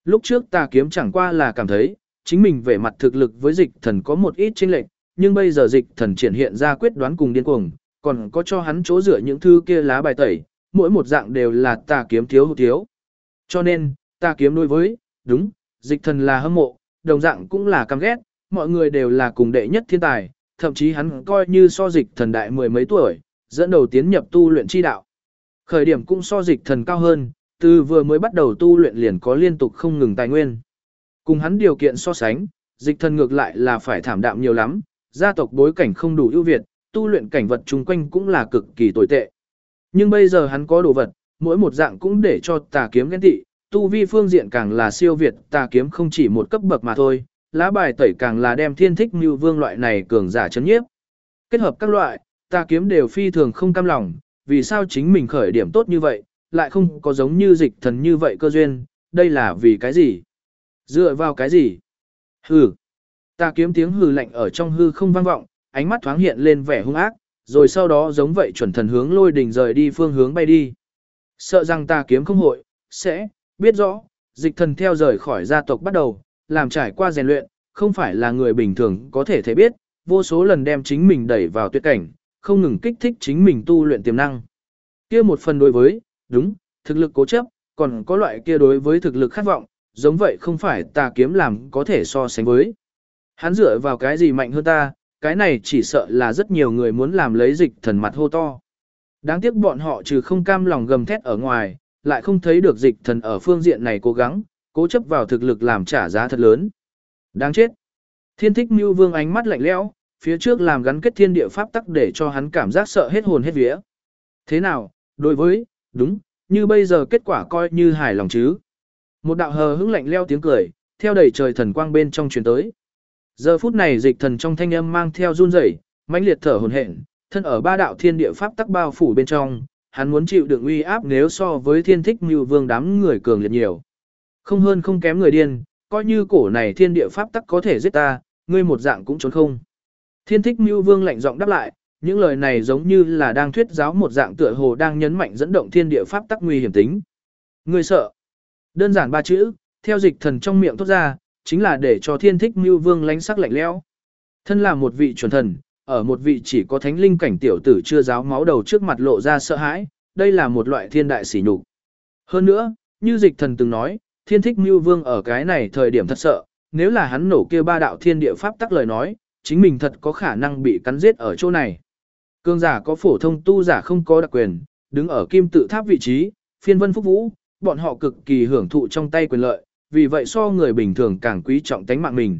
Lúc trước tà kiếm chẳng qua là cảm thấy, chính mình về mặt thực lực với dịch thần có một ít chênh lệch, nhưng bây giờ dịch thần triển hiện ra quyết đoán cùng điên cuồng, còn có cho hắn chỗ dựa những thứ kia lá bài tẩy, mỗi một dạng đều là tà kiếm thiếu hụt thiếu. Cho nên, tà kiếm đối với, đúng, dịch thần là hâm mộ, đồng dạng cũng là căm ghét, mọi người đều là cùng đệ nhất thiên tài, thậm chí hắn coi như so dịch thần đại mười mấy tuổi, dẫn đầu tiến nhập tu luyện chi đạo. Khởi điểm cũng so dịch thần cao hơn, từ vừa mới bắt đầu tu luyện liền có liên tục không ngừng tài nguyên. Cùng hắn điều kiện so sánh, dịch thần ngược lại là phải thảm đạm nhiều lắm, gia tộc bối cảnh không đủ ưu việt, tu luyện cảnh vật chung quanh cũng là cực kỳ tồi tệ. Nhưng bây giờ hắn có đồ vật, mỗi một dạng cũng để cho tà kiếm ghen tị, tu vi phương diện càng là siêu việt, tà kiếm không chỉ một cấp bậc mà thôi, lá bài tẩy càng là đem thiên thích mưu vương loại này cường giả chấn nhiếp. Kết hợp các loại, tà kiếm đều phi thường không cam lòng, vì sao chính mình khởi điểm tốt như vậy, lại không có giống như dịch thần như vậy cơ duyên, đây là vì cái gì? Dựa vào cái gì? Hừ. Tà kiếm tiếng hừ lạnh ở trong hư không vang vọng, ánh mắt thoáng hiện lên vẻ hung ác, rồi sau đó giống vậy chuẩn thần hướng lôi đỉnh rời đi phương hướng bay đi. Sợ rằng tà kiếm không hội, sẽ, biết rõ, dịch thần theo rời khỏi gia tộc bắt đầu, làm trải qua rèn luyện, không phải là người bình thường có thể thấy biết, vô số lần đem chính mình đẩy vào tuyệt cảnh, không ngừng kích thích chính mình tu luyện tiềm năng. Kia một phần đối với, đúng, thực lực cố chấp, còn có loại kia đối với thực lực khát vọng, giống vậy không phải tà kiếm làm có thể so sánh với. Hắn dựa vào cái gì mạnh hơn ta, cái này chỉ sợ là rất nhiều người muốn làm lấy dịch thần mặt hô to. Đáng tiếc bọn họ trừ không cam lòng gầm thét ở ngoài, lại không thấy được dịch thần ở phương diện này cố gắng, cố chấp vào thực lực làm trả giá thật lớn. Đáng chết. Thiên thích mưu vương ánh mắt lạnh lẽo, phía trước làm gắn kết thiên địa pháp tắc để cho hắn cảm giác sợ hết hồn hết vía. Thế nào, đối với, đúng, như bây giờ kết quả coi như hài lòng chứ. Một đạo hờ hững lạnh lẽo tiếng cười, theo đầy trời thần quang bên trong truyền tới. Giờ phút này dịch thần trong thanh âm mang theo run rẩy, mãnh liệt thở hổn hển, thân ở ba đạo thiên địa pháp tắc bao phủ bên trong, hắn muốn chịu đựng uy áp nếu so với thiên thích mưu vương đám người cường liệt nhiều. Không hơn không kém người điên, coi như cổ này thiên địa pháp tắc có thể giết ta, ngươi một dạng cũng trốn không. Thiên thích mưu vương lạnh giọng đáp lại, những lời này giống như là đang thuyết giáo một dạng tựa hồ đang nhấn mạnh dẫn động thiên địa pháp tắc nguy hiểm tính. Ngươi sợ. Đơn giản ba chữ, theo dịch thần trong miệng thốt ra, chính là để cho thiên thích mưu vương lánh sắc lạnh lẽo. Thân là một vị chuẩn thần, ở một vị chỉ có thánh linh cảnh tiểu tử chưa giáo máu đầu trước mặt lộ ra sợ hãi, đây là một loại thiên đại sỉ nhục. Hơn nữa, như dịch thần từng nói, thiên thích mưu vương ở cái này thời điểm thật sợ, nếu là hắn nổ kia ba đạo thiên địa pháp tắc lời nói, chính mình thật có khả năng bị cắn giết ở chỗ này. Cương giả có phổ thông tu giả không có đặc quyền, đứng ở kim tự tháp vị trí, phiên vân phúc vũ, bọn họ cực kỳ hưởng thụ trong tay quyền lợi, vì vậy so người bình thường càng quý trọng tánh mạng mình.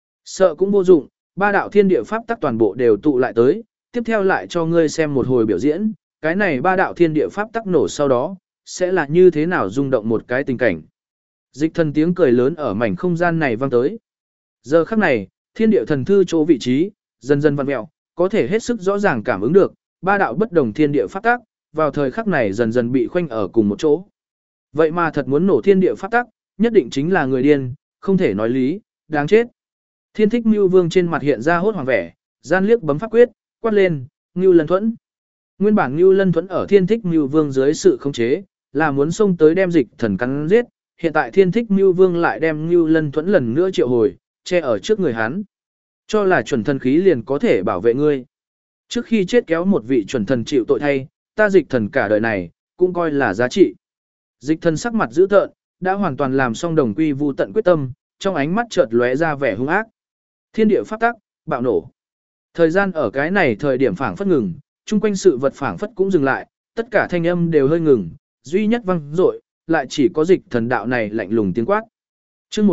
Sợ cũng vô dụng, ba đạo thiên địa pháp tắc toàn bộ đều tụ lại tới, tiếp theo lại cho ngươi xem một hồi biểu diễn, cái này ba đạo thiên địa pháp tắc nổ sau đó, sẽ là như thế nào rung động một cái tình cảnh. Dịch thần tiếng cười lớn ở mảnh không gian này vang tới. Giờ khắc này, thiên địa thần thư chỗ vị trí, dần dần vặn mẹo, có thể hết sức rõ ràng cảm ứng được, ba đạo bất đồng thiên địa pháp tắc, vào thời khắc này dần dần bị khoanh ở cùng một chỗ. Vậy mà thật muốn nổ thiên địa pháp tắc, nhất định chính là người điên, không thể nói lý, đáng chết. Thiên thích Ngưu Vương trên mặt hiện ra hốt hoảng vẻ, gian liếc bấm pháp quyết, quát lên, Ngưu Lân Thuẫn. Nguyên bản Ngưu Lân Thuẫn ở Thiên thích Ngưu Vương dưới sự khống chế, là muốn xông tới đem dịch thần cắn giết, hiện tại Thiên thích Ngưu Vương lại đem Ngưu Lân Thuẫn lần nữa triệu hồi, che ở trước người hắn. Cho là chuẩn thần khí liền có thể bảo vệ ngươi. Trước khi chết kéo một vị chuẩn thần chịu tội thay, ta dịch thần cả đời này, cũng coi là giá trị. Dịch thần sắc mặt dữ tợn, đã hoàn toàn làm xong đồng quy vu tận quyết tâm, trong ánh mắt chợt lóe ra vẻ hung ác. Thiên địa pháp tắc, bạo nổ. Thời gian ở cái này thời điểm phảng phất ngừng, chung quanh sự vật phảng phất cũng dừng lại, tất cả thanh âm đều hơi ngừng, duy nhất vang dội, lại chỉ có dịch thần đạo này lạnh lùng tiếng quát. Chương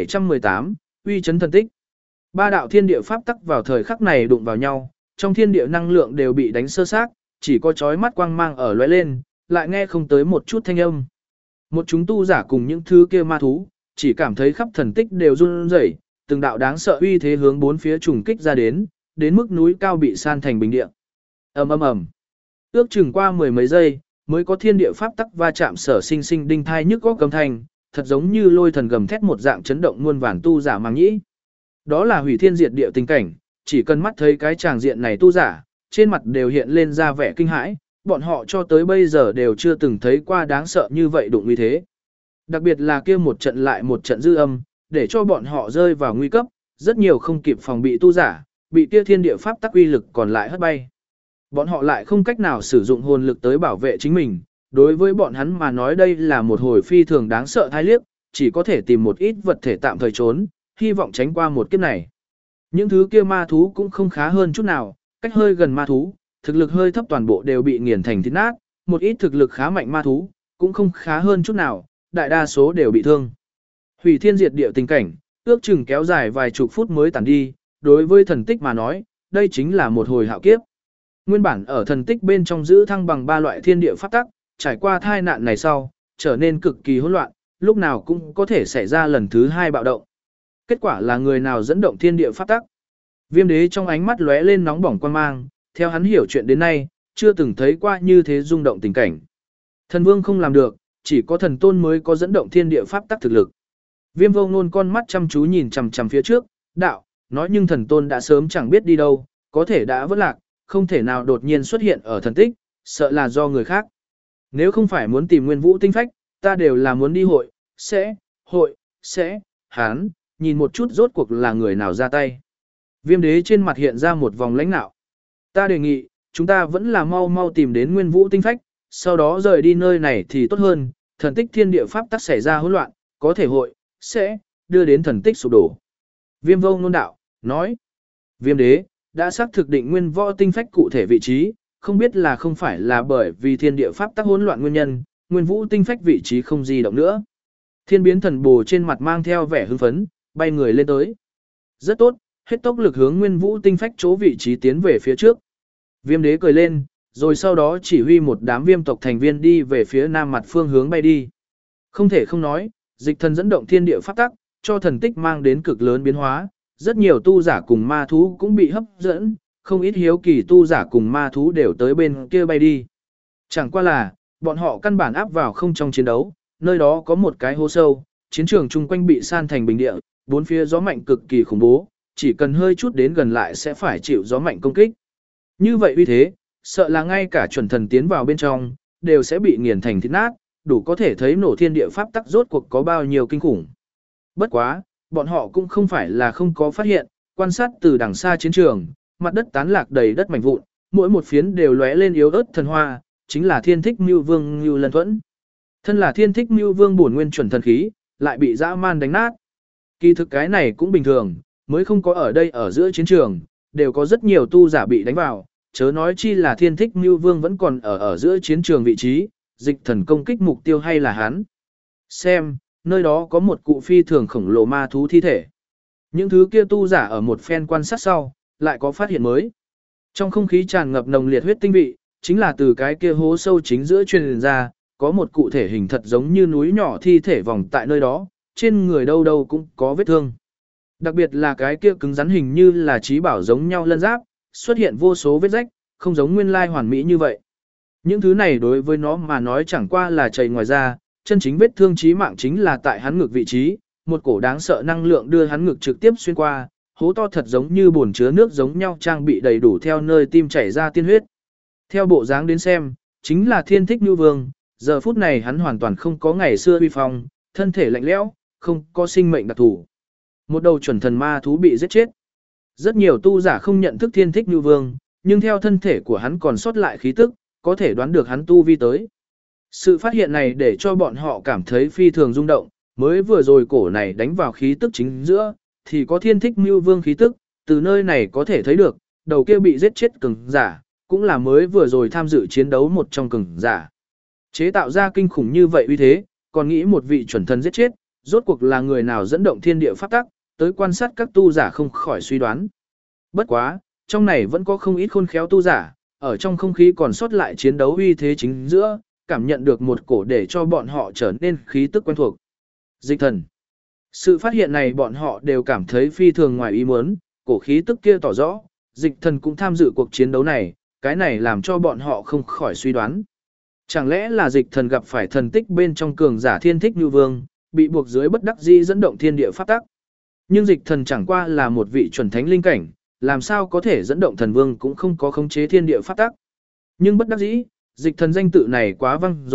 1718, uy chấn thần tích. Ba đạo thiên địa pháp tắc vào thời khắc này đụng vào nhau, trong thiên địa năng lượng đều bị đánh sơ xác, chỉ có chói mắt quang mang ở lóe lên, lại nghe không tới một chút thanh âm. Một chúng tu giả cùng những thứ kia ma thú, chỉ cảm thấy khắp thần tích đều run rẩy, từng đạo đáng sợ uy thế hướng bốn phía trùng kích ra đến mức núi cao bị san thành bình địa. Ầm ầm ầm. Ước chừng qua mười mấy giây, mới có thiên địa pháp tắc va chạm sở sinh sinh đinh thai nhức góc âm thanh, thật giống như lôi thần gầm thét một dạng chấn động muôn vàn tu giả màng nhĩ. Đó là hủy thiên diệt địa tình cảnh, chỉ cần mắt thấy cái tràng diện này tu giả, trên mặt đều hiện lên ra vẻ kinh hãi, bọn họ cho tới bây giờ đều chưa từng thấy qua đáng sợ như vậy đụng uy thế. Đặc biệt là kia một trận lại một trận dư âm, để cho bọn họ rơi vào nguy cấp, rất nhiều không kịp phòng bị tu giả, bị kia thiên địa pháp tắc uy lực còn lại hất bay. Bọn họ lại không cách nào sử dụng hồn lực tới bảo vệ chính mình, đối với bọn hắn mà nói đây là một hồi phi thường đáng sợ thai liếc, chỉ có thể tìm một ít vật thể tạm thời trốn, hy vọng tránh qua một kiếp này. Những thứ kia ma thú cũng không khá hơn chút nào, cách hơi gần ma thú, thực lực hơi thấp toàn bộ đều bị nghiền thành thịt nát, một ít thực lực khá mạnh ma thú, cũng không khá hơn chút nào, đại đa số đều bị thương. Hủy thiên diệt địa tình cảnh, ước chừng kéo dài vài chục phút mới tàn đi, đối với thần tích mà nói, đây chính là một hồi hạo kiếp. Nguyên bản ở thần tích bên trong giữ thăng bằng 3 loại thiên địa pháp tắc, trải qua tai nạn này sau, trở nên cực kỳ hỗn loạn, lúc nào cũng có thể xảy ra lần thứ 2 bạo động. Kết quả là người nào dẫn động thiên địa pháp tắc? Viêm đế trong ánh mắt lóe lên nóng bỏng quan mang, theo hắn hiểu chuyện đến nay, chưa từng thấy qua như thế rung động tình cảnh. Thần vương không làm được, chỉ có thần tôn mới có dẫn động thiên địa pháp tắc thực lực. Viêm vô ngôn con mắt chăm chú nhìn chằm chằm phía trước, đạo, nói nhưng thần tôn đã sớm chẳng biết đi đâu, có thể đã vỡ lạc, không thể nào đột nhiên xuất hiện ở thần tích, sợ là do người khác. Nếu không phải muốn tìm nguyên vũ tinh phách, ta đều là muốn đi hội, hán, nhìn một chút rốt cuộc là người nào ra tay. Viêm đế trên mặt hiện ra một vòng lãnh nạo. Ta đề nghị, chúng ta vẫn là mau mau tìm đến nguyên vũ tinh phách, sau đó rời đi nơi này thì tốt hơn, thần tích thiên địa pháp tắc xảy ra hỗn loạn, có thể hội, đưa đến thần tích sụp đổ. Viêm vô ngôn đạo, nói. Viêm đế, đã xác thực định nguyên võ tinh phách cụ thể vị trí, không biết là không phải là bởi vì thiên địa pháp tắc hỗn loạn nguyên nhân, nguyên vũ tinh phách vị trí không di động nữa. Thiên biến thần bồ trên mặt mang theo vẻ hưng phấn, bay người lên tới. Rất tốt, hết tốc lực hướng nguyên vũ tinh phách chỗ vị trí tiến về phía trước. Viêm đế cười lên, rồi sau đó chỉ huy một đám viêm tộc thành viên đi về phía nam mặt phương hướng bay đi. Không thể không nói, dịch thần dẫn động thiên địa pháp tắc, cho thần tích mang đến cực lớn biến hóa, rất nhiều tu giả cùng ma thú cũng bị hấp dẫn, không ít hiếu kỳ tu giả cùng ma thú đều tới bên kia bay đi. Chẳng qua là, bọn họ căn bản áp vào không trong chiến đấu, nơi đó có một cái hố sâu, chiến trường chung quanh bị san thành bình địa, bốn phía gió mạnh cực kỳ khủng bố, chỉ cần hơi chút đến gần lại sẽ phải chịu gió mạnh công kích. Như vậy uy thế, sợ là ngay cả chuẩn thần tiến vào bên trong, đều sẽ bị nghiền thành thịt nát, đủ có thể thấy nổ thiên địa pháp tắc rốt cuộc có bao nhiêu kinh khủng. Bất quá, bọn họ cũng không phải là không có phát hiện, quan sát từ đằng xa chiến trường, mặt đất tán lạc đầy đất mảnh vụn, mỗi một phiến đều lóe lên yếu ớt thần hoa, chính là Thiên Thích Mưu Vương Nưu Lân Thuẫn. Thân là Thiên Thích Mưu Vương bổn nguyên chuẩn thần khí, lại bị dã man đánh nát. Kỳ thực cái này cũng bình thường, mới không có ở đây ở giữa chiến trường, đều có rất nhiều tu giả bị đánh vào, chớ nói chi là Thiên Thích Mưu Vương vẫn còn ở giữa chiến trường vị trí, dịch thần công kích mục tiêu hay là hắn. Xem, nơi đó có một cụ phi thường khổng lồ ma thú thi thể. Những thứ kia tu giả ở một phen quan sát sau, lại có phát hiện mới. Trong không khí tràn ngập nồng liệt huyết tinh vị, chính là từ cái kia hố sâu chính giữa truyền ra, có một cụ thể hình thật giống như núi nhỏ thi thể vòng tại nơi đó, trên người đâu đâu cũng có vết thương. Đặc biệt là cái kia cứng rắn hình như là trí bảo giống nhau lân giáp, xuất hiện vô số vết rách, không giống nguyên lai hoàn mỹ như vậy. Những thứ này đối với nó mà nói chẳng qua là chảy ngoài ra, chân chính vết thương chí mạng chính là tại hắn ngực vị trí, một cổ đáng sợ năng lượng đưa hắn ngực trực tiếp xuyên qua, hố to thật giống như bồn chứa nước giống nhau trang bị đầy đủ theo nơi tim chảy ra tiên huyết. Theo bộ dáng đến xem, chính là Thiên Thích Nưu Vương, giờ phút này hắn hoàn toàn không có ngày xưa uy phong, thân thể lạnh lẽo, không có sinh mệnh đặc thù. Một đầu chuẩn thần ma thú bị giết chết. Rất nhiều tu giả không nhận thức Thiên Thích Nưu Vương, nhưng theo thân thể của hắn còn sót lại khí tức, có thể đoán được hắn tu vi tới. Sự phát hiện này để cho bọn họ cảm thấy phi thường rung động, mới vừa rồi cổ này đánh vào khí tức chính giữa, thì có Thiên Thích Mưu Vương khí tức, từ nơi này có thể thấy được, đầu kia bị giết chết cường giả, cũng là mới vừa rồi tham dự chiến đấu một trong cường giả. Chế tạo ra kinh khủng như vậy uy thế, còn nghĩ một vị chuẩn thần giết chết, rốt cuộc là người nào dẫn động thiên địa pháp tắc, tới quan sát các tu giả không khỏi suy đoán. Bất quá, trong này vẫn có không ít khôn khéo tu giả, ở trong không khí còn sót lại chiến đấu uy thế chính giữa, cảm nhận được một cổ để cho bọn họ trở nên khí tức quen thuộc. Dịch thần. Sự phát hiện này bọn họ đều cảm thấy phi thường ngoài ý muốn, cổ khí tức kia tỏ rõ, dịch thần cũng tham dự cuộc chiến đấu này, cái này làm cho bọn họ không khỏi suy đoán. Chẳng lẽ là dịch thần gặp phải thần tích bên trong cường giả Thiên Thích Nưu Vương, bị buộc dưới bất đắc dĩ dẫn động thiên địa pháp tắc. Nhưng dịch thần chẳng qua là một vị chuẩn thánh linh cảnh, làm sao có thể dẫn động thần vương cũng không có khống chế thiên địa pháp tắc. Nhưng bất đắc dĩ, dịch thần danh tự này quá vang dội,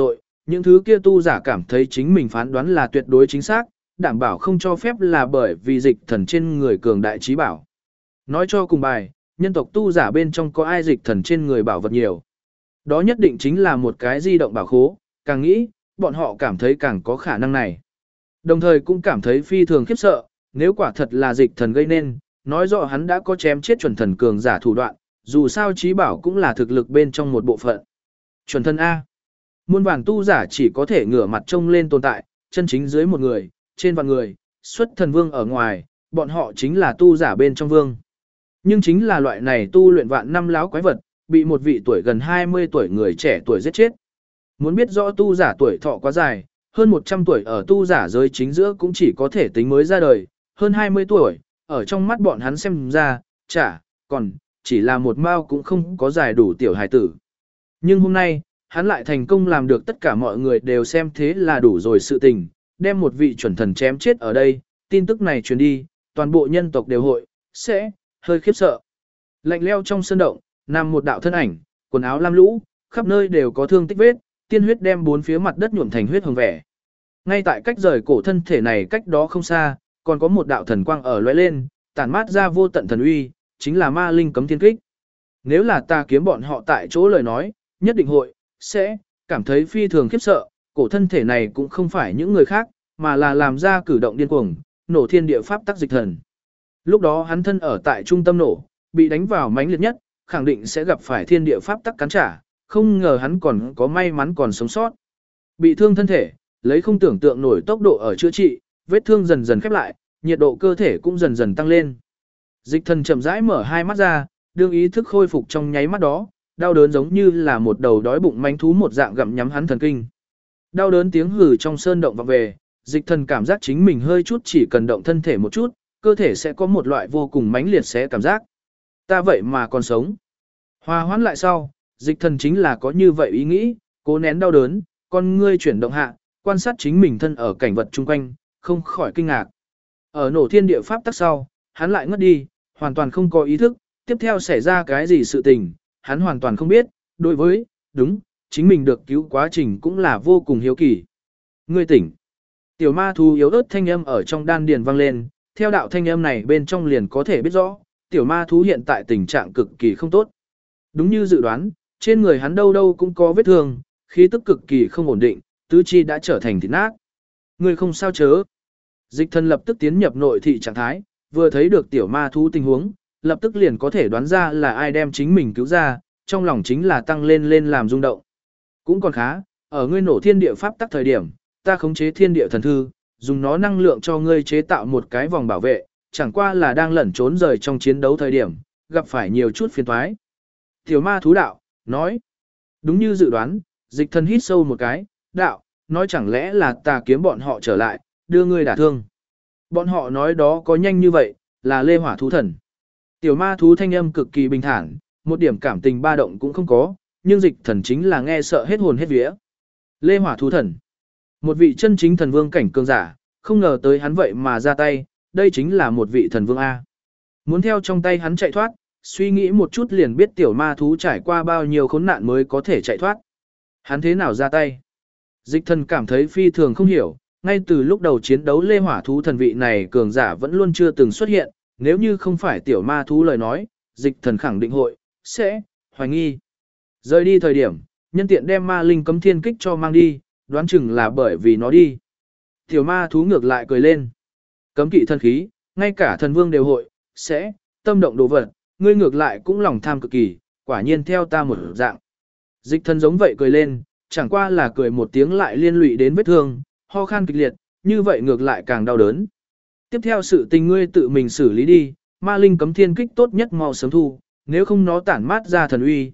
những thứ kia tu giả cảm thấy chính mình phán đoán là tuyệt đối chính xác, đảm bảo không cho phép là bởi vì dịch thần trên người cường đại trí bảo. Nói cho cùng bài, nhân tộc tu giả bên trong có ai dịch thần trên người bảo vật nhiều. Đó nhất định chính là một cái di động bảo khố, càng nghĩ, bọn họ cảm thấy càng có khả năng này. Đồng thời cũng cảm thấy phi thường khiếp sợ, nếu quả thật là dịch thần gây nên, nói rõ hắn đã có chém chết chuẩn thần cường giả thủ đoạn, dù sao trí bảo cũng là thực lực bên trong một bộ phận. Chuẩn thần A. Muôn vàn tu giả chỉ có thể ngửa mặt trông lên tồn tại, chân chính dưới một người, trên vạn người, xuất thần vương ở ngoài, bọn họ chính là tu giả bên trong vương. Nhưng chính là loại này tu luyện vạn năm láo quái vật, bị một vị tuổi gần 20 tuổi người trẻ tuổi giết chết. Muốn biết rõ tu giả tuổi thọ quá dài, hơn 100 tuổi ở tu giả giới chính giữa cũng chỉ có thể tính mới ra đời, hơn 20 tuổi, ở trong mắt bọn hắn xem ra, còn, chỉ là một mao cũng không có dài đủ tiểu hài tử. Nhưng hôm nay, hắn lại thành công làm được tất cả mọi người đều xem thế là đủ rồi sự tình, đem một vị chuẩn thần chém chết ở đây, tin tức này truyền đi, toàn bộ nhân tộc đều sẽ hơi khiếp sợ. Lạnh leo trong sơn động, nằm một đạo thân ảnh, quần áo lam lũ, khắp nơi đều có thương tích vết, tiên huyết đem bốn phía mặt đất nhuộm thành huyết hồng vẻ. Ngay tại cách rời cổ thân thể này cách đó không xa, còn có một đạo thần quang ở lóe lên, tản mát ra vô tận thần uy, chính là ma linh cấm thiên kích. Nếu là ta kiếm bọn họ tại chỗ lời nói, nhất định sẽ cảm thấy phi thường khiếp sợ, cổ thân thể này cũng không phải những người khác, mà là làm ra cử động điên cuồng, nổ thiên địa pháp tắc dịch thần. Lúc đó hắn thân ở tại trung tâm nổ, bị đánh vào mãnh liệt nhất, khẳng định sẽ gặp phải thiên địa pháp tắc cắn trả, không ngờ hắn còn có may mắn còn sống sót. Bị thương thân thể, lấy không tưởng tượng nổi tốc độ ở chữa trị, vết thương dần dần khép lại, nhiệt độ cơ thể cũng dần dần tăng lên. Dịch thần chậm rãi mở hai mắt ra, đương ý thức khôi phục trong nháy mắt đó, đau đớn giống như là một đầu đói bụng manh thú một dạng gặm nhắm hắn thần kinh. Đau đớn tiếng hử trong sơn động vọng về, dịch thần cảm giác chính mình hơi chút chỉ cần động thân thể một chút, cơ thể sẽ có một loại vô cùng mãnh liệt xé cảm giác. Ta vậy mà còn sống. Hòa hoãn lại sau, dịch thần chính là có như vậy ý nghĩ, cố nén đau đớn, con ngươi chuyển động hạ, quan sát chính mình thân ở cảnh vật chung quanh, không khỏi kinh ngạc. Ở nổ thiên địa pháp tắc sau, hắn lại ngất đi, hoàn toàn không có ý thức, tiếp theo xảy ra cái gì sự tình, hắn hoàn toàn không biết, đối với, chính mình được cứu quá trình cũng là vô cùng hiếu kỳ. Ngươi tỉnh. Tiểu ma thú yếu ớt thanh âm ở trong đan điền vang lên, theo đạo thanh âm này bên trong liền có thể biết rõ, tiểu ma thú hiện tại tình trạng cực kỳ không tốt. Đúng như dự đoán, trên người hắn đâu đâu cũng có vết thương, khí tức cực kỳ không ổn định, tứ chi đã trở thành thịt nát. Ngươi không sao chớ. Dịch thần lập tức tiến nhập nội thị trạng thái, vừa thấy được tiểu ma thú tình huống, lập tức liền có thể đoán ra là ai đem chính mình cứu ra, trong lòng chính là tăng lên làm rung động. Cũng còn khá, ở ngươi nổ thiên địa pháp tắc thời điểm, ta khống chế thiên địa thần thư, dùng nó năng lượng cho ngươi chế tạo một cái vòng bảo vệ, chẳng qua là đang lẩn trốn rời trong chiến đấu thời điểm, gặp phải nhiều chút phiền toái. Tiểu ma thú đạo, nói. Đúng như dự đoán, dịch thần hít sâu một cái, đạo, nói chẳng lẽ là ta kiếm bọn họ trở lại, đưa ngươi đả thương. Bọn họ nói đó có nhanh như vậy, là lê hỏa thú thần. Tiểu ma thú thanh âm cực kỳ bình thản, một điểm cảm tình ba động cũng không có, nhưng dịch thần chính là nghe sợ hết hồn hết vía. Lê hỏa thú thần. Một vị chân chính thần vương cảnh cường giả, không ngờ tới hắn vậy mà ra tay, đây chính là một vị thần vương A. Muốn theo trong tay hắn chạy thoát, suy nghĩ một chút liền biết tiểu ma thú trải qua bao nhiêu khốn nạn mới có thể chạy thoát. Hắn thế nào ra tay? Dịch thần cảm thấy phi thường không hiểu, ngay từ lúc đầu chiến đấu lê hỏa thú thần vị này cường giả vẫn luôn chưa từng xuất hiện, nếu như không phải tiểu ma thú lời nói, dịch thần khẳng định sẽ hoài nghi. Rời đi thời điểm, nhân tiện đem ma linh cấm thiên kích cho mang đi, đoán chừng là bởi vì nó đi. Tiểu ma thú ngược lại cười lên. Cấm kỵ thần khí, ngay cả thần vương đều sẽ tâm động đồ vật, ngươi ngược lại cũng lòng tham cực kỳ, quả nhiên theo ta một dạng. Dịch thần giống vậy cười lên, chẳng qua là cười một tiếng lại liên lụy đến vết thương, ho khan kịch liệt, như vậy ngược lại càng đau đớn. Tiếp theo sự tình ngươi tự mình xử lý đi, ma linh cấm thiên kích tốt nhất mau sớm thu, nếu không nó tản mát ra thần uy,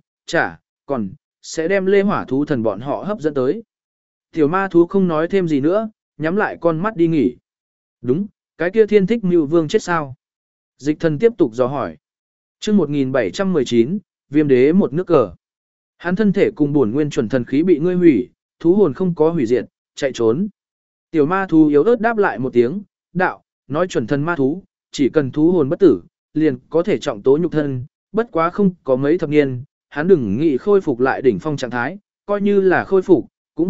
còn sẽ đem lê hỏa thú thần bọn họ hấp dẫn tới. Tiểu ma thú không nói thêm gì nữa, nhắm lại con mắt đi nghỉ. Đúng, cái kia thiên thích mưu vương chết sao? Dịch thần tiếp tục dò hỏi. Chương 1719, viêm đế một nước cờ. Hắn thân thể cùng bổn nguyên chuẩn thần khí bị ngươi hủy, thú hồn không có hủy diệt, chạy trốn. Tiểu ma thú yếu ớt đáp lại một tiếng, đạo, nói chuẩn thần ma thú, chỉ cần thú hồn bất tử, liền có thể trọng tố nhục thân, bất quá không có mấy thập niên, hắn đừng nghĩ khôi phục lại đỉnh phong trạng thái, coi như là khôi phục, cũng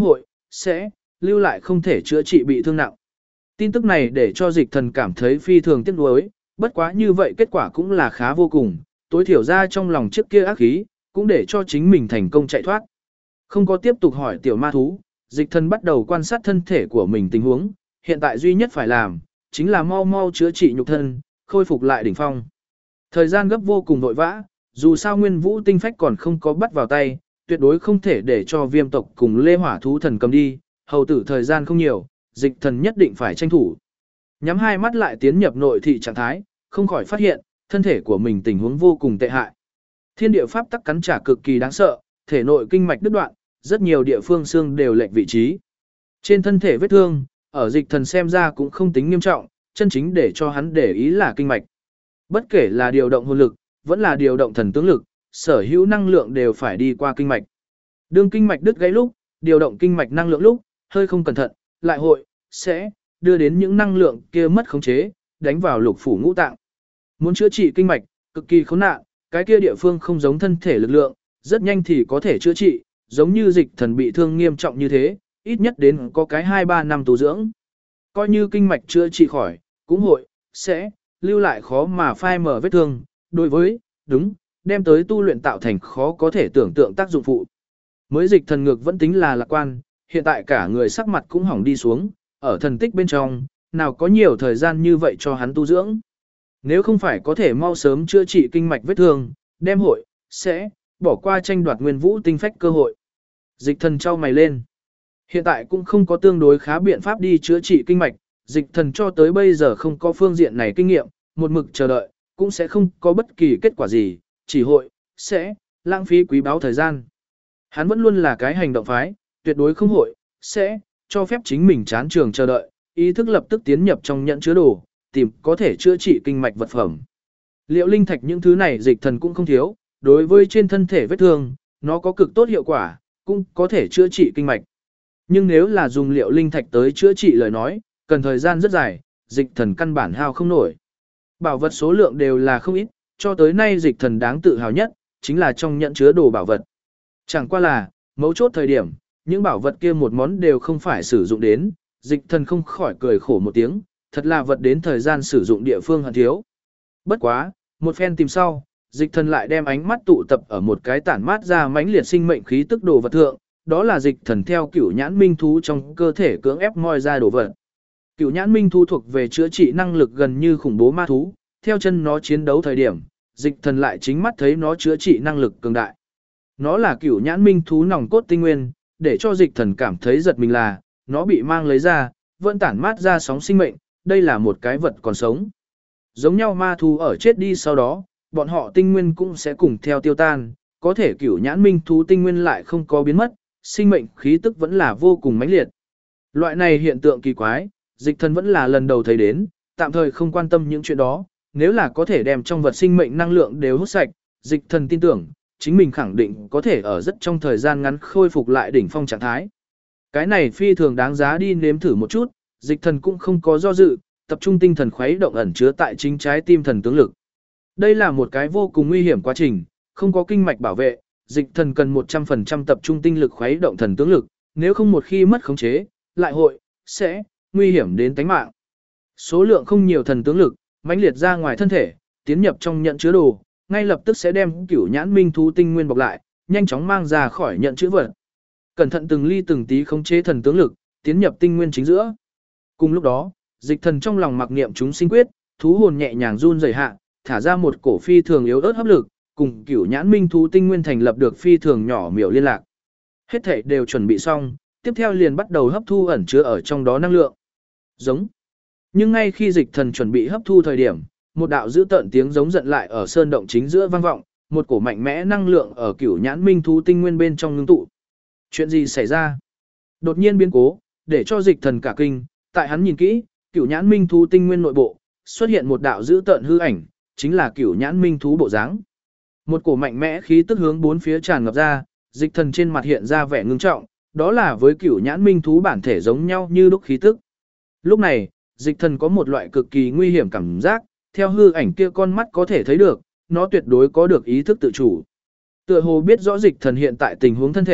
sẽ lưu lại không thể chữa trị bị thương nặng. Tin tức này để cho dịch thần cảm thấy phi thường tiếc nuối, bất quá như vậy kết quả cũng là khá vô cùng, tối thiểu ra trong lòng trước kia ác khí, cũng để cho chính mình thành công chạy thoát. Không có tiếp tục hỏi tiểu ma thú, dịch thần bắt đầu quan sát thân thể của mình tình huống, hiện tại duy nhất phải làm, chính là mau mau chữa trị nhục thân, khôi phục lại đỉnh phong. Thời gian gấp vô cùng vội vã, dù sao nguyên vũ tinh phách còn không có bắt vào tay, tuyệt đối không thể để cho viêm tộc cùng lê hỏa thú thần cầm đi, hầu tử thời gian không nhiều, dịch thần nhất định phải tranh thủ. Nhắm hai mắt lại tiến nhập nội thị trạng thái, không khỏi phát hiện, thân thể của mình tình huống vô cùng tệ hại. Thiên địa pháp tắc cắn trả cực kỳ đáng sợ, thể nội kinh mạch đứt đoạn, rất nhiều địa phương xương đều lệch vị trí. Trên thân thể vết thương, ở dịch thần xem ra cũng không tính nghiêm trọng, chân chính để cho hắn để ý là kinh mạch. Bất kể là điều động hồn lực, vẫn là điều động thần tướng lực, sở hữu năng lượng đều phải đi qua kinh mạch. Đương kinh mạch đứt gãy lúc, điều động kinh mạch năng lượng lúc, hơi không cẩn thận, lại hội, sẽ đưa đến những năng lượng kia mất khống chế, đánh vào lục phủ ngũ tạng. Muốn chữa trị kinh mạch, cực kỳ khốn nạn, cái kia địa phương không giống thân thể lực lượng, rất nhanh thì có thể chữa trị, giống như dịch thần bị thương nghiêm trọng như thế, ít nhất đến có cái 2-3 năm tu dưỡng. Coi như kinh mạch chữa trị khỏi, cũng hội, sẽ lưu lại khó mà phai mở vết thương, đối với, đúng, đem tới tu luyện tạo thành khó có thể tưởng tượng tác dụng phụ. Mới dịch thần ngược vẫn tính là lạc quan, hiện tại cả người sắc mặt cũng hỏng đi xuống, ở thần tích bên trong, nào có nhiều thời gian như vậy cho hắn tu dưỡng. Nếu không phải có thể mau sớm chữa trị kinh mạch vết thương, đem hội, sẽ bỏ qua tranh đoạt nguyên vũ tinh phách cơ hội. Dịch thần trao mày lên. Hiện tại cũng không có tương đối khá biện pháp đi chữa trị kinh mạch, dịch thần cho tới bây giờ không có phương diện này kinh nghiệm, một mực chờ đợi, cũng sẽ không có bất kỳ kết quả gì, chỉ hội, sẽ lãng phí quý báu thời gian. Hắn vẫn luôn là cái hành động phái, tuyệt đối không hội, sẽ cho phép chính mình chán trường chờ đợi, ý thức lập tức tiến nhập trong nhận chứa đồ, tìm có thể chữa trị kinh mạch vật phẩm. Liệu linh thạch những thứ này dịch thần cũng không thiếu, đối với trên thân thể vết thương, nó có cực tốt hiệu quả, cũng có thể chữa trị kinh mạch. Nhưng nếu là dùng liệu linh thạch tới chữa trị lời nói, cần thời gian rất dài, dịch thần căn bản hao không nổi. Bảo vật số lượng đều là không ít, cho tới nay dịch thần đáng tự hào nhất, chính là trong nhận chứa đồ bảo vật. Chẳng qua là, mấu chốt thời điểm, những bảo vật kia một món đều không phải sử dụng đến, dịch thần không khỏi cười khổ một tiếng, thật là vật đến thời gian sử dụng địa phương hận thiếu. Bất quá, một phen tìm sau, dịch thần lại đem ánh mắt tụ tập ở một cái tản mát ra mãnh liệt sinh mệnh khí tức đồ vật thượng, đó là dịch thần theo cửu nhãn minh thú trong cơ thể cưỡng ép moi ra đồ vật. Cửu nhãn minh thú thuộc về chữa trị năng lực gần như khủng bố ma thú, theo chân nó chiến đấu thời điểm, dịch thần lại chính mắt thấy nó chữa trị năng lực cường đại. Nó là cửu nhãn minh thú nòng cốt tinh nguyên, để cho dịch thần cảm thấy giật mình là, nó bị mang lấy ra, vẫn tản mát ra sóng sinh mệnh, đây là một cái vật còn sống. Giống nhau ma thú ở chết đi sau đó, bọn họ tinh nguyên cũng sẽ cùng theo tiêu tan, có thể cửu nhãn minh thú tinh nguyên lại không có biến mất, sinh mệnh khí tức vẫn là vô cùng mãnh liệt. Loại này hiện tượng kỳ quái, dịch thần vẫn là lần đầu thấy đến, tạm thời không quan tâm những chuyện đó, nếu là có thể đem trong vật sinh mệnh năng lượng đều hút sạch, dịch thần tin tưởng, chính mình khẳng định có thể ở rất trong thời gian ngắn khôi phục lại đỉnh phong trạng thái. Cái này phi thường đáng giá đi nếm thử một chút, dịch thần cũng không có do dự, tập trung tinh thần khuấy động ẩn chứa tại chính trái tim thần tướng lực. Đây là một cái vô cùng nguy hiểm quá trình, không có kinh mạch bảo vệ, dịch thần cần 100% tập trung tinh lực khuấy động thần tướng lực, nếu không một khi mất khống chế, lại hội, sẽ, nguy hiểm đến tính mạng. Số lượng không nhiều thần tướng lực, mãnh liệt ra ngoài thân thể, tiến nhập trong nhận chứa đồ, ngay lập tức sẽ đem cửu nhãn minh thú tinh nguyên bọc lại, nhanh chóng mang ra khỏi nhận chứa vật. Cẩn thận từng ly từng tí khống chế thần tướng lực, tiến nhập tinh nguyên chính giữa. Cùng lúc đó, dịch thần trong lòng mặc niệm chúng sinh quyết, thú hồn nhẹ nhàng run rẩy hạ, thả ra một cổ phi thường yếu ớt hấp lực, cùng cửu nhãn minh thú tinh nguyên thành lập được phi thường nhỏ miểu liên lạc. Hết thảy đều chuẩn bị xong, tiếp theo liền bắt đầu hấp thu ẩn chứa ở trong đó năng lượng. Giống. Nhưng ngay khi dịch thần chuẩn bị hấp thu thời điểm, một đạo dữ tợn tiếng giống giận lại ở sơn động chính giữa vang vọng, một cổ mạnh mẽ năng lượng ở cửu nhãn minh thú tinh nguyên bên trong ngưng tụ. Chuyện gì xảy ra? Đột nhiên biến cố, để cho dịch thần cả kinh, tại hắn nhìn kỹ, cửu nhãn minh thú tinh nguyên nội bộ, xuất hiện một đạo dữ tợn hư ảnh, chính là cửu nhãn minh thú bộ dáng. Một cổ mạnh mẽ khí tức hướng bốn phía tràn ngập ra, dịch thần trên mặt hiện ra vẻ ngưng trọng, đó là với cửu nhãn minh thú bản thể giống nhau như lúc khí tức. Lúc này, dịch thần có một loại cực kỳ nguy hiểm cảm giác, theo hư ảnh kia con mắt có thể thấy được, nó tuyệt đối có được ý thức tự chủ. Tựa hồ biết rõ dịch thần hiện tại tình huống thân thể,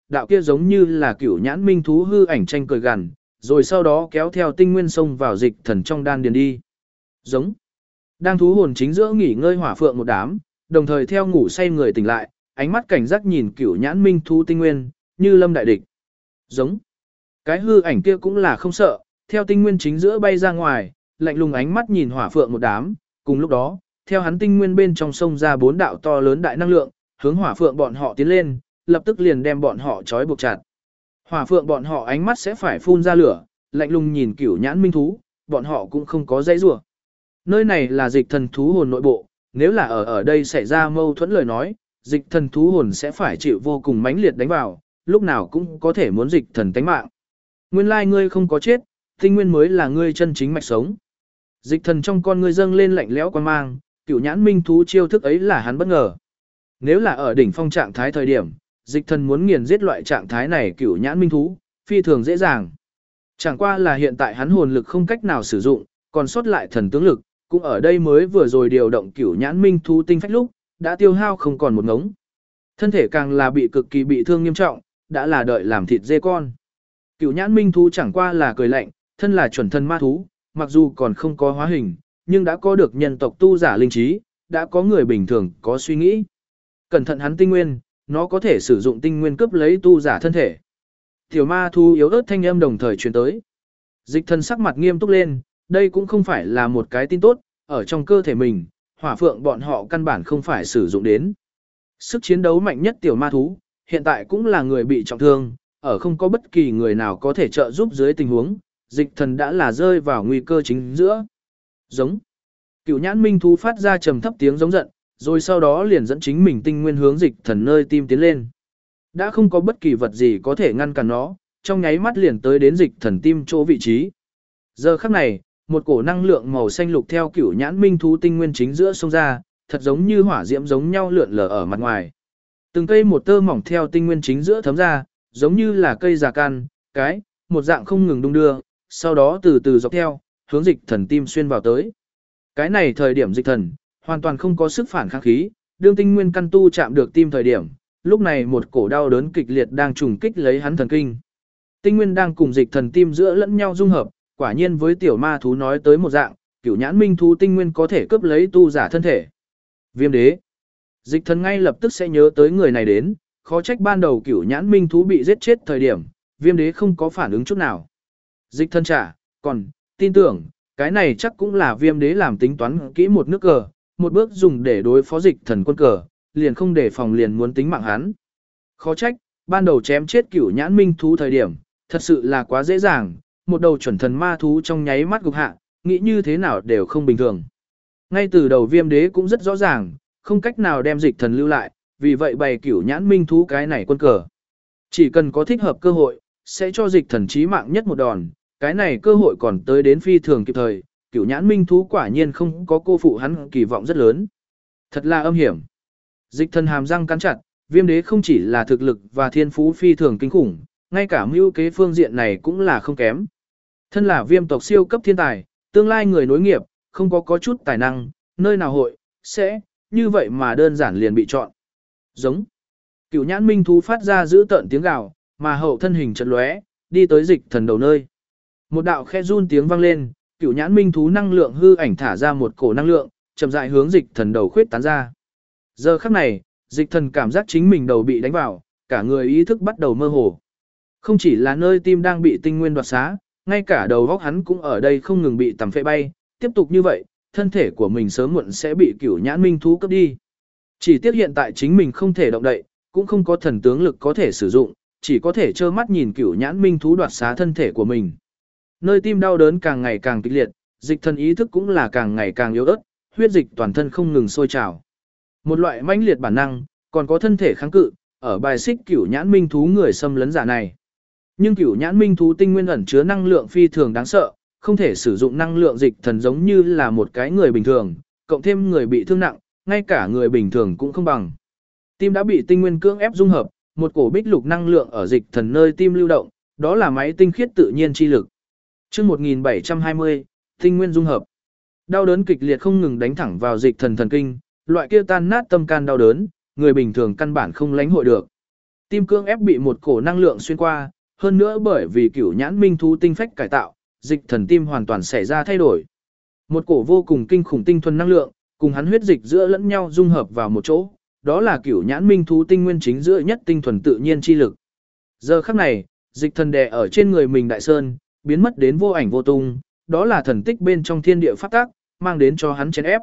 đạo kia giống như là cửu nhãn minh thú hư ảnh tranh cười gằn, rồi sau đó kéo theo tinh nguyên xông vào dịch thần trong đan điền đi. Giống. Đang thú hồn chính giữa nghỉ ngơi hỏa phượng một đám, đồng thời theo ngủ say người tỉnh lại, ánh mắt cảnh giác nhìn cửu nhãn minh thú tinh nguyên, như lâm đại địch. Giống. Cái hư ảnh kia cũng là không sợ, theo tinh nguyên chính giữa bay ra ngoài, lạnh lùng ánh mắt nhìn hỏa phượng một đám, cùng lúc đó, theo hắn tinh nguyên bên trong sông ra 4 đạo to lớn đại năng lượng, hướng hỏa phượng bọn họ tiến lên, lập tức liền đem bọn họ trói buộc chặt. Hỏa phượng bọn họ ánh mắt sẽ phải phun ra lửa, lạnh lùng nhìn cửu nhãn minh thú, bọn họ cũng không có dây rủa. Nơi này là dịch thần thú hồn nội bộ, nếu là ở đây xảy ra mâu thuẫn lời nói, dịch thần thú hồn sẽ phải chịu vô cùng mãnh liệt đánh vào, lúc nào cũng có thể muốn dịch thần tánh mạng. Nguyên lai ngươi không có chết, tinh nguyên mới là ngươi chân chính mạch sống. Dịch thần trong con ngươi dâng lên lạnh lẽo quan mang, cửu nhãn minh thú chiêu thức ấy là hắn bất ngờ. Nếu là ở đỉnh phong trạng thái thời điểm, dịch thần muốn nghiền giết loại trạng thái này cửu nhãn minh thú, phi thường dễ dàng. Chẳng qua là hiện tại hắn hồn lực không cách nào sử dụng, còn sót lại thần tướng lực, cũng ở đây mới vừa rồi điều động cửu nhãn minh thú tinh phách lúc, đã tiêu hao không còn một ngống. Thân thể càng là bị cực kỳ bị thương nghiêm trọng, đã là đợi làm thịt dê con. Cửu nhãn minh thú chẳng qua là cười lạnh, thân là chuẩn thần ma thú, mặc dù còn không có hóa hình, nhưng đã có được nhân tộc tu giả linh trí, đã có người bình thường có suy nghĩ. Cẩn thận hắn tinh nguyên, nó có thể sử dụng tinh nguyên cướp lấy tu giả thân thể. Tiểu ma thú yếu ớt thanh âm đồng thời truyền tới. Dịch thần sắc mặt nghiêm túc lên, đây cũng không phải là một cái tin tốt, ở trong cơ thể mình, hỏa phượng bọn họ căn bản không phải sử dụng đến. Sức chiến đấu mạnh nhất tiểu ma thú, hiện tại cũng là người bị trọng thương, ở không có bất kỳ người nào có thể trợ giúp dưới tình huống, dịch thần đã là rơi vào nguy cơ chính giữa. Giống. Cửu nhãn minh thú phát ra trầm thấp tiếng giống giận, rồi sau đó liền dẫn chính mình tinh nguyên hướng dịch thần nơi tim tiến lên. Đã không có bất kỳ vật gì có thể ngăn cản nó, trong nháy mắt liền tới đến dịch thần tim chỗ vị trí. Giờ khắc này, một cổ năng lượng màu xanh lục theo cửu nhãn minh thú tinh nguyên chính giữa sông ra, thật giống như hỏa diễm giống nhau lượn lờ ở mặt ngoài. Từng cây một tơ mỏng theo tinh nguyên chính giữa thấm ra, giống như là cây già can, một dạng không ngừng đung đưa, sau đó từ từ dọc theo, hướng dịch thần tim xuyên vào tới. Cái này thời điểm dịch thần, hoàn toàn không có sức phản kháng khí, đương tinh nguyên căn tu chạm được tim thời điểm, lúc này một cổ đau đớn kịch liệt đang trùng kích lấy hắn thần kinh. Tinh nguyên đang cùng dịch thần tim giữa lẫn nhau dung hợp, quả nhiên với tiểu ma thú nói tới một dạng, cửu nhãn minh thú tinh nguyên có thể cướp lấy tu giả thân thể. Viêm đế. Dịch thần ngay lập tức sẽ nhớ tới người này đến, khó trách ban đầu cửu nhãn minh thú bị giết chết thời điểm, viêm đế không có phản ứng chút nào. Dịch thần trả, còn, tin tưởng, cái này chắc cũng là viêm đế làm tính toán kỹ một nước cờ, một bước dùng để đối phó dịch thần quân cờ, liền không để phòng liền muốn tính mạng hắn. Khó trách, ban đầu chém chết cửu nhãn minh thú thời điểm, thật sự là quá dễ dàng, một đầu chuẩn thần ma thú trong nháy mắt gục hạ, nghĩ như thế nào đều không bình thường. Ngay từ đầu viêm đế cũng rất rõ ràng, không cách nào đem dịch thần lưu lại, vì vậy bày cửu nhãn minh thú cái này quân cờ. Chỉ cần có thích hợp cơ hội, sẽ cho dịch thần chí mạng nhất một đòn, cái này cơ hội còn tới đến phi thường kịp thời, cửu nhãn minh thú quả nhiên không có cô phụ hắn kỳ vọng rất lớn. Thật là âm hiểm. Dịch thần hàm răng cắn chặt, viêm đế không chỉ là thực lực và thiên phú phi thường kinh khủng, ngay cả mưu kế phương diện này cũng là không kém. Thân là viêm tộc siêu cấp thiên tài, tương lai người nối nghiệp, không có chút tài năng, nơi nào hội, sẽ, như vậy mà đơn giản liền bị chọn. Giống. Cửu nhãn minh thú phát ra giữ tợn tiếng gào, mà hậu thân hình chật lóe, đi tới dịch thần đầu nơi. Một đạo khe run tiếng vang lên, cửu nhãn minh thú năng lượng hư ảnh thả ra một cổ năng lượng, chậm rãi hướng dịch thần đầu khuyết tán ra. Giờ khắc này, dịch thần cảm giác chính mình đầu bị đánh vào, cả người ý thức bắt đầu mơ hồ. Không chỉ là nơi tim đang bị tinh nguyên đoạt xá, ngay cả đầu óc hắn cũng ở đây không ngừng bị tầm phệ bay, tiếp tục như vậy, thân thể của mình sớm muộn sẽ bị cửu nhãn minh thú cướp đi. Chỉ tiếc hiện tại chính mình không thể động đậy, cũng không có thần tướng lực có thể sử dụng, chỉ có thể trơ mắt nhìn cửu nhãn minh thú đoạt xá thân thể của mình. Nơi tim đau đớn càng ngày càng kịch liệt, dịch thần ý thức cũng là càng ngày càng yếu ớt, huyết dịch toàn thân không ngừng sôi trào. Một loại mãnh liệt bản năng, còn có thân thể kháng cự, ở bài xích cửu nhãn minh thú người xâm lấn giả này. Nhưng cửu nhãn minh thú tinh nguyên ẩn chứa năng lượng phi thường đáng sợ, không thể sử dụng năng lượng dịch thần giống như là một cái người bình thường, cộng thêm người bị thương nặng, ngay cả người bình thường cũng không bằng. Tim đã bị tinh nguyên cưỡng ép dung hợp, một cổ bích lục năng lượng ở dịch thần nơi tim lưu động, đó là máy tinh khiết tự nhiên chi lực. Chương 1720, tinh nguyên dung hợp. Đau đớn kịch liệt không ngừng đánh thẳng vào dịch thần thần kinh, loại kia tan nát tâm can đau đớn, người bình thường căn bản không lãnh hội được. Tim cương ép bị một cổ năng lượng xuyên qua, hơn nữa bởi vì cửu nhãn minh thú tinh phách cải tạo, dịch thần tim hoàn toàn xảy ra thay đổi. Một cổ vô cùng kinh khủng tinh thuần năng lượng, cùng hắn huyết dịch giữa lẫn nhau dung hợp vào một chỗ, đó là cửu nhãn minh thú tinh nguyên chính giữa nhất tinh thuần tự nhiên chi lực. Giờ khắc này, dịch thần đè ở trên người mình đại sơn, biến mất đến vô ảnh vô tung, đó là thần tích bên trong thiên địa pháp tác, mang đến cho hắn chèn ép.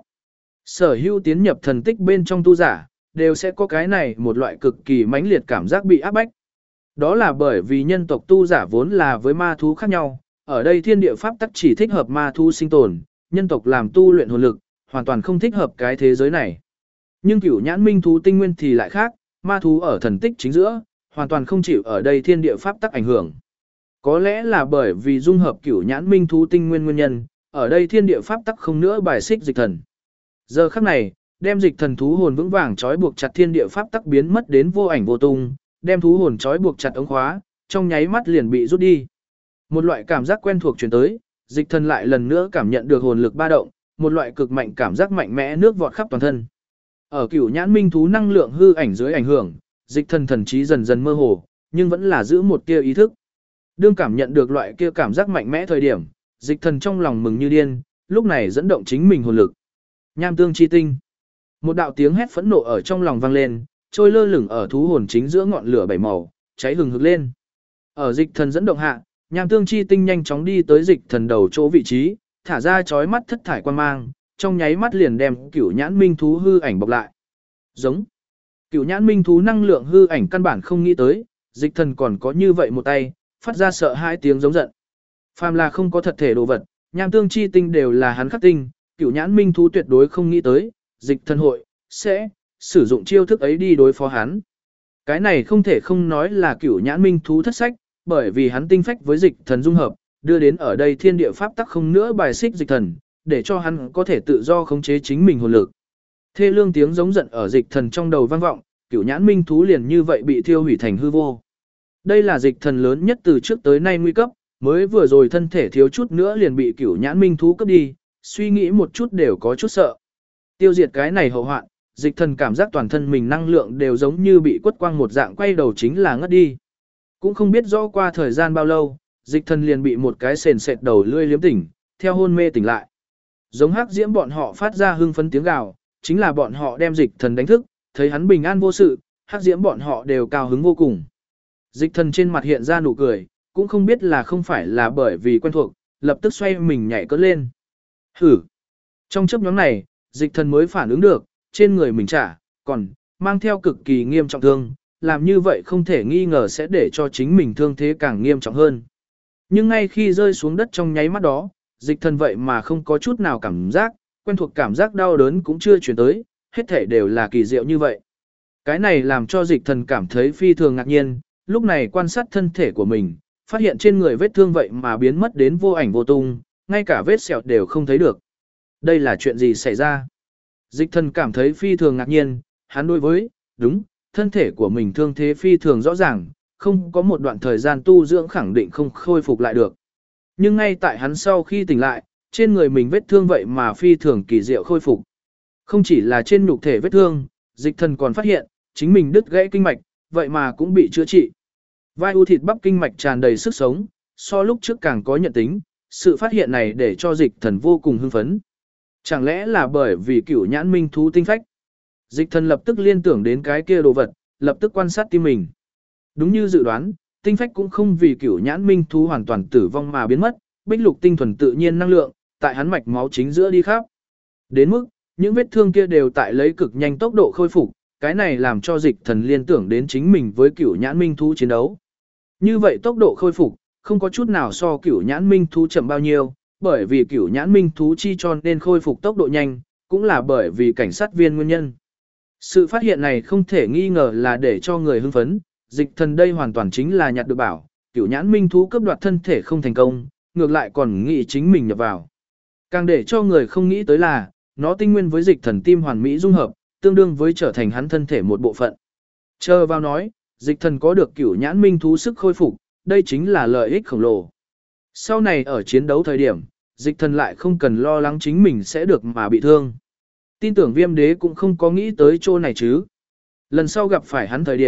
Sở hữu tiến nhập thần tích bên trong tu giả, đều sẽ có cái này một loại cực kỳ mãnh liệt cảm giác bị áp bách. Đó là bởi vì nhân tộc tu giả vốn là với ma thú khác nhau, ở đây thiên địa pháp tắc chỉ thích hợp ma thú sinh tồn, nhân tộc làm tu luyện hồn lực, hoàn toàn không thích hợp cái thế giới này. Nhưng cửu nhãn minh thú tinh nguyên thì lại khác, ma thú ở thần tích chính giữa, hoàn toàn không chịu ở đây thiên địa pháp tắc ảnh hưởng. Có lẽ là bởi vì dung hợp cửu nhãn minh thú tinh nguyên nguyên nhân, ở đây thiên địa pháp tắc không nữa bài xích dịch thần. Giờ khắc này, đem dịch thần thú hồn vững vàng trói buộc chặt thiên địa pháp tắc biến mất đến vô ảnh vô tung, đem thú hồn trói buộc chặt ống khóa, trong nháy mắt liền bị rút đi. Một loại cảm giác quen thuộc truyền tới, dịch thần lại lần nữa cảm nhận được hồn lực ba động, một loại cực mạnh cảm giác mạnh mẽ nước vọt khắp toàn thân. Ở cửu nhãn minh thú năng lượng hư ảnh dưới ảnh hưởng, dịch thần thần trí dần dần mơ hồ, nhưng vẫn là giữ một tia ý thức. Đương cảm nhận được loại kia cảm giác mạnh mẽ thời điểm, dịch thần trong lòng mừng như điên, lúc này dẫn động chính mình hồn lực. Nham tương chi tinh. Một đạo tiếng hét phẫn nộ ở trong lòng vang lên, trôi lơ lửng ở thú hồn chính giữa ngọn lửa bảy màu, cháy hừng hực lên. Ở dịch thần dẫn động hạ, nham tương chi tinh nhanh chóng đi tới dịch thần đầu chỗ vị trí, thả ra chói mắt thất thải quan mang, trong nháy mắt liền đem cửu nhãn minh thú hư ảnh bọc lại. Giống. Cửu nhãn minh thú năng lượng hư ảnh căn bản không nghĩ tới, dịch thần còn có như vậy một tay, phát ra sợ hai tiếng giống giận. Phàm là không có thật thể đồ vật, nham tương chi tinh đều là hắn khắc tinh, cửu nhãn minh thú tuyệt đối không nghĩ tới, dịch thần hội sẽ sử dụng chiêu thức ấy đi đối phó hắn. Cái này không thể không nói là cửu nhãn minh thú thất sách, bởi vì hắn tinh phách với dịch thần dung hợp, đưa đến ở đây thiên địa pháp tắc không nữa bài xích dịch thần, để cho hắn có thể tự do khống chế chính mình hồn lực. Thê lương tiếng giống giận ở dịch thần trong đầu vang vọng, cửu nhãn minh thú liền như vậy bị thiêu hủy thành hư vô. Đây là dịch thần lớn nhất từ trước tới nay nguy cấp, mới vừa rồi thân thể thiếu chút nữa liền bị cửu nhãn minh thú cướp đi, suy nghĩ một chút đều có chút sợ. Tiêu diệt cái này hậu hoạn, dịch thần cảm giác toàn thân mình năng lượng đều giống như bị quất quang một dạng, quay đầu chính là ngất đi. Cũng không biết rõ qua thời gian bao lâu, dịch thần liền bị một cái sền sệt đầu lươi liếm tỉnh, theo hôn mê tỉnh lại. Giống hắc diễm bọn họ phát ra hưng phấn tiếng gào, chính là bọn họ đem dịch thần đánh thức, thấy hắn bình an vô sự, hắc diễm bọn họ đều cao hứng vô cùng. Dịch thần trên mặt hiện ra nụ cười, cũng không biết là không phải là bởi vì quen thuộc, lập tức xoay mình nhảy cất lên. Hử! Trong chấp nhóm này, dịch thần mới phản ứng được, trên người mình còn mang theo cực kỳ nghiêm trọng thương, làm như vậy không thể nghi ngờ sẽ để cho chính mình thương thế càng nghiêm trọng hơn. Nhưng ngay khi rơi xuống đất trong nháy mắt đó, dịch thần vậy mà không có chút nào cảm giác, quen thuộc cảm giác đau đớn cũng chưa chuyển tới, hết thể đều là kỳ diệu như vậy. Cái này làm cho dịch thần cảm thấy phi thường ngạc nhiên, lúc này quan sát thân thể của mình, phát hiện trên người vết thương vậy mà biến mất đến vô ảnh vô tung, ngay cả vết sẹo đều không thấy được. Đây là chuyện gì xảy ra? Dịch thần cảm thấy phi thường ngạc nhiên, hắn đối với, đúng, thân thể của mình thương thế phi thường rõ ràng, không có một đoạn thời gian tu dưỡng khẳng định không khôi phục lại được. Nhưng ngay tại hắn sau khi tỉnh lại, trên người mình vết thương vậy mà phi thường kỳ diệu khôi phục. Không chỉ là trên nhục thể vết thương, dịch thần còn phát hiện, chính mình đứt gãy kinh mạch, vậy mà cũng bị chữa trị. Vai u thịt bắp kinh mạch tràn đầy sức sống, so lúc trước càng có nhận tính, sự phát hiện này để cho dịch thần vô cùng hưng phấn. Chẳng lẽ là bởi vì cửu nhãn minh thú tinh phách? Dịch thần lập tức liên tưởng đến cái kia đồ vật, lập tức quan sát tim mình. Đúng như dự đoán, tinh phách cũng không vì cửu nhãn minh thú hoàn toàn tử vong mà biến mất, bích lục tinh thuần tự nhiên năng lượng, tại hắn mạch máu chính giữa đi khắp. Đến mức, những vết thương kia đều tại lấy cực nhanh tốc độ khôi phục, cái này làm cho dịch thần liên tưởng đến chính mình với cửu nhãn minh thú chiến đấu. Như vậy tốc độ khôi phục, không có chút nào so cửu nhãn minh thú chậm bao nhiêu, bởi vì cửu nhãn minh thú chi cho nên khôi phục tốc độ nhanh, cũng là bởi vì cảnh sát viên nguyên nhân. Sự phát hiện này không thể nghi ngờ là để cho người hưng phấn, dịch thần đây hoàn toàn chính là nhặt được bảo, cửu nhãn minh thú cướp đoạt thân thể không thành công, ngược lại còn nghĩ chính mình nhập vào. Càng để cho người không nghĩ tới là, nó tinh nguyên với dịch thần tim hoàn mỹ dung hợp, tương đương với trở thành hắn thân thể một bộ phận. Chờ vào nói, dịch thần có được cửu nhãn minh thú sức khôi phục, đây chính là lợi ích khổng lồ. Sau này ở chiến đấu thời điểm, dịch thần lại không cần lo lắng chính mình sẽ được mà bị thương. Tin tưởng viêm đế cũng không có nghĩ tới chỗ này chứ. Lần sau gặp phải hắn thời điểm,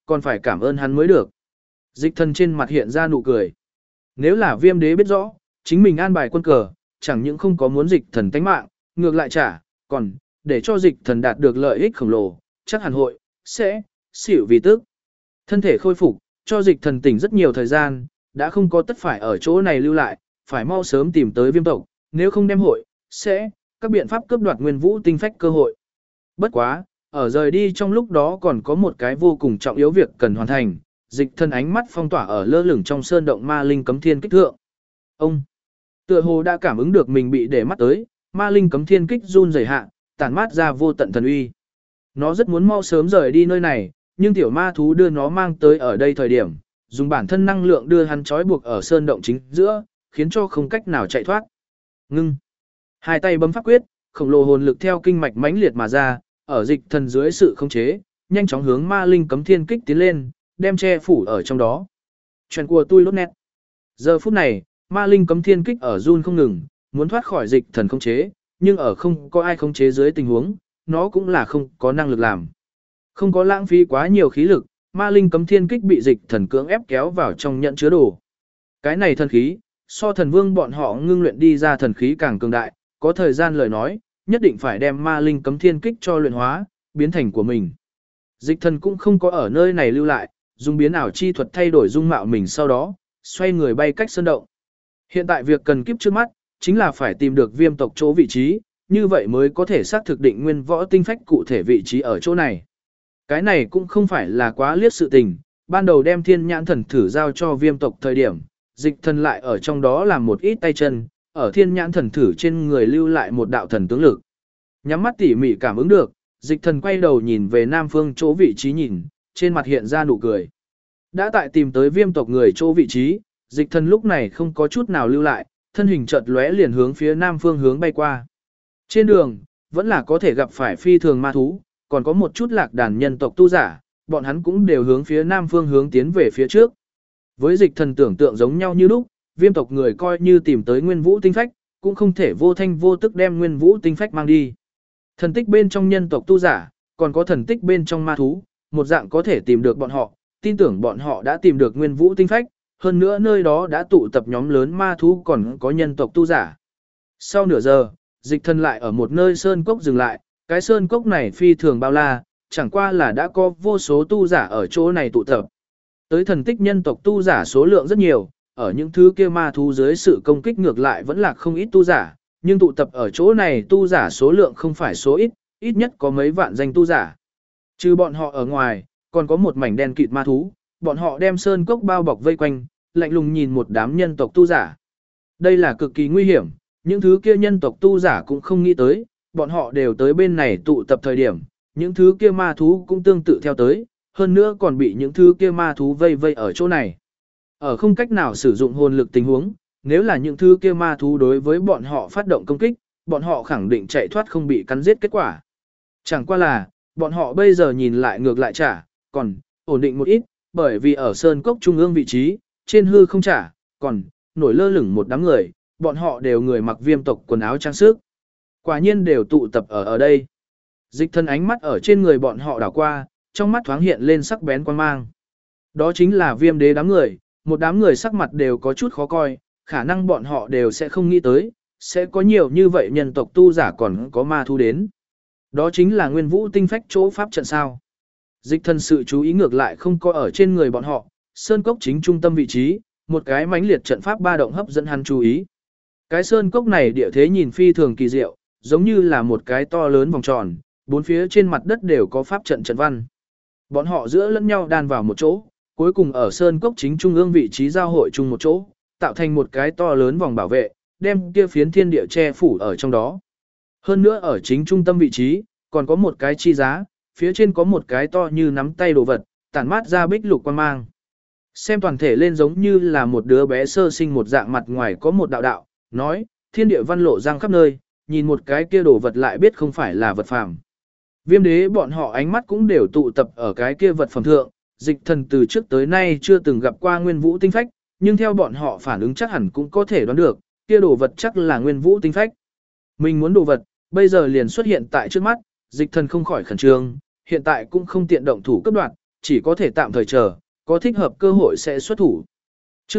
còn phải cảm ơn hắn mới được. Dịch thần trên mặt hiện ra nụ cười. Nếu là viêm đế biết rõ, chính mình an bài quân cờ, chẳng những không có muốn dịch thần tánh mạng, ngược lại trả, còn, để cho dịch thần đạt được lợi ích khổng lồ, chắc hẳn hội, sẽ, xỉu vì tức. Thân thể khôi phục, cho dịch thần tỉnh rất nhiều thời gian, đã không có tất phải ở chỗ này lưu lại, phải mau sớm tìm tới viêm tộc, nếu không đem hội, sẽ, các biện pháp cướp đoạt nguyên vũ tinh phách cơ hội. Bất quá, ở rời đi trong lúc đó còn có một cái vô cùng trọng yếu việc cần hoàn thành, dịch thần ánh mắt phong tỏa ở lơ lửng trong sơn động ma linh cấm thiên kích thượng. Ông, tựa hồ đã cảm ứng được mình bị để mắt tới, ma linh cấm thiên kích run rẩy hạ, tản mát ra vô tận thần uy. Nó rất muốn mau sớm rời đi nơi này, nhưng tiểu ma thú đưa nó mang tới ở đây thời điểm, dùng bản thân năng lượng đưa hắn trói buộc ở sơn động chính giữa, khiến cho không cách nào chạy thoát. Ngưng. Hai tay bấm pháp quyết, khổng lồ hồn lực theo kinh mạch mãnh liệt mà ra, ở dịch thần dưới sự khống chế, nhanh chóng hướng ma linh cấm thiên kích tiến lên, đem che phủ ở trong đó. Chuyện của tôi lốt nét. Giờ phút này, ma linh cấm thiên kích ở run không ngừng, muốn thoát khỏi dịch thần khống chế, nhưng ở không có ai khống chế dưới tình huống, nó cũng là không có năng lực làm. Không có lãng phí quá nhiều khí lực, ma linh cấm thiên kích bị dịch thần cưỡng ép kéo vào trong nhận chứa đồ. Cái này thần khí, so thần vương bọn họ ngưng luyện đi ra thần khí càng cường đại, có thời gian lời nói, nhất định phải đem ma linh cấm thiên kích cho luyện hóa, biến thành của mình. Dịch thần cũng không có ở nơi này lưu lại, dùng biến ảo chi thuật thay đổi dung mạo mình sau đó, xoay người bay cách sơn động. Hiện tại việc cần kiếp trước mắt, chính là phải tìm được viêm tộc chỗ vị trí, như vậy mới có thể xác thực định nguyên võ tinh phách cụ thể vị trí ở chỗ này. Cái này cũng không phải là quá liếc sự tình, ban đầu đem thiên nhãn thần thử giao cho viêm tộc thời điểm, dịch thần lại ở trong đó làm một ít tay chân, ở thiên nhãn thần thử trên người lưu lại một đạo thần tướng lực. Nhắm mắt tỉ mỉ cảm ứng được, dịch thần quay đầu nhìn về nam phương chỗ vị trí nhìn, trên mặt hiện ra nụ cười. Đã tại tìm tới viêm tộc người chỗ vị trí, dịch thần lúc này không có chút nào lưu lại, thân hình chợt lóe liền hướng phía nam phương hướng bay qua. Trên đường, vẫn là có thể gặp phải phi thường ma thú, còn có một chút lạc đàn nhân tộc tu giả, bọn hắn cũng đều hướng phía nam phương hướng tiến về phía trước. Với dịch thần tưởng tượng giống nhau như lúc, viêm tộc người coi như tìm tới nguyên vũ tinh phách, cũng không thể vô thanh vô tức đem nguyên vũ tinh phách mang đi. Thần tích bên trong nhân tộc tu giả, còn có thần tích bên trong ma thú, một dạng có thể tìm được bọn họ, tin tưởng bọn họ đã tìm được nguyên vũ tinh phách, hơn nữa nơi đó đã tụ tập nhóm lớn ma thú còn có nhân tộc tu giả. Sau nửa giờ, dịch thần lại ở một nơi sơn cốc dừng lại, cái sơn cốc này phi thường bao la, chẳng qua là đã có vô số tu giả ở chỗ này tụ tập. Tới thần tích nhân tộc tu giả số lượng rất nhiều, ở những thứ kia ma thú dưới sự công kích ngược lại vẫn là không ít tu giả, nhưng tụ tập ở chỗ này tu giả số lượng không phải số ít, ít nhất có mấy vạn danh tu giả. Trừ bọn họ ở ngoài, còn có một mảnh đen kịt ma thú, bọn họ đem sơn cốc bao bọc vây quanh, lạnh lùng nhìn một đám nhân tộc tu giả. Đây là cực kỳ nguy hiểm, những thứ kia nhân tộc tu giả cũng không nghĩ tới, bọn họ đều tới bên này tụ tập thời điểm, những thứ kia ma thú cũng tương tự theo tới, hơn nữa còn bị những thứ kia ma thú vây vây ở chỗ này. Ở không cách nào sử dụng hồn lực tình huống, nếu là những thứ kia ma thú đối với bọn họ phát động công kích, bọn họ khẳng định chạy thoát không bị cắn giết kết quả. Chẳng qua là, bọn họ bây giờ nhìn lại ngược lại trả, còn ổn định một ít, bởi vì ở sơn cốc trung ương vị trí, trên hư không trả, còn nổi lơ lửng một đám người, bọn họ đều người mặc viêm tộc quần áo trang sức. Quả nhiên đều tụ tập ở đây. Dịch thân ánh mắt ở trên người bọn họ đảo qua, trong mắt thoáng hiện lên sắc bén quan mang. Đó chính là viêm đế đám người, một đám người sắc mặt đều có chút khó coi, khả năng bọn họ đều sẽ không nghĩ tới, sẽ có nhiều như vậy nhân tộc tu giả còn có ma thu đến. Đó chính là nguyên vũ tinh phách chỗ pháp trận sao. Dịch thân sự chú ý ngược lại không có ở trên người bọn họ, sơn cốc chính trung tâm vị trí, một cái mãnh liệt trận pháp ba động hấp dẫn hắn chú ý. Cái sơn cốc này địa thế nhìn phi thường kỳ diệu, giống như là một cái to lớn vòng tròn, bốn phía trên mặt đất đều có pháp trận trận văn. Bọn họ giữa lẫn nhau đan vào một chỗ, cuối cùng ở sơn cốc chính trung ương vị trí giao hội chung một chỗ, tạo thành một cái to lớn vòng bảo vệ, đem kia phiến thiên địa che phủ ở trong đó. Hơn nữa ở chính trung tâm vị trí, còn có một cái chi giá, phía trên có một cái to như nắm tay đồ vật, tản mát ra bích lục quang mang. Xem toàn thể lên giống như là một đứa bé sơ sinh một dạng, mặt ngoài có một đạo đạo, nói, thiên địa văn lộ giang khắp nơi, nhìn một cái kia đồ vật lại biết không phải là vật phàm. Viêm đế bọn họ ánh mắt cũng đều tụ tập ở cái kia vật phẩm thượng, dịch thần từ trước tới nay chưa từng gặp qua nguyên vũ tinh phách, nhưng theo bọn họ phản ứng chắc hẳn cũng có thể đoán được, kia đồ vật chắc là nguyên vũ tinh phách. Mình muốn đồ vật, bây giờ liền xuất hiện tại trước mắt, dịch thần không khỏi khẩn trương, hiện tại cũng không tiện động thủ cấp đoạt, chỉ có thể tạm thời chờ, có thích hợp cơ hội sẽ xuất thủ. Chương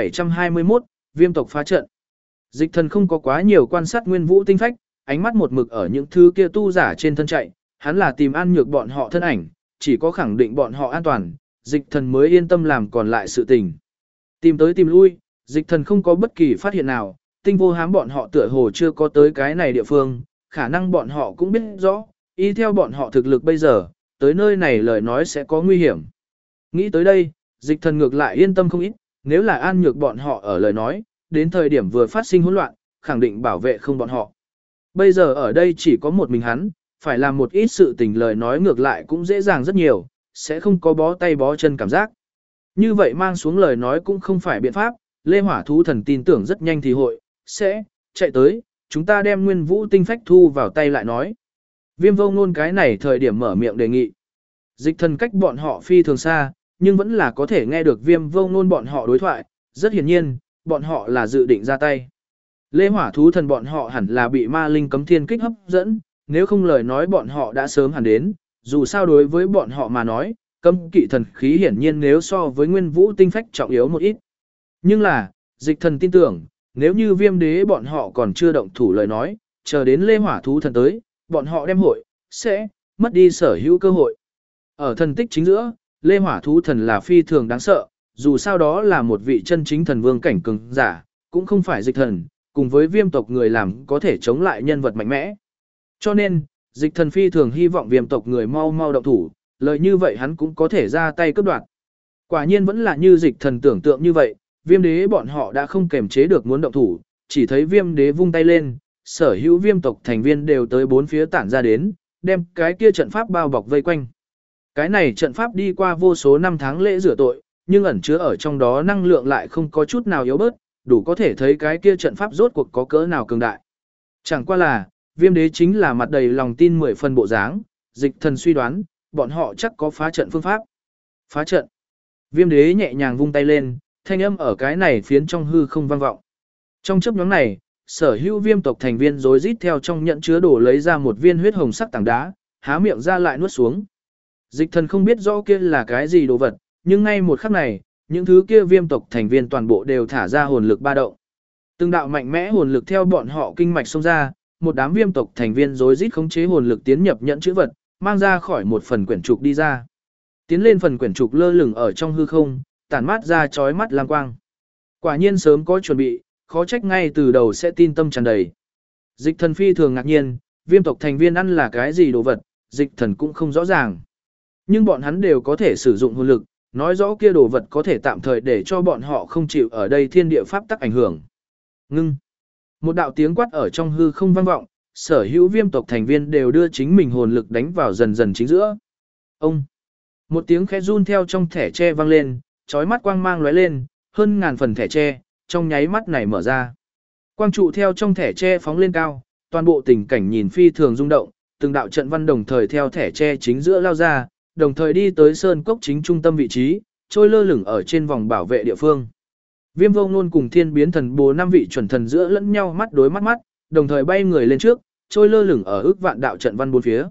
1721, Viêm tộc phá trận. Dịch Thần không có quá nhiều quan sát Nguyên Vũ tinh phách, ánh mắt một mực ở những thứ kia tu giả trên thân chạy, hắn là tìm An Nhược bọn họ thân ảnh, chỉ có khẳng định bọn họ an toàn, Dịch Thần mới yên tâm làm còn lại sự tình. Tìm tới tìm lui, Dịch Thần không có bất kỳ phát hiện nào, Tinh Vô Hám bọn họ tựa hồ chưa có tới cái này địa phương, khả năng bọn họ cũng biết rõ, y theo bọn họ thực lực bây giờ, tới nơi này lời nói sẽ có nguy hiểm. Nghĩ tới đây, Dịch Thần ngược lại yên tâm không ít, nếu là An Nhược bọn họ ở lời nói, đến thời điểm vừa phát sinh hỗn loạn, khẳng định bảo vệ không bọn họ. Bây giờ ở đây chỉ có một mình hắn, phải làm một ít sự tình lời nói ngược lại cũng dễ dàng rất nhiều, sẽ không có bó tay bó chân cảm giác. Như vậy mang xuống lời nói cũng không phải biện pháp, Lê Hỏa Thú Thần tin tưởng rất nhanh thì hội, sẽ, chạy tới, chúng ta đem Nguyên Vũ tinh phách thu vào tay lại nói. Viêm Vô Ngôn cái này thời điểm mở miệng đề nghị. Dịch Thần cách bọn họ phi thường xa, nhưng vẫn là có thể nghe được Viêm Vô Ngôn bọn họ đối thoại, rất hiển nhiên, bọn họ là dự định ra tay. Lê Hỏa Thú Thần bọn họ hẳn là bị ma linh cấm thiên kích hấp dẫn, nếu không lời nói bọn họ đã sớm hẳn đến, dù sao đối với bọn họ mà nói, cấm kỵ thần khí hiển nhiên nếu so với Nguyên Vũ tinh phách trọng yếu một ít. Nhưng là, Dịch Thần tin tưởng, nếu như Viêm Đế bọn họ còn chưa động thủ lời nói, chờ đến Lê Hỏa Thú Thần tới, bọn họ đem hội, sẽ mất đi sở hữu cơ hội. Ở thần tích chính giữa, Lê Hỏa Thú Thần là phi thường đáng sợ, dù sao đó là một vị chân chính thần vương cảnh cường giả, cũng không phải Dịch Thần, cùng với Viêm tộc người làm có thể chống lại nhân vật mạnh mẽ. Cho nên, Dịch Thần phi thường hy vọng Viêm tộc người mau mau động thủ, lời như vậy hắn cũng có thể ra tay cướp đoạt. Quả nhiên vẫn là như Dịch Thần tưởng tượng như vậy, Viêm Đế bọn họ đã không kềm chế được muốn động thủ, chỉ thấy Viêm Đế vung tay lên, sở hữu Viêm tộc thành viên đều tới bốn phía tản ra đến, đem cái kia trận pháp bao bọc vây quanh. Cái này trận pháp đi qua vô số năm tháng lễ rửa tội, nhưng ẩn chứa ở trong đó năng lượng lại không có chút nào yếu bớt, đủ có thể thấy cái kia trận pháp rốt cuộc có cỡ nào cường đại. Chẳng qua là, Viêm Đế chính là mặt đầy lòng tin 10 phần bộ dáng, Dịch Thần suy đoán, bọn họ chắc có phá trận phương pháp. Phá trận. Viêm Đế nhẹ nhàng vung tay lên, thanh âm ở cái này phiến trong hư không vang vọng. Trong chớp nhoáng này, sở hữu Viêm tộc thành viên rối rít theo trong nhận chứa đồ lấy ra một viên huyết hồng sắc tảng đá, há miệng ra lại nuốt xuống. Dịch Thần không biết rõ kia là cái gì đồ vật, nhưng ngay một khắc này, những thứ kia Viêm tộc thành viên toàn bộ đều thả ra hồn lực ba động. Từng đạo mạnh mẽ hồn lực theo bọn họ kinh mạch xông ra, một đám Viêm tộc thành viên rối rít khống chế hồn lực tiến nhập nhận chữ vật, mang ra khỏi một phần quyển trục đi ra. Tiến lên phần quyển trục lơ lửng ở trong hư không, tản mát ra chói mắt lam quang. Quả nhiên sớm có chuẩn bị, khó trách ngay từ đầu sẽ tin tâm tràn đầy. Dịch Thần phi thường ngạc nhiên, Viêm tộc thành viên ăn là cái gì đồ vật, Dịch Thần cũng không rõ ràng. Nhưng bọn hắn đều có thể sử dụng hồn lực, nói rõ kia đồ vật có thể tạm thời để cho bọn họ không chịu ở đây thiên địa pháp tắc ảnh hưởng. Ngưng. Một đạo tiếng quát ở trong hư không vang vọng, sở hữu Viêm tộc thành viên đều đưa chính mình hồn lực đánh vào dần dần chính giữa. Ông. Một tiếng khẽ run theo trong thẻ tre vang lên, chói mắt quang mang lóe lên, hơn ngàn phần thẻ tre, trong nháy mắt này mở ra. Quang trụ theo trong thẻ tre phóng lên cao, toàn bộ tình cảnh nhìn phi thường rung động, từng đạo trận văn đồng thời theo thẻ tre chính giữa lao ra, đồng thời đi tới sơn cốc chính trung tâm vị trí, trôi lơ lửng ở trên vòng bảo vệ địa phương. Viêm Vô Ngôn cùng Thiên Biến Thần Bồ 5 vị chuẩn thần giữa lẫn nhau mắt đối mắt mắt, đồng thời bay người lên trước, trôi lơ lửng ở ước vạn đạo trận văn bốn phía.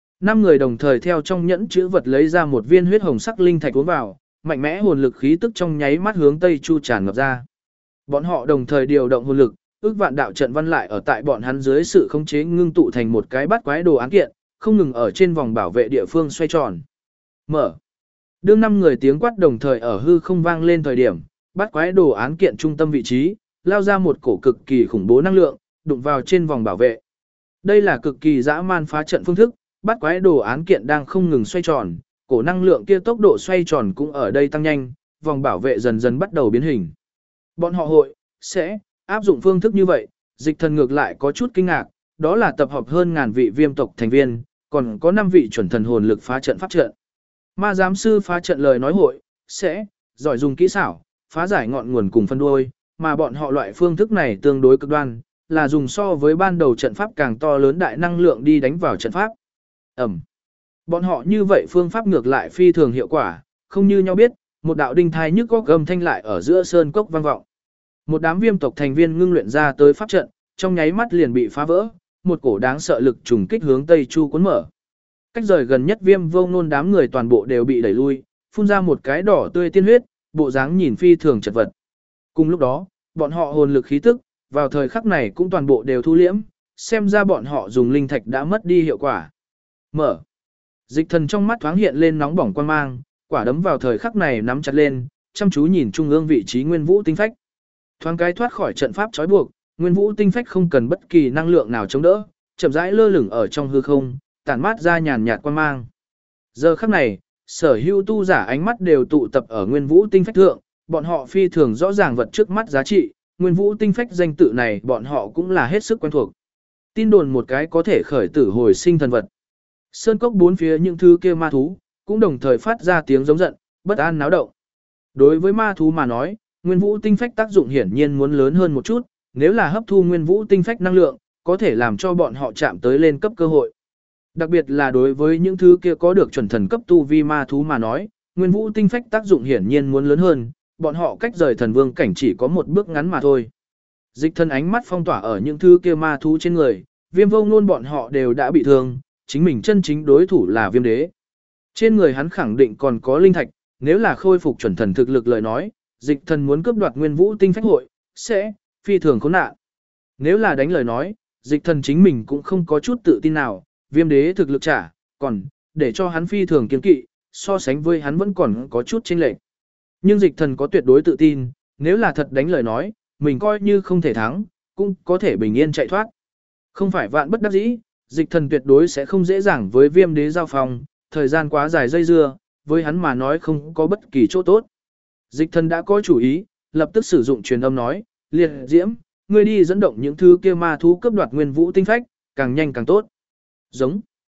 5 người đồng thời theo trong nhẫn chữ vật lấy ra một viên huyết hồng sắc linh thạch uống vào, mạnh mẽ hồn lực khí tức trong nháy mắt hướng tây chu tràn ngập ra. Bọn họ đồng thời điều động hồn lực, ước vạn đạo trận văn lại ở tại bọn hắn dưới sự khống chế ngưng tụ thành một cái bát quái đồ án kiện, không ngừng ở trên vòng bảo vệ địa phương xoay tròn. Mở. Đương 5 người tiếng quát đồng thời ở hư không vang lên thời điểm, bát quái đồ án kiện trung tâm vị trí, lao ra một cổ cực kỳ khủng bố năng lượng, đụng vào trên vòng bảo vệ. Đây là cực kỳ dã man phá trận phương thức, bát quái đồ án kiện đang không ngừng xoay tròn, cổ năng lượng kia tốc độ xoay tròn cũng ở đây tăng nhanh, vòng bảo vệ dần dần bắt đầu biến hình. Bọn họ hội, sẽ, áp dụng phương thức như vậy, Dịch Thần ngược lại có chút kinh ngạc, đó là tập hợp hơn ngàn vị Viêm tộc thành viên, còn có 5 vị chuẩn thần hồn lực phá trận pháp trận. Ma giám sư phá trận lời nói hội, sẽ, giỏi dùng kỹ xảo, phá giải ngọn nguồn cùng phân đuôi, mà bọn họ loại phương thức này tương đối cực đoan, là dùng so với ban đầu trận pháp càng to lớn đại năng lượng đi đánh vào trận pháp. Ẩm. Bọn họ như vậy phương pháp ngược lại phi thường hiệu quả, không như nhau biết, một đạo đinh thai nhức góc gầm thanh lại ở giữa sơn cốc vang vọng. Một đám Viêm tộc thành viên ngưng luyện ra tới pháp trận, trong nháy mắt liền bị phá vỡ, một cổ đáng sợ lực trùng kích hướng Tây Chu cuốn mở. Cách rời gần nhất Viêm Vô Ngôn đám người toàn bộ đều bị đẩy lui, phun ra một cái đỏ tươi tiên huyết, bộ dáng nhìn phi thường chật vật. Cùng lúc đó, bọn họ hồn lực khí tức, vào thời khắc này cũng toàn bộ đều thu liễm, xem ra bọn họ dùng linh thạch đã mất đi hiệu quả. Mở. Dịch thần trong mắt thoáng hiện lên nóng bỏng quan mang, quả đấm vào thời khắc này nắm chặt lên, chăm chú nhìn trung ương vị trí Nguyên Vũ tinh phách. Thoáng cái thoát khỏi trận pháp trói buộc, Nguyên Vũ tinh phách không cần bất kỳ năng lượng nào chống đỡ, chậm rãi lơ lửng ở trong hư không, tản mát ra nhàn nhạt quan mang. Giờ khắc này, sở hữu tu giả ánh mắt đều tụ tập ở Nguyên Vũ tinh phách thượng, bọn họ phi thường rõ ràng vật trước mắt giá trị, Nguyên Vũ tinh phách danh tự này bọn họ cũng là hết sức quen thuộc. Tin đồn một cái có thể khởi tử hồi sinh thần vật. Sơn cốc bốn phía những thứ kia ma thú, cũng đồng thời phát ra tiếng giống giận, bất an náo động. Đối với ma thú mà nói, Nguyên Vũ tinh phách tác dụng hiển nhiên muốn lớn hơn một chút, nếu là hấp thu Nguyên Vũ tinh phách năng lượng, có thể làm cho bọn họ chạm tới lên cấp cơ hội. Đặc biệt là đối với những thứ kia có được chuẩn thần cấp tu vi ma thú mà nói, Nguyên Vũ tinh phách tác dụng hiển nhiên muốn lớn hơn, bọn họ cách rời thần vương cảnh chỉ có một bước ngắn mà thôi. Dịch thần ánh mắt phong tỏa ở những thứ kia ma thú trên người, Viêm Vô Ngôn bọn họ đều đã bị thương, chính mình chân chính đối thủ là Viêm Đế. Trên người hắn khẳng định còn có linh thạch, nếu là khôi phục chuẩn thần thực lực lời nói, dịch thần muốn cướp đoạt Nguyên Vũ tinh phách hội, sẽ phi thường khốn nạn. Nếu là đánh lời nói, dịch thần chính mình cũng không có chút tự tin nào, Viêm Đế thực lực trả, còn để cho hắn phi thường kiên kỵ, so sánh với hắn vẫn còn có chút chênh lệch. Nhưng dịch thần có tuyệt đối tự tin, nếu là thật đánh lời nói, mình coi như không thể thắng, cũng có thể bình yên chạy thoát. Không phải vạn bất đắc dĩ, dịch thần tuyệt đối sẽ không dễ dàng với Viêm Đế giao phòng, thời gian quá dài dây dưa, với hắn mà nói không có bất kỳ chỗ tốt. Dịch thần đã có chủ ý, lập tức sử dụng truyền âm nói, Liệt Diễm, ngươi đi dẫn động những thứ kia ma thú cướp đoạt Nguyên Vũ tinh phách, càng nhanh càng tốt. Giống.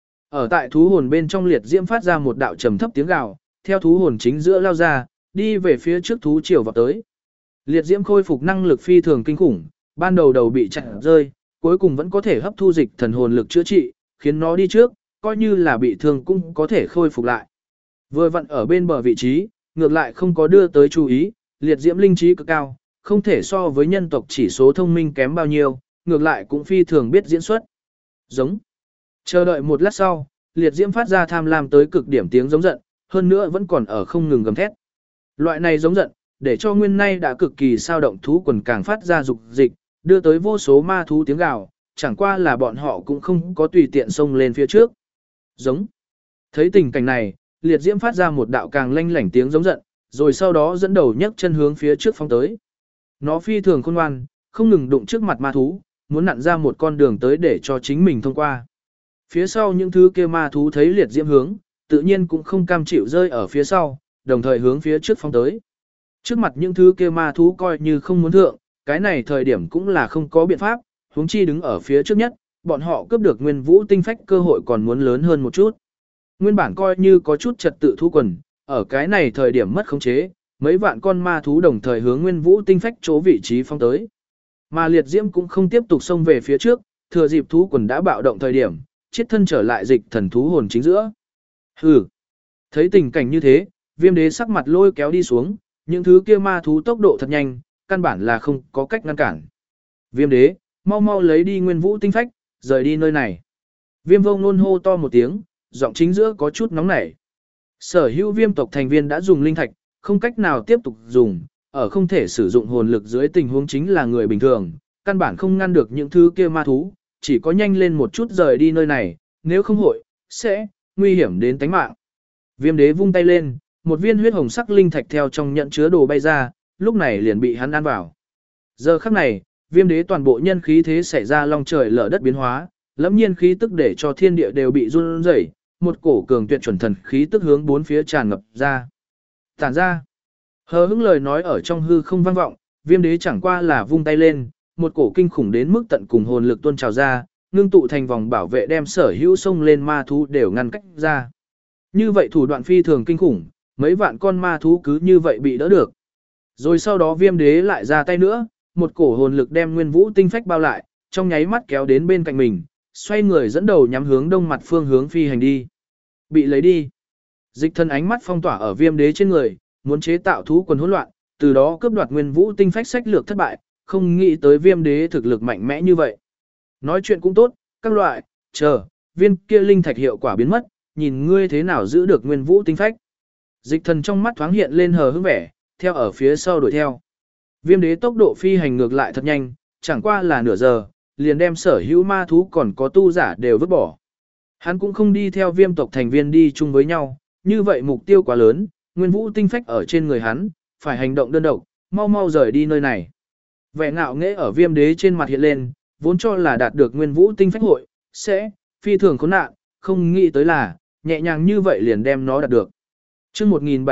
Ở tại thú hồn bên trong Liệt Diễm phát ra một đạo trầm thấp tiếng gào, theo thú hồn chính giữa lao ra, đi về phía trước thú triều vào tới. Liệt Diễm khôi phục năng lực phi thường kinh khủng, ban đầu đầu bị chặn rơi, cuối cùng vẫn có thể hấp thu dịch thần hồn lực chữa trị, khiến nó đi trước, coi như là bị thương cũng có thể khôi phục lại. Vừa vặn ở bên bờ vị trí, ngược lại không có đưa tới chú ý, Liệt Diễm linh trí cực cao, không thể so với nhân tộc chỉ số thông minh kém bao nhiêu, ngược lại cũng phi thường biết diễn xuất. Giống. Chờ đợi một lát sau, Liệt Diễm phát ra tham lam tới cực điểm tiếng giống giận, hơn nữa vẫn còn ở không ngừng gầm thét. Loại này giống giận, để cho nguyên nay đã cực kỳ sao động thú quần càng phát ra dục dịch, đưa tới vô số ma thú tiếng gào, chẳng qua là bọn họ cũng không có tùy tiện xông lên phía trước. Giống. Thấy tình cảnh này, Liệt Diễm phát ra một đạo càng lanh lảnh tiếng giống giận, rồi sau đó dẫn đầu nhấc chân hướng phía trước phóng tới. Nó phi thường khôn ngoan, không ngừng đụng trước mặt ma thú, muốn nặn ra một con đường tới để cho chính mình thông qua. Phía sau những thứ kia ma thú thấy Liệt Diễm hướng, tự nhiên cũng không cam chịu rơi ở phía sau, đồng thời hướng phía trước phóng tới. Trước mặt những thứ kia ma thú coi như không muốn thượng, cái này thời điểm cũng là không có biện pháp, huống chi đứng ở phía trước nhất, bọn họ cướp được Nguyên Vũ tinh phách cơ hội còn muốn lớn hơn một chút. Nguyên bản coi như có chút trật tự thú quần, ở cái này thời điểm mất khống chế, mấy vạn con ma thú đồng thời hướng Nguyên Vũ tinh phách chỗ vị trí phóng tới. Mà Liệt Diễm cũng không tiếp tục xông về phía trước, thừa dịp thú quần đã bạo động thời điểm, chiết thân trở lại dịch thần thú hồn chính giữa. Hừ. Thấy tình cảnh như thế, Viêm Đế sắc mặt lôi kéo đi xuống, những thứ kia ma thú tốc độ thật nhanh, căn bản là không có cách ngăn cản. Viêm Đế, mau mau lấy đi Nguyên Vũ tinh phách, rời đi nơi này. Viêm Vô Ngôn hô to một tiếng, giọng chính giữa có chút nóng nảy. Sở hữu viêm tộc thành viên đã dùng linh thạch, không cách nào tiếp tục dùng, ở không thể sử dụng hồn lực dưới tình huống chính là người bình thường, căn bản không ngăn được những thứ kia ma thú, chỉ có nhanh lên một chút rời đi nơi này, nếu không hội, sẽ nguy hiểm đến tính mạng. Viêm Đế vung tay lên, một viên huyết hồng sắc linh thạch theo trong nhận chứa đồ bay ra, lúc này liền bị hắn ăn vào. Giờ khắc này, Viêm Đế toàn bộ nhân khí thế xảy ra long trời lở đất biến hóa, lẫm nhiên khí tức để cho thiên địa đều bị run rẩy, một cổ cường tuyệt chuẩn thần khí tức hướng bốn phía tràn ngập ra. Tản ra. Hờ hững lời nói ở trong hư không vang vọng, Viêm Đế chẳng qua là vung tay lên, một cổ kinh khủng đến mức tận cùng hồn lực tuôn trào ra, ngưng tụ thành vòng bảo vệ đem sở hữu sông lên ma thú đều ngăn cách ra. Như vậy thủ đoạn phi thường kinh khủng, mấy vạn con ma thú cứ như vậy bị đỡ được. Rồi sau đó Viêm Đế lại ra tay nữa, một cổ hồn lực đem Nguyên Vũ tinh phách bao lại, trong nháy mắt kéo đến bên cạnh mình, xoay người dẫn đầu nhắm hướng đông mặt phương hướng phi hành đi. Bị lấy đi. Dịch thân ánh mắt phong tỏa ở Viêm Đế trên người, muốn chế tạo thú quần hỗn loạn, từ đó cướp đoạt Nguyên Vũ tinh phách sách lược thất bại, không nghĩ tới Viêm Đế thực lực mạnh mẽ như vậy. Nói chuyện cũng tốt, các loại, chờ, viên kia linh thạch hiệu quả biến mất, nhìn ngươi thế nào giữ được nguyên vũ tinh phách. Dịch thần trong mắt thoáng hiện lên hờ hững vẻ, theo ở phía sau đuổi theo. Viêm đế tốc độ phi hành ngược lại thật nhanh, chẳng qua là nửa giờ, liền đem sở hữu ma thú còn có tu giả đều vứt bỏ. Hắn cũng không đi theo viêm tộc thành viên đi chung với nhau, như vậy mục tiêu quá lớn, nguyên vũ tinh phách ở trên người hắn, phải hành động đơn độc, mau mau rời đi nơi này. Vẻ ngạo nghễ ở viêm đế trên mặt hiện lên, vốn cho là đạt được nguyên vũ tinh phách hội, sẽ phi thường khốn nạn, không nghĩ tới là, nhẹ nhàng như vậy liền đem nó đạt được. Chương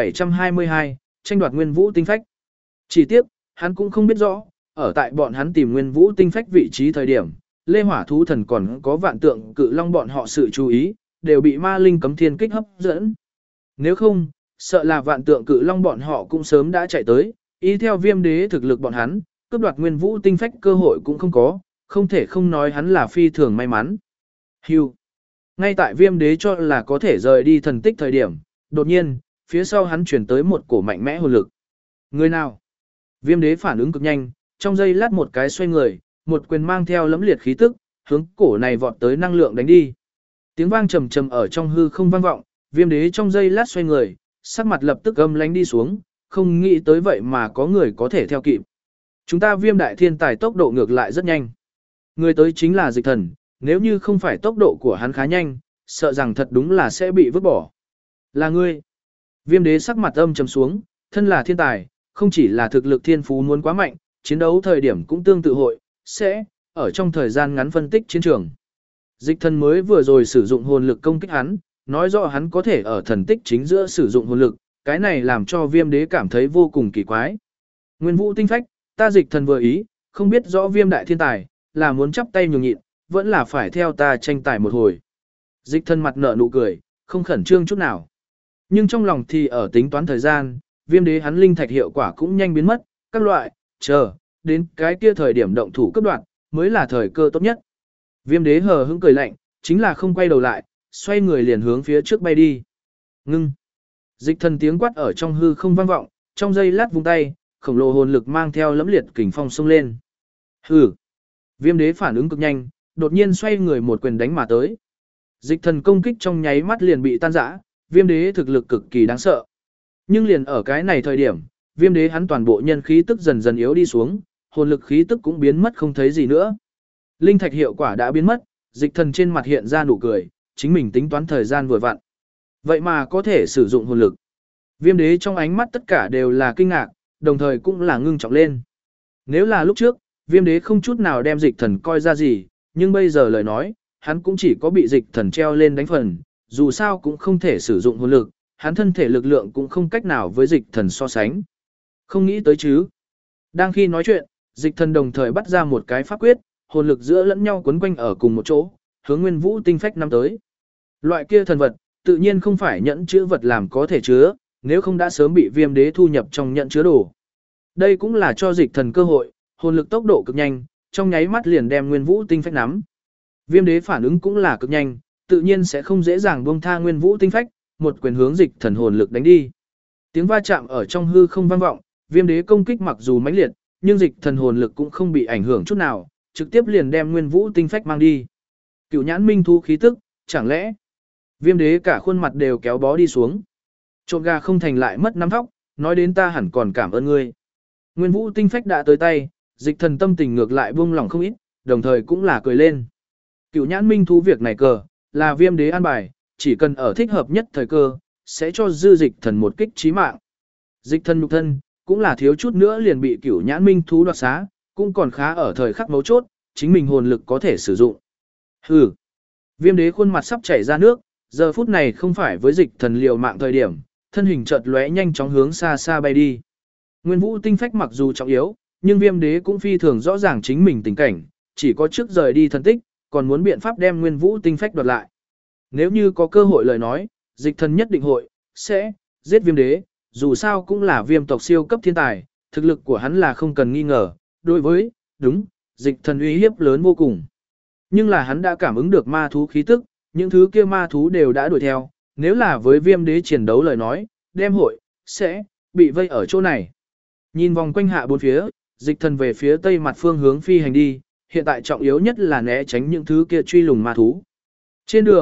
1722, tranh đoạt nguyên vũ tinh phách. Chỉ tiếc, hắn cũng không biết rõ, ở tại bọn hắn tìm nguyên vũ tinh phách vị trí thời điểm, Lê Hỏa thú thần còn có vạn tượng cự long bọn họ sự chú ý, đều bị ma linh cấm thiên kích hấp dẫn. Nếu không, sợ là vạn tượng cự long bọn họ cũng sớm đã chạy tới, ý theo viêm đế thực lực bọn hắn, cướp đoạt nguyên vũ tinh phách cơ hội cũng không có, không thể không nói hắn là phi thường may mắn. Hưu. Ngay tại viêm đế cho là có thể rời đi thần tích thời điểm, đột nhiên, phía sau hắn chuyển tới một cổ mạnh mẽ hồn lực. Người nào? Viêm đế phản ứng cực nhanh, trong giây lát một cái xoay người, một quyền mang theo lẫm liệt khí tức, hướng cổ này vọt tới năng lượng đánh đi. Tiếng vang trầm trầm ở trong hư không vang vọng, viêm đế trong giây lát xoay người, sắc mặt lập tức âm lánh đi xuống, không nghĩ tới vậy mà có người có thể theo kịp. Chúng ta viêm đại thiên tài tốc độ ngược lại rất nhanh. Người tới chính là dịch thần, nếu như không phải tốc độ của hắn khá nhanh, sợ rằng thật đúng là sẽ bị vứt bỏ. Là ngươi. Viêm đế sắc mặt âm trầm xuống, thân là thiên tài, không chỉ là thực lực thiên phú muốn quá mạnh, chiến đấu thời điểm cũng tương tự hội, sẽ ở trong thời gian ngắn phân tích chiến trường. Dịch thần mới vừa rồi sử dụng hồn lực công kích hắn, nói rõ hắn có thể ở thần tích chính giữa sử dụng hồn lực, cái này làm cho viêm đế cảm thấy vô cùng kỳ quái. Nguyên vũ tinh phách, ta dịch thần vừa ý, không biết rõ viêm đại thiên tài, là muốn chắp tay nhường nhịn, vẫn là phải theo ta tranh tài một hồi. Dịch thần mặt nở nụ cười, không khẩn trương chút nào. Nhưng trong lòng thì ở tính toán thời gian, viêm đế hắn linh thạch hiệu quả cũng nhanh biến mất, các loại, chờ, đến cái kia thời điểm động thủ cấp đoạn, mới là thời cơ tốt nhất. Viêm đế hờ hững cười lạnh, chính là không quay đầu lại, xoay người liền hướng phía trước bay đi. Ngưng. Dịch thần tiếng quát ở trong hư không vang vọng, trong giây lát vung tay, khổng lồ hồn lực mang theo lẫm liệt kình phong xông lên. Hừ. Viêm đế phản ứng cực nhanh, đột nhiên xoay người một quyền đánh mà tới. Dịch thần công kích trong nháy mắt liền bị tan rã, viêm đế thực lực cực kỳ đáng sợ. Nhưng liền ở cái này thời điểm, viêm đế hắn toàn bộ nhân khí tức dần dần yếu đi xuống, hồn lực khí tức cũng biến mất không thấy gì nữa. Linh thạch hiệu quả đã biến mất, dịch thần trên mặt hiện ra nụ cười, chính mình tính toán thời gian vừa vặn. Vậy mà có thể sử dụng hồn lực. Viêm đế trong ánh mắt tất cả đều là kinh ngạc, đồng thời cũng là ngưng trọng lên. Nếu là lúc trước, viêm đế không chút nào đem dịch thần coi ra gì, nhưng bây giờ lời nói, hắn cũng chỉ có bị dịch thần treo lên đánh phần, dù sao cũng không thể sử dụng hồn lực, hắn thân thể lực lượng cũng không cách nào với dịch thần so sánh. Không nghĩ tới chứ. Đang khi nói chuyện, dịch thần đồng thời bắt ra một cái pháp quyết, hồn lực giữa lẫn nhau quấn quanh ở cùng một chỗ, hướng nguyên vũ tinh phách năm tới. Loại kia thần vật, tự nhiên không phải nhẫn chứa vật làm có thể chứa, nếu không đã sớm bị viêm đế thu nhập trong nhẫn chứa đồ. Đây cũng là cho dịch thần cơ hội, hồn lực tốc độ cực nhanh, trong nháy mắt liền đem nguyên vũ tinh phách nắm. Viêm đế phản ứng cũng là cực nhanh, tự nhiên sẽ không dễ dàng buông tha nguyên vũ tinh phách, một quyền hướng dịch thần hồn lực đánh đi. Tiếng va chạm ở trong hư không vang vọng, viêm đế công kích mặc dù mãnh liệt, nhưng dịch thần hồn lực cũng không bị ảnh hưởng chút nào, trực tiếp liền đem nguyên vũ tinh phách mang đi. Cửu nhãn minh thú khí tức, chẳng lẽ viêm đế cả khuôn mặt đều kéo bó đi xuống. Trộm gà không thành lại mất nắm thóc, nói đến ta hẳn còn cảm ơn ngươi. Nguyên vũ tinh phách đã tới tay, dịch thần tâm tình ngược lại buông lòng không ít, đồng thời cũng là cười lên. Cửu nhãn minh thú việc này cờ, là viêm đế an bài, chỉ cần ở thích hợp nhất thời cơ, sẽ cho dư dịch thần một kích chí mạng. Dịch thần nhục thân, cũng là thiếu chút nữa liền bị cửu nhãn minh thú đoạt xá, cũng còn khá ở thời khắc mấu chốt, chính mình hồn lực có thể sử dụng. Hừ. Viêm đế khuôn mặt sắp chảy ra nước, giờ phút này không phải với dịch thần liều mạng thời điểm, thân hình chợt lóe nhanh chóng hướng xa xa bay đi. Nguyên vũ tinh phách mặc dù trọng yếu, nhưng viêm đế cũng phi thường rõ ràng chính mình tình cảnh, chỉ có trước rời đi thần tích, còn muốn biện pháp đem nguyên vũ tinh phách đoạt lại. Nếu như có cơ hội lời nói, dịch thần nhất định hội, sẽ, giết viêm đế, dù sao cũng là viêm tộc siêu cấp thiên tài, thực lực của hắn là không cần nghi ngờ, đối với, đúng, dịch thần uy hiếp lớn vô cùng. Nhưng là hắn đã cảm ứng được ma thú khí tức, những thứ kia ma thú đều đã đuổi theo, nếu là với viêm đế chiến đấu lời nói, đem hội, sẽ, bị vây ở chỗ này. Nhìn vòng quanh hạ bốn phía, dịch thần về phía tây mặt phương hướng phi hành đi, hiện tại trọng yếu nhất là né tránh những thứ kia truy lùng ma thú. Trên đường,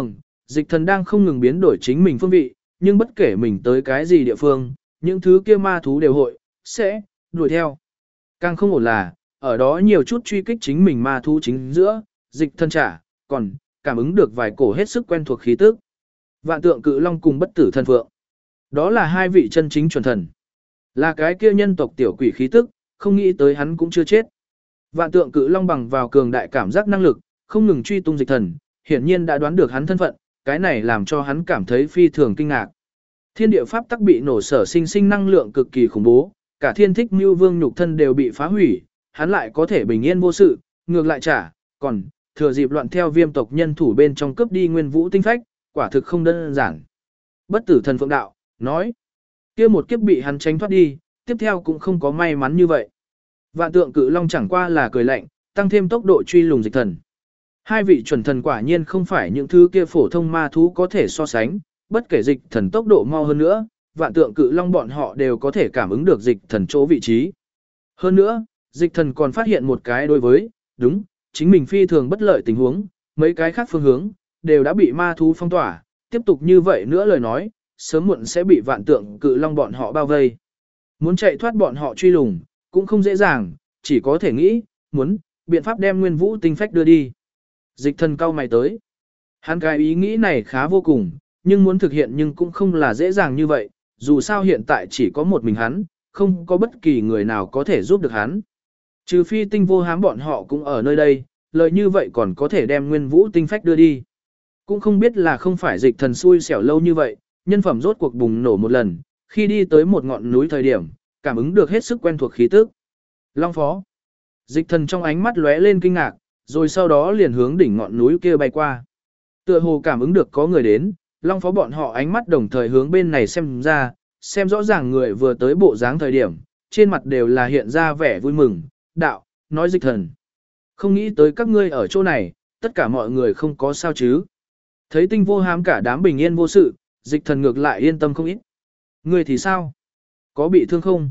dịch thần đang không ngừng biến đổi chính mình phương vị, nhưng bất kể mình tới cái gì địa phương, những thứ kia ma thú đều sẽ đuổi theo. Càng không ổn là, ở đó nhiều chút truy kích chính mình ma thú chính giữa, dịch thần còn cảm ứng được vài cổ hết sức quen thuộc khí tức. Vạn tượng cự long cùng bất tử thần phượng. Đó là hai vị chân chính chuẩn thần. Là cái kia nhân tộc tiểu quỷ khí tức, không nghĩ tới hắn cũng chưa chết. Vạn tượng cự long bằng vào cường đại cảm giác năng lực, không ngừng truy tung dịch thần, hiển nhiên đã đoán được hắn thân phận, cái này làm cho hắn cảm thấy phi thường kinh ngạc. Thiên địa pháp tắc bị nổ sở sinh năng lượng cực kỳ khủng bố, cả thiên thích mưu vương nhục thân đều bị phá hủy, hắn lại có thể bình yên vô sự, ngược lại còn thừa dịp loạn theo viêm tộc nhân thủ bên trong cướp đi nguyên vũ tinh phách, quả thực không đơn giản. Bất tử thần phượng đạo, nói, kia một kiếp bị hắn tránh thoát đi, tiếp theo cũng không có may mắn như vậy. Vạn tượng cự long chẳng qua là cười lạnh, tăng thêm tốc độ truy lùng dịch thần. Hai vị chuẩn thần quả nhiên không phải những thứ kia phổ thông ma thú có thể so sánh, bất kể dịch thần tốc độ mau hơn nữa, vạn tượng cự long bọn họ đều có thể cảm ứng được dịch thần chỗ vị trí. Hơn nữa, dịch thần còn phát hiện một cái đối với, đúng, chính mình phi thường bất lợi tình huống, mấy cái khác phương hướng, đều đã bị ma thú phong tỏa, tiếp tục như vậy nữa lời nói, sớm muộn sẽ bị vạn tượng cự long bọn họ bao vây. Muốn chạy thoát bọn họ truy lùng, cũng không dễ dàng, chỉ có thể nghĩ, muốn, biện pháp đem nguyên vũ tinh phách đưa đi. Dịch thần cau mày tới. Hắn cái ý nghĩ này khá vô cùng, nhưng muốn thực hiện nhưng cũng không là dễ dàng như vậy, dù sao hiện tại chỉ có một mình hắn, không có bất kỳ người nào có thể giúp được hắn. Trừ phi tinh vô hám bọn họ cũng ở nơi đây, lời như vậy còn có thể đem nguyên vũ tinh phách đưa đi. Cũng không biết là không phải dịch thần xui xẻo lâu như vậy, nhân phẩm rốt cuộc bùng nổ một lần, khi đi tới một ngọn núi thời điểm, cảm ứng được hết sức quen thuộc khí tức. Long phó. Dịch thần trong ánh mắt lóe lên kinh ngạc, rồi sau đó liền hướng đỉnh ngọn núi kia bay qua. Tựa hồ cảm ứng được có người đến, Long phó bọn họ ánh mắt đồng thời hướng bên này xem ra, xem rõ ràng người vừa tới bộ dáng thời điểm, trên mặt đều là hiện ra vẻ vui mừng, đạo, nói dịch thần. Không nghĩ tới các ngươi ở chỗ này, tất cả mọi người không có sao chứ. Thấy tinh vô hám cả đám bình yên vô sự, dịch thần ngược lại yên tâm không ít. Ngươi thì sao? Có bị thương không?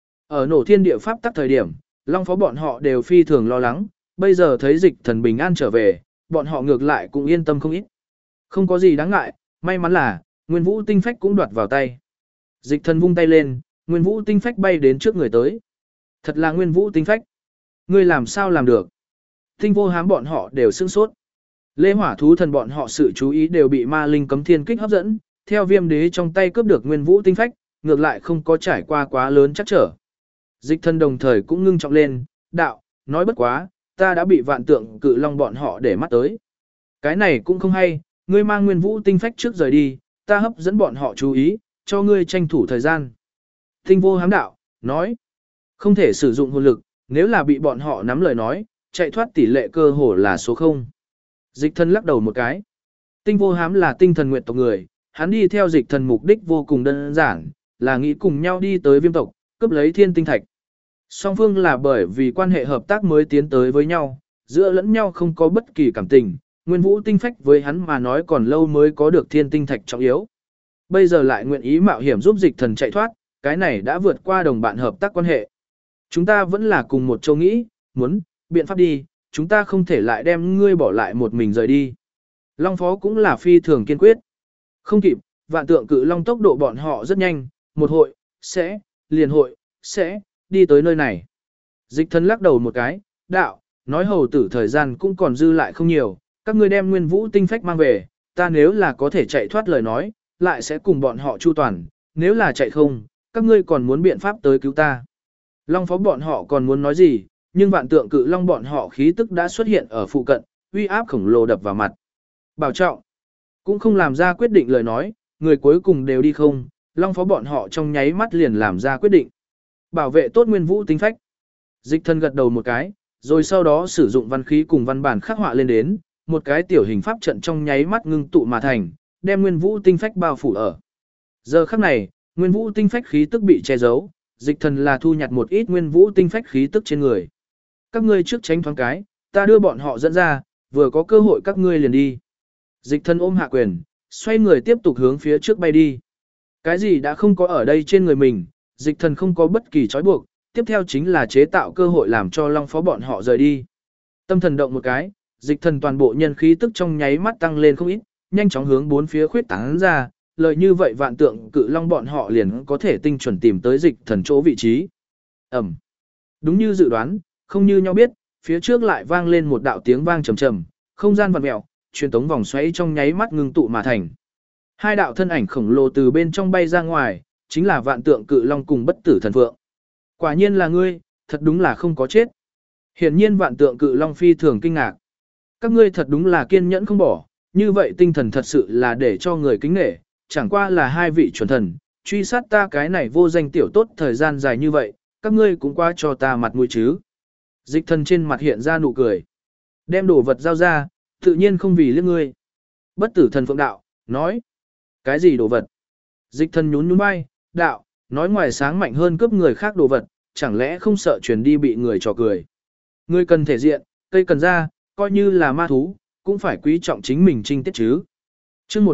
Ở nổ thiên địa pháp tắc thời điểm, Long phó bọn họ đều phi thường lo lắng, bây giờ thấy dịch thần bình an trở về, bọn họ ngược lại cũng yên tâm không ít. Không có gì đáng ngại, may mắn là, nguyên vũ tinh phách cũng đoạt vào tay. Dịch thần vung tay lên, nguyên vũ tinh phách bay đến trước người tới. Thật là nguyên vũ tinh phách. Ngươi làm sao làm được? Tinh vô hám bọn họ đều sửng sốt. Lê hỏa thú thần bọn họ sự chú ý đều bị ma linh cấm thiên kích hấp dẫn, theo viêm đế trong tay cướp được nguyên vũ tinh phách, ngược lại không có trải qua quá lớn chắc trở. Dịch thần đồng thời cũng ngưng trọng lên, đạo, nói bất quá, ta đã bị vạn tượng cự long bọn họ để mắt tới. Cái này cũng không hay, ngươi mang nguyên vũ tinh phách trước rời đi, ta hấp dẫn bọn họ chú ý, cho ngươi tranh thủ thời gian. Tinh vô hám đạo, nói, không thể sử dụng hồn lực, nếu là bị bọn họ nắm lời nói, chạy thoát tỷ lệ cơ hồ là số 0. Dịch thần lắc đầu một cái. Tinh vô hám là tinh thần nguyện tộc người, hắn đi theo dịch thần mục đích vô cùng đơn giản, là nghĩ cùng nhau đi tới viêm tộc, cướp lấy thiên tinh thạch. Song phương là bởi vì quan hệ hợp tác mới tiến tới với nhau, giữa lẫn nhau không có bất kỳ cảm tình, nguyên vũ tinh phách với hắn mà nói còn lâu mới có được thiên tinh thạch trọng yếu. Bây giờ lại nguyện ý mạo hiểm giúp dịch thần chạy thoát, cái này đã vượt qua đồng bạn hợp tác quan hệ. Chúng ta vẫn là cùng một châu nghĩ, muốn, biện pháp đi, chúng ta không thể lại đem ngươi bỏ lại một mình rời đi. Long phó cũng là phi thường kiên quyết. Không kịp, vạn tượng cự long tốc độ bọn họ rất nhanh, một hội, sẽ, đi tới nơi này. Dịch thần lắc đầu một cái, đạo, nói hầu tử thời gian cũng còn dư lại không nhiều, các ngươi đem nguyên vũ tinh phách mang về, ta nếu là có thể chạy thoát lời nói, lại sẽ cùng bọn họ chu toàn, nếu là chạy không, các ngươi còn muốn biện pháp tới cứu ta. Long phó bọn họ còn muốn nói gì, nhưng vạn tượng cự long bọn họ khí tức đã xuất hiện ở phụ cận, uy áp khổng lồ đập vào mặt. Bảo trọng, cũng không làm ra quyết định lời nói, người cuối cùng đều đi không, long phó bọn họ trong nháy mắt liền làm ra quyết định. Bảo vệ tốt nguyên vũ tinh phách. Dịch thần gật đầu một cái, rồi sau đó sử dụng văn khí cùng văn bản khắc họa lên đến, một cái tiểu hình pháp trận trong nháy mắt ngưng tụ mà thành, đem nguyên vũ tinh phách bao phủ ở. Giờ khắc này, nguyên vũ tinh phách khí tức bị che giấu, dịch thần là thu nhặt một ít nguyên vũ tinh phách khí tức trên người. Các ngươi trước tránh thoáng cái, ta đưa bọn họ dẫn ra, vừa có cơ hội các ngươi liền đi. Dịch thần ôm hạ quyền, xoay người tiếp tục hướng phía trước bay đi. Cái gì đã không có ở đây trên người mình, dịch thần không có bất kỳ trói buộc, tiếp theo chính là chế tạo cơ hội làm cho long phó bọn họ rời đi. Tâm thần động một cái, dịch thần toàn bộ nhân khí tức trong nháy mắt tăng lên không ít, nhanh chóng hướng bốn phía khuyết tán ra, lợi như vậy vạn tượng cự long bọn họ liền có thể tinh chuẩn tìm tới dịch thần chỗ vị trí. Ẩm. Đúng như dự đoán, không như nhau biết, phía trước lại vang lên một đạo tiếng vang trầm trầm, không gian vặn mèo, truyền tống vòng xoáy trong nháy mắt ngưng tụ mà thành. Hai đạo thân ảnh khổng lồ từ bên trong bay ra ngoài, chính là vạn tượng cự long cùng bất tử thần phượng. Quả nhiên là ngươi, thật đúng là không có chết. Hiển nhiên vạn tượng cự long phi thường kinh ngạc. Các ngươi thật đúng là kiên nhẫn không bỏ, như vậy tinh thần thật sự là để cho người kính nể, chẳng qua là hai vị chuẩn thần, truy sát ta cái này vô danh tiểu tốt thời gian dài như vậy, các ngươi cũng qua cho ta mặt mũi chứ. Dịch thần trên mặt hiện ra nụ cười. Đem đồ vật giao ra, tự nhiên không vì liếc ngươi. Bất tử thần phượng đạo, nói. Cái gì đồ vật? Dịch thần nhún nhún vai, đạo, nói ngoài sáng mạnh hơn cướp người khác đồ vật, chẳng lẽ không sợ truyền đi bị người trò cười. Ngươi cần thể diện, cây cần ra, coi như là ma thú, cũng phải quý trọng chính mình trinh tiết chứ. Chương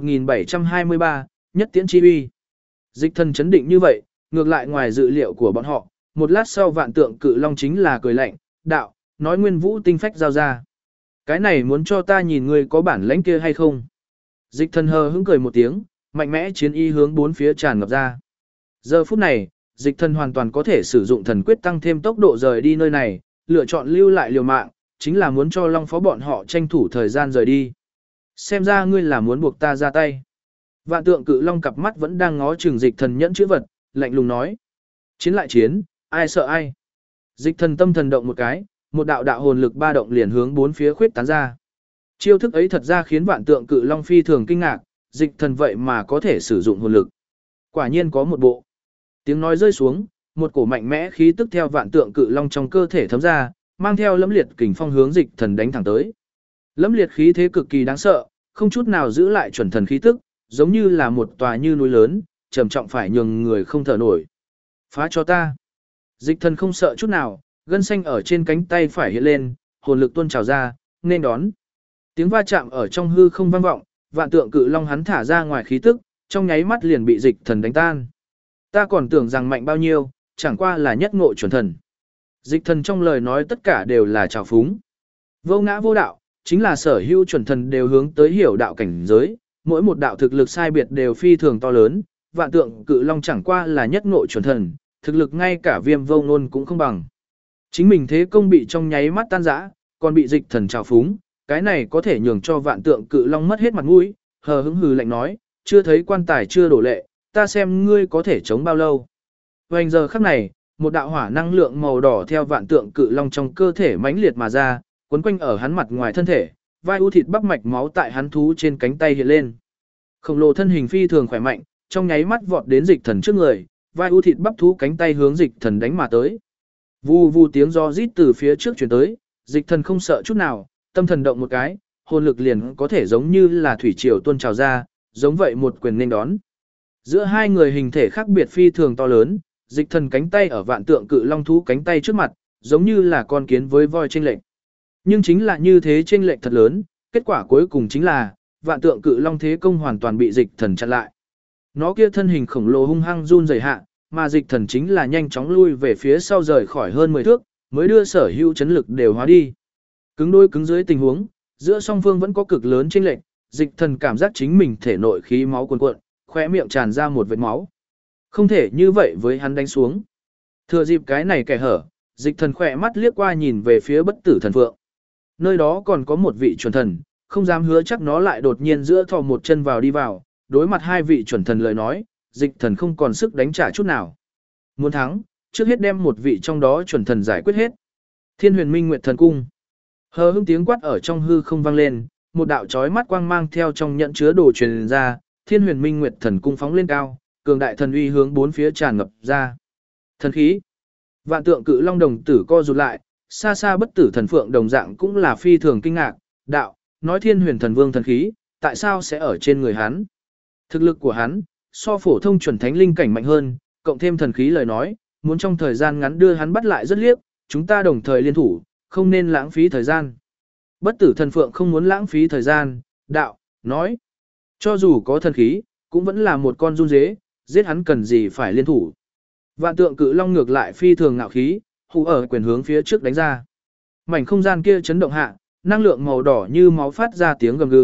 1723, nhất tiễn chi uy. Dịch thần chấn định như vậy, ngược lại ngoài dự liệu của bọn họ, một lát sau vạn tượng cự long chính là cười lạnh, đạo, nói nguyên vũ tinh phách giao ra. Cái này muốn cho ta nhìn ngươi có bản lãnh kia hay không? Dịch thần hờ hững cười một tiếng, mạnh mẽ chiến y hướng bốn phía tràn ngập ra. Giờ phút này, dịch thần hoàn toàn có thể sử dụng thần quyết tăng thêm tốc độ rời đi nơi này, lựa chọn lưu lại liều mạng, chính là muốn cho long phó bọn họ tranh thủ thời gian rời đi. Xem ra ngươi là muốn buộc ta ra tay. Vạn tượng cự long cặp mắt vẫn đang ngó chừng dịch thần nhẫn chữ vật, lạnh lùng nói. Chiến lại chiến, ai sợ ai. Dịch thần tâm thần động một cái, một đạo đạo hồn lực ba động liền hướng bốn phía khuyết tán ra. Chiêu thức ấy thật ra khiến vạn tượng cự long phi thường kinh ngạc, dịch thần vậy mà có thể sử dụng hồn lực. Quả nhiên có một bộ. Tiếng nói rơi xuống, một cổ mạnh mẽ khí tức theo vạn tượng cự long trong cơ thể thấm ra, mang theo lẫm liệt kình phong hướng dịch thần đánh thẳng tới. Lẫm liệt khí thế cực kỳ đáng sợ, không chút nào giữ lại chuẩn thần khí tức, giống như là một tòa như núi lớn, trầm trọng phải nhường người không thở nổi. Phá cho ta. Dịch thần không sợ chút nào, gân xanh ở trên cánh tay phải hiện lên, hồn lực tuôn trào ra, nên đón. Tiếng va chạm ở trong hư không vang vọng, vạn tượng cự long hắn thả ra ngoài khí tức, trong nháy mắt liền bị dịch thần đánh tan. Ta còn tưởng rằng mạnh bao nhiêu, chẳng qua là nhất ngộ chuẩn thần. Dịch thần trong lời nói tất cả đều là trào phúng. Vô ngã vô đạo, chính là sở hữu chuẩn thần đều hướng tới hiểu đạo cảnh giới, mỗi một đạo thực lực sai biệt đều phi thường to lớn, vạn tượng cự long chẳng qua là nhất ngộ chuẩn thần, thực lực ngay cả viêm vô ngôn cũng không bằng. Chính mình thế công bị trong nháy mắt tan rã, còn bị dịch thần trào phúng, cái này có thể nhường cho vạn tượng cự long mất hết mặt mũi, hờ hững hừ lạnh nói, chưa thấy quan tài chưa đổ lệ, ta xem ngươi có thể chống bao lâu. Hoành giờ khắc này, một đạo hỏa năng lượng màu đỏ theo vạn tượng cự long trong cơ thể mãnh liệt mà ra, quấn quanh ở hắn mặt ngoài thân thể, vai u thịt bắp mạch máu tại hắn thú trên cánh tay hiện lên. Khổng lồ thân hình phi thường khỏe mạnh, trong nháy mắt vọt đến dịch thần trước người, vai u thịt bắp thú cánh tay hướng dịch thần đánh mà tới. Vù vù tiếng gió rít từ phía trước truyền tới, dịch thần không sợ chút nào, tâm thần động một cái, hồn lực liền có thể giống như là thủy triều tuôn trào ra, giống vậy một quyền nên đón. Giữa hai người hình thể khác biệt phi thường to lớn, dịch thần cánh tay ở vạn tượng cự long thú cánh tay trước mặt, giống như là con kiến với voi chênh lệch. Nhưng chính là như thế chênh lệch thật lớn, kết quả cuối cùng chính là vạn tượng cự long thế công hoàn toàn bị dịch thần chặn lại. Nó kia thân hình khổng lồ hung hăng run rẩy hạ, mà dịch thần chính là nhanh chóng lui về phía sau rời khỏi hơn 10 thước, mới đưa sở hữu chấn lực đều hóa đi. Cứng đôi cứng dưới tình huống, giữa song phương vẫn có cực lớn chênh lệch, dịch thần cảm giác chính mình thể nội khí máu cuồn cuộn, khóe miệng tràn ra một vệt máu. Không thể như vậy với hắn đánh xuống. Thừa dịp cái này kẻ hở, dịch thần khỏe mắt liếc qua nhìn về phía bất tử thần phượng. Nơi đó còn có một vị chuẩn thần, không dám hứa chắc nó lại đột nhiên giữa thò một chân vào đi vào, đối mặt hai vị chuẩn thần lời nói, dịch thần không còn sức đánh trả chút nào. Muốn thắng, trước hết đem một vị trong đó chuẩn thần giải quyết hết. Thiên Huyền Minh Nguyệt Thần Cung. Hờ hững tiếng quát ở trong hư không vang lên, một đạo chói mắt quang mang theo trong nhận chứa đồ truyền ra, Thiên Huyền Minh Nguyệt Thần Cung phóng lên cao, cường đại thần uy hướng bốn phía tràn ngập ra. Thần khí. Vạn tượng cự long đồng tử co rụt lại, xa xa bất tử thần phượng đồng dạng cũng là phi thường kinh ngạc, đạo, nói Thiên Huyền Thần Vương thần khí, tại sao sẽ ở trên người hắn? Thực lực của hắn, so phổ thông chuẩn thánh linh cảnh mạnh hơn, cộng thêm thần khí lời nói, muốn trong thời gian ngắn đưa hắn bắt lại rất liếc, chúng ta đồng thời liên thủ, không nên lãng phí thời gian. Bất tử thần phượng không muốn lãng phí thời gian, đạo, nói, cho dù có thần khí, cũng vẫn là một con run dế, giết hắn cần gì phải liên thủ. Vạn tượng cự long ngược lại phi thường ngạo khí, hù ở quyền hướng phía trước đánh ra. Mảnh không gian kia chấn động hạ, năng lượng màu đỏ như máu phát ra tiếng gầm gừ,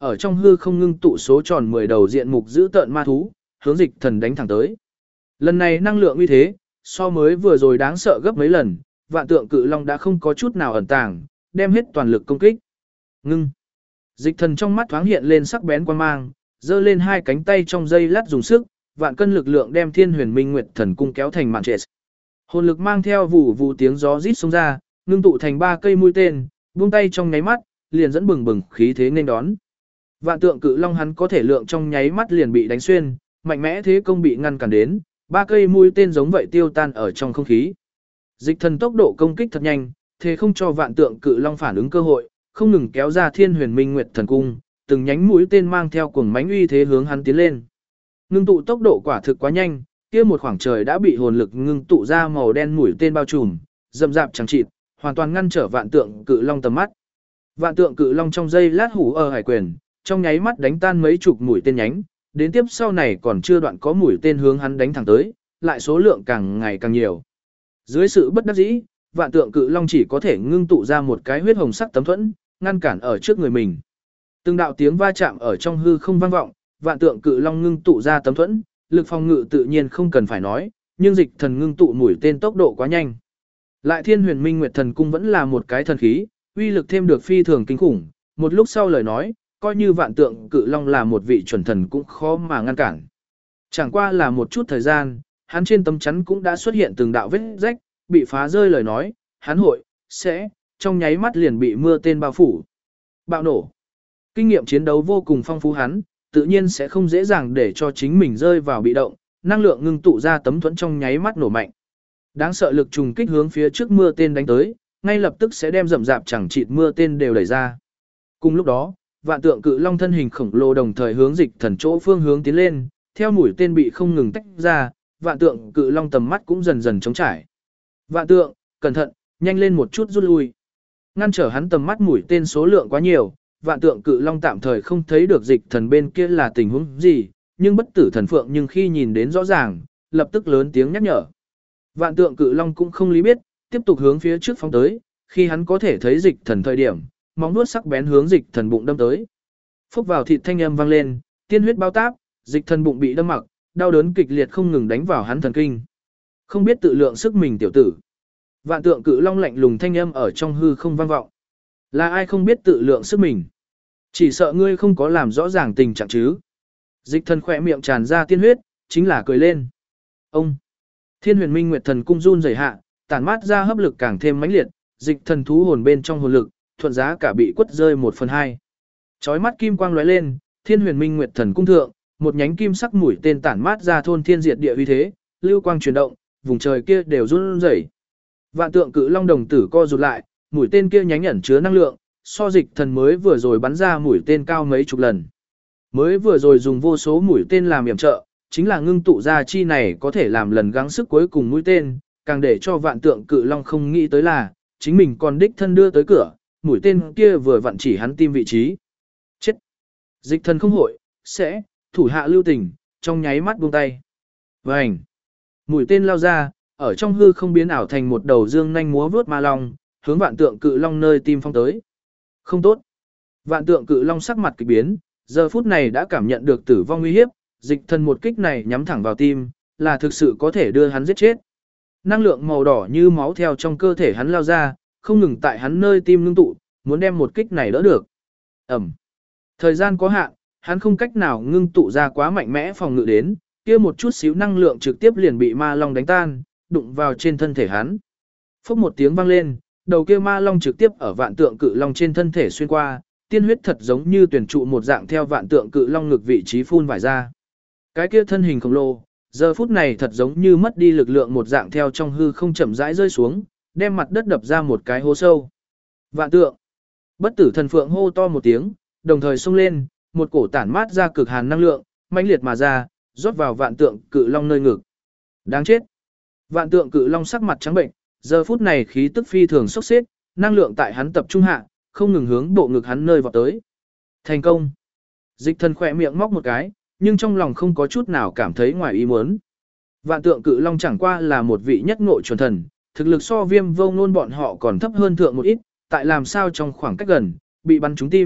ở trong hư không ngưng tụ số tròn 10 đầu diện mục giữ tợn ma thú, hướng dịch thần đánh thẳng tới. Lần này năng lượng uy thế, so mới vừa rồi đáng sợ gấp mấy lần, vạn tượng cự long đã không có chút nào ẩn tàng, đem hết toàn lực công kích. Ngưng. Dịch thần trong mắt thoáng hiện lên sắc bén quan mang, giơ lên hai cánh tay trong dây lát dùng sức, vạn cân lực lượng đem Thiên Huyền Minh Nguyệt Thần cung kéo thành màn trệt. Hồn lực mang theo vụ vụ tiếng gió rít xông ra, ngưng tụ thành 3 cây mũi tên, buông tay trong nháy mắt, liền dẫn bừng bừng khí thế nên đón. Vạn tượng cự long hắn có thể lượng trong nháy mắt liền bị đánh xuyên, mạnh mẽ thế công bị ngăn cản đến, 3 cây mũi tên giống vậy tiêu tan ở trong không khí. Dịch thần tốc độ công kích thật nhanh, thế không cho vạn tượng cự long phản ứng cơ hội, không ngừng kéo ra Thiên Huyền Minh Nguyệt Thần cung, từng nhánh mũi tên mang theo cuồng mãnh uy thế hướng hắn tiến lên. Ngưng tụ tốc độ quả thực quá nhanh, kia một khoảng trời đã bị hồn lực ngưng tụ ra màu đen mũi tên bao trùm, rậm rạp chẳng chịt, hoàn toàn ngăn trở vạn tượng cự long tầm mắt. Vạn tượng cự long trong giây lát hủ ở hải quyền, trong nháy mắt đánh tan mấy chục mũi tên nhánh, đến tiếp sau này còn chưa đoạn có mũi tên hướng hắn đánh thẳng tới, lại số lượng càng ngày càng nhiều. Dưới sự bất đắc dĩ, vạn tượng cự long chỉ có thể ngưng tụ ra một cái huyết hồng sắc tấm thuẫn, ngăn cản ở trước người mình. Từng đạo tiếng va chạm ở trong hư không vang vọng, vạn tượng cự long ngưng tụ ra tấm thuẫn, lực phòng ngự tự nhiên không cần phải nói, nhưng dịch thần ngưng tụ mũi tên tốc độ quá nhanh. Lại Thiên Huyền Minh Nguyệt Thần cung vẫn là một cái thần khí, uy lực thêm được phi thường kinh khủng, một lúc sau lời nói, coi như vạn tượng cự long là một vị chuẩn thần cũng khó mà ngăn cản. Chẳng qua là một chút thời gian, hắn trên tấm chắn cũng đã xuất hiện từng đạo vết rách, bị phá rơi lời nói, hắn sẽ trong nháy mắt liền bị mưa tên bao phủ. Bạo nổ. Kinh nghiệm chiến đấu vô cùng phong phú hắn, tự nhiên sẽ không dễ dàng để cho chính mình rơi vào bị động, năng lượng ngưng tụ ra tấm thuẫn trong nháy mắt nổ mạnh. Đáng sợ lực trùng kích hướng phía trước mưa tên đánh tới, ngay lập tức sẽ đem rậm rạp chẳng chịt mưa tên đều đẩy ra. Cùng lúc đó, vạn tượng cự long thân hình khổng lồ đồng thời hướng dịch thần chỗ phương hướng tiến lên, theo mũi tên bị không ngừng tách ra, vạn tượng cự long tầm mắt cũng dần dần trống trải. Vạn tượng, cẩn thận, nhanh lên một chút rút lui. Ngăn trở hắn tầm mắt mũi tên số lượng quá nhiều, vạn tượng cự long tạm thời không thấy được dịch thần bên kia là tình huống gì, nhưng bất tử thần phượng nhưng khi nhìn đến rõ ràng, lập tức lớn tiếng nhắc nhở. Vạn tượng cự long cũng không lý biết, tiếp tục hướng phía trước phóng tới, khi hắn có thể thấy dịch thần thời điểm, móng vuốt sắc bén hướng dịch thần bụng đâm tới. Phúc vào thịt thanh âm vang lên, tiên huyết bao táp, dịch thần bụng bị đâm mặc, đau đớn kịch liệt không ngừng đánh vào hắn thần kinh. Không biết tự lượng sức mình tiểu tử. Vạn tượng cự long lạnh lùng thanh âm ở trong hư không vang vọng. Là ai không biết tự lượng sức mình? Chỉ sợ ngươi không có làm rõ ràng tình trạng chứ. Dịch thần khỏe miệng tràn ra tiên huyết, chính là cười lên. Ông! Thiên Huyền Minh Nguyệt Thần cung run rẩy hạ, tản mát ra hấp lực càng thêm mãnh liệt, dịch thần thú hồn bên trong hồn lực, thuận giá cả bị quất rơi 1/2. Chói mắt kim quang lóe lên, Thiên Huyền Minh Nguyệt Thần cung thượng, một nhánh kim sắc mũi tên tản mát ra thôn thiên diệt địa uy thế, lưu quang chuyển động, vùng trời kia đều run rẩy. Vạn tượng cự long đồng tử co rụt lại, mũi tên kia nhánh ẩn chứa năng lượng, so dịch thần mới vừa rồi bắn ra mũi tên cao mấy chục lần. Mới vừa rồi dùng vô số mũi tên làm yểm trợ, chính là ngưng tụ ra chi này có thể làm lần gắng sức cuối cùng mũi tên, càng để cho vạn tượng cự long không nghĩ tới là, chính mình còn đích thân đưa tới cửa, mũi tên kia vừa vặn chỉ hắn tim vị trí. Chết! Dịch thần không hội, sẽ, thủ hạ lưu tình, trong nháy mắt buông tay. Vành! Mũi tên lao ra, ở trong hư không biến ảo thành một đầu dương nhanh múa vướt ma long, hướng vạn tượng cự long nơi tim phong tới. Không tốt! Vạn tượng cự long sắc mặt kỳ biến, giờ phút này đã cảm nhận được tử vong nguy hiếp, dịch thần một kích này nhắm thẳng vào tim, là thực sự có thể đưa hắn giết chết. Năng lượng màu đỏ như máu theo trong cơ thể hắn lao ra, không ngừng tại hắn nơi tim ngưng tụ, muốn đem một kích này đỡ được. Ẩm. Thời gian có hạn, hắn không cách nào ngưng tụ ra quá mạnh mẽ phòng ngự đến, kia một chút xíu năng lượng trực tiếp liền bị ma long đánh tan, đụng vào trên thân thể hắn. Phốc một tiếng vang lên, đầu kia ma long trực tiếp ở vạn tượng cự long trên thân thể xuyên qua, tiên huyết thật giống như tuyển trụ một dạng theo vạn tượng cự long ngực vị trí phun vải ra. Cái kia thân hình khổng lồ, giờ phút này thật giống như mất đi lực lượng một dạng theo trong hư không chậm rãi rơi xuống, đem mặt đất đập ra một cái hố sâu. Vạn tượng. Bất tử thần phượng hô to một tiếng, đồng thời xông lên, một cổ tản mát ra cực hàn năng lượng, mãnh liệt mà ra, rót vào vạn tượng cự long nơi ngực. Đáng chết. Vạn tượng cự long sắc mặt trắng bệnh, giờ phút này khí tức phi thường sốc xếp, năng lượng tại hắn tập trung hạ, không ngừng hướng bộ ngực hắn nơi vọt tới. Thành công. Dịch thần khỏe miệng móc một cái, nhưng trong lòng không có chút nào cảm thấy ngoài ý muốn. Vạn tượng cự long chẳng qua là một vị nhất ngộ chuẩn thần, thực lực so Viêm Vô Ngôn bọn họ còn thấp hơn thượng một ít, tại làm sao trong khoảng cách gần, bị bắn trúng tim,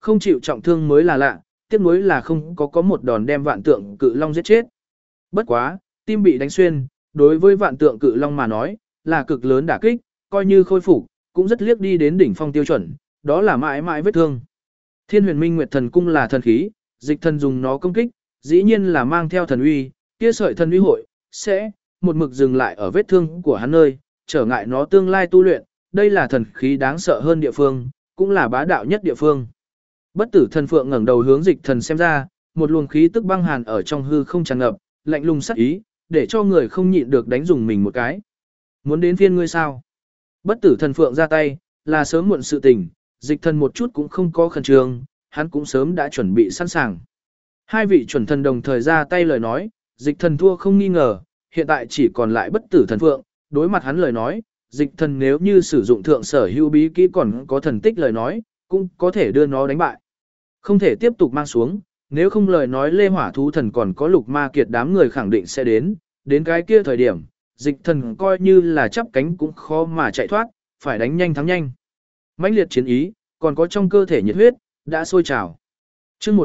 không chịu trọng thương mới là lạ, tiếc nuối là không có một đòn đem vạn tượng cự long giết chết. Bất quá, tim bị đánh xuyên, đối với vạn tượng cự long mà nói, là cực lớn đả kích, coi như khôi phục, cũng rất liếc đi đến đỉnh phong tiêu chuẩn, đó là mãi mãi vết thương. Thiên Huyền Minh Nguyệt Thần Cung là thần khí, dịch thần dùng nó công kích, dĩ nhiên là mang theo thần uy, kia sợi thần uy hội sẽ một mực dừng lại ở vết thương của hắn nơi, trở ngại nó tương lai tu luyện, đây là thần khí đáng sợ hơn địa phương, cũng là bá đạo nhất địa phương. Bất tử thần phượng ngẩng đầu hướng dịch thần xem ra, một luồng khí tức băng hàn ở trong hư không tràn ngập, lạnh lùng sắc ý, để cho người không nhịn được đánh dùng mình một cái. Muốn đến phiên ngươi sao? Bất tử thần phượng ra tay, là sớm muộn sự tình, dịch thần một chút cũng không có khẩn trương, hắn cũng sớm đã chuẩn bị sẵn sàng. Hai vị chuẩn thần đồng thời ra tay lời nói, dịch thần thua không nghi ngờ, hiện tại chỉ còn lại bất tử thần phượng, đối mặt hắn lời nói, dịch thần nếu như sử dụng thượng sở hữu bí kỹ còn có thần tích lời nói, cũng có thể đưa nó đánh bại. Không thể tiếp tục mang xuống, nếu không lời nói Lê Hỏa Thú Thần còn có Lục Ma Kiệt đám người khẳng định sẽ đến cái kia thời điểm, dịch thần coi như là chắp cánh cũng khó mà chạy thoát, phải đánh nhanh thắng nhanh. Mãnh liệt chiến ý, còn có trong cơ thể nhiệt huyết, đã sôi trào. Chương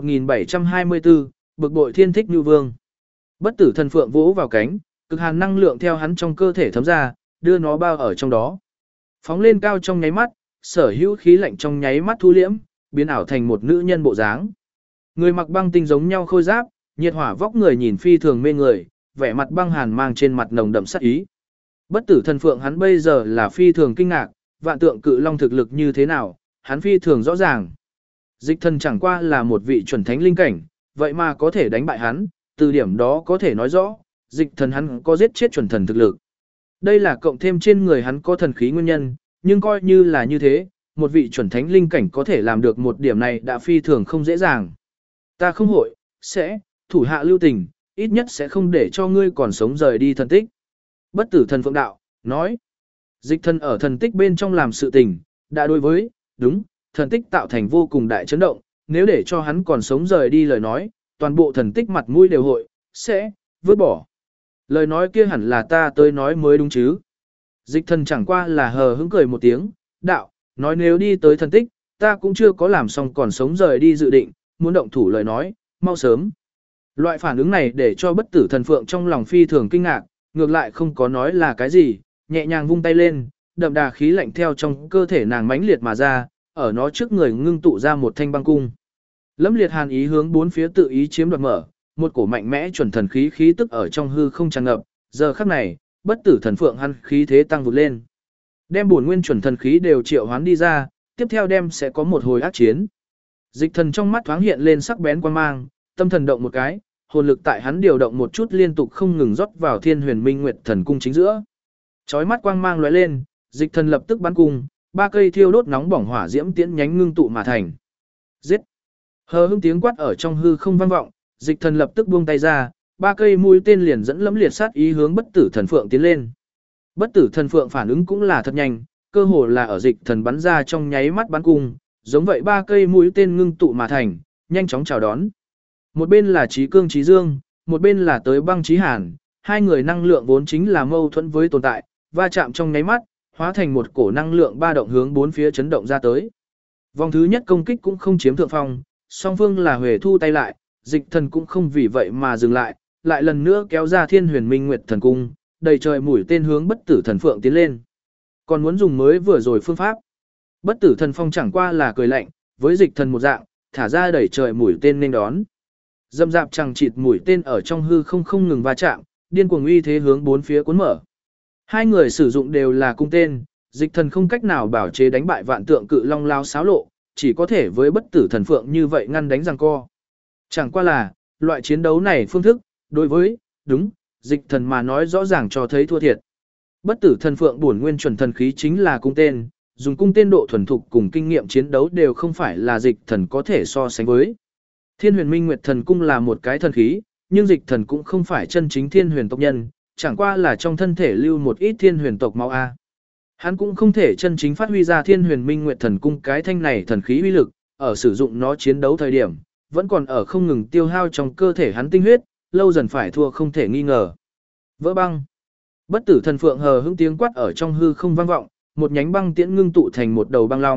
1724, bực bội thiên thích như vương. Bất tử thần phượng vỗ vào cánh, cực hàn năng lượng theo hắn trong cơ thể thấm ra, đưa nó bao ở trong đó. Phóng lên cao trong nháy mắt, sở hữu khí lạnh trong nháy mắt thu liễm, biến ảo thành một nữ nhân bộ dáng. Người mặc băng tinh giống nhau khôi giáp, nhiệt hỏa vóc người nhìn phi thường mê người, vẻ mặt băng hàn mang trên mặt nồng đậm sát ý. Bất tử thần phượng hắn bây giờ là phi thường kinh ngạc, vạn tượng cự long thực lực như thế nào, hắn phi thường rõ ràng. Dịch thần chẳng qua là một vị chuẩn thánh linh cảnh, vậy mà có thể đánh bại hắn, từ điểm đó có thể nói rõ, dịch thần hắn có giết chết chuẩn thần thực lực. Đây là cộng thêm trên người hắn có thần khí nguyên nhân, nhưng coi như là như thế, một vị chuẩn thánh linh cảnh có thể làm được một điểm này đã phi thường không dễ dàng. Ta không hội, sẽ, thủ hạ lưu tình, ít nhất sẽ không để cho ngươi còn sống rời đi thần tích. Bất tử thần phượng đạo, nói, dịch thần ở thần tích bên trong làm sự tình, đã đối với, đúng, thần tích tạo thành vô cùng đại chấn động, nếu để cho hắn còn sống rời đi lời nói, toàn bộ thần tích mặt mũi đều hội, sẽ, vứt bỏ. Lời nói kia hẳn là ta tới nói mới đúng chứ. Dịch thần chẳng qua là hờ hững cười một tiếng, đạo, nói nếu đi tới thần tích, ta cũng chưa có làm xong còn sống rời đi dự định, muốn động thủ lời nói, mau sớm. Loại phản ứng này để cho bất tử thần phượng trong lòng phi thường kinh ngạc, ngược lại không có nói là cái gì, nhẹ nhàng vung tay lên, đậm đà khí lạnh theo trong cơ thể nàng mãnh liệt mà ra, ở nó trước người ngưng tụ ra một thanh băng cung. Lẫm liệt hàn ý hướng bốn phía tự ý chiếm đoạt mở, một cổ mạnh mẽ chuẩn thần khí khí tức ở trong hư không tràn ngập, giờ khắc này, bất tử thần phượng hắn khí thế tăng vụt lên. Đem bổn nguyên chuẩn thần khí đều triệu hoán đi ra, tiếp theo đem sẽ có một hồi ác chiến. Dịch thần trong mắt thoáng hiện lên sắc bén quan mang, tâm thần động một cái, hồn lực tại hắn điều động một chút liên tục không ngừng rót vào Thiên Huyền Minh Nguyệt Thần Cung chính giữa. Chói mắt quang mang lóe lên, dịch thần lập tức bắn cung, ba cây thiêu đốt nóng bỏng hỏa diễm tiễn nhánh ngưng tụ mà thành. Giết! Hờ hững tiếng quát ở trong hư không vang vọng, dịch thần lập tức buông tay ra, ba cây mũi tên liền dẫn lẫm liệt sát ý hướng bất tử thần phượng tiến lên. Bất tử thần phượng phản ứng cũng là thật nhanh, cơ hồ là ở dịch thần bắn ra trong nháy mắt bắn cung, giống vậy ba cây mũi tên ngưng tụ mà thành, nhanh chóng chào đón. Một bên là Chí Cương Chí Dương, một bên là tới Băng Chí Hàn, hai người năng lượng vốn chính là mâu thuẫn với tồn tại, va chạm trong nháy mắt, hóa thành một cổ năng lượng ba động hướng bốn phía chấn động ra tới. Vòng thứ nhất công kích cũng không chiếm thượng phong, song phương là Huệ thu tay lại, dịch thần cũng không vì vậy mà dừng lại, lại lần nữa kéo ra Thiên Huyền Minh Nguyệt Thần Cung, đầy trời mũi tên hướng bất tử thần phượng tiến lên. Còn muốn dùng mới vừa rồi phương pháp. Bất tử thần phong chẳng qua là cười lạnh, với dịch thần một dạng, thả ra đẩy trời mũi tên nên đón. Dâm dạp chẳng chịt mũi tên ở trong hư không ngừng va chạm, điên cuồng uy thế hướng bốn phía cuốn mở. Hai người sử dụng đều là cung tên, dịch thần không cách nào bảo chế đánh bại vạn tượng cự long lao xáo lộ, chỉ có thể với bất tử thần phượng như vậy ngăn đánh giằng co. Chẳng qua là, loại chiến đấu này phương thức, đối với, đúng, dịch thần mà nói rõ ràng cho thấy thua thiệt. Bất tử thần phượng bổn nguyên chuẩn thần khí chính là cung tên, dùng cung tên độ thuần thục cùng kinh nghiệm chiến đấu đều không phải là dịch thần có thể so sánh với. Thiên Huyền Minh Nguyệt Thần Cung là một cái thần khí, nhưng dịch thần cũng không phải chân chính thiên huyền tộc nhân, chẳng qua là trong thân thể lưu một ít thiên huyền tộc máu A. Hắn cũng không thể chân chính phát huy ra Thiên Huyền Minh Nguyệt Thần Cung cái thanh này thần khí uy lực, ở sử dụng nó chiến đấu thời điểm, vẫn còn ở không ngừng tiêu hao trong cơ thể hắn tinh huyết, lâu dần phải thua không thể nghi ngờ. Vỡ băng. Bất tử thần phượng hờ hững tiếng quát ở trong hư không vang vọng, một nhánh băng tiễn ngưng tụ thành một đầu băng long,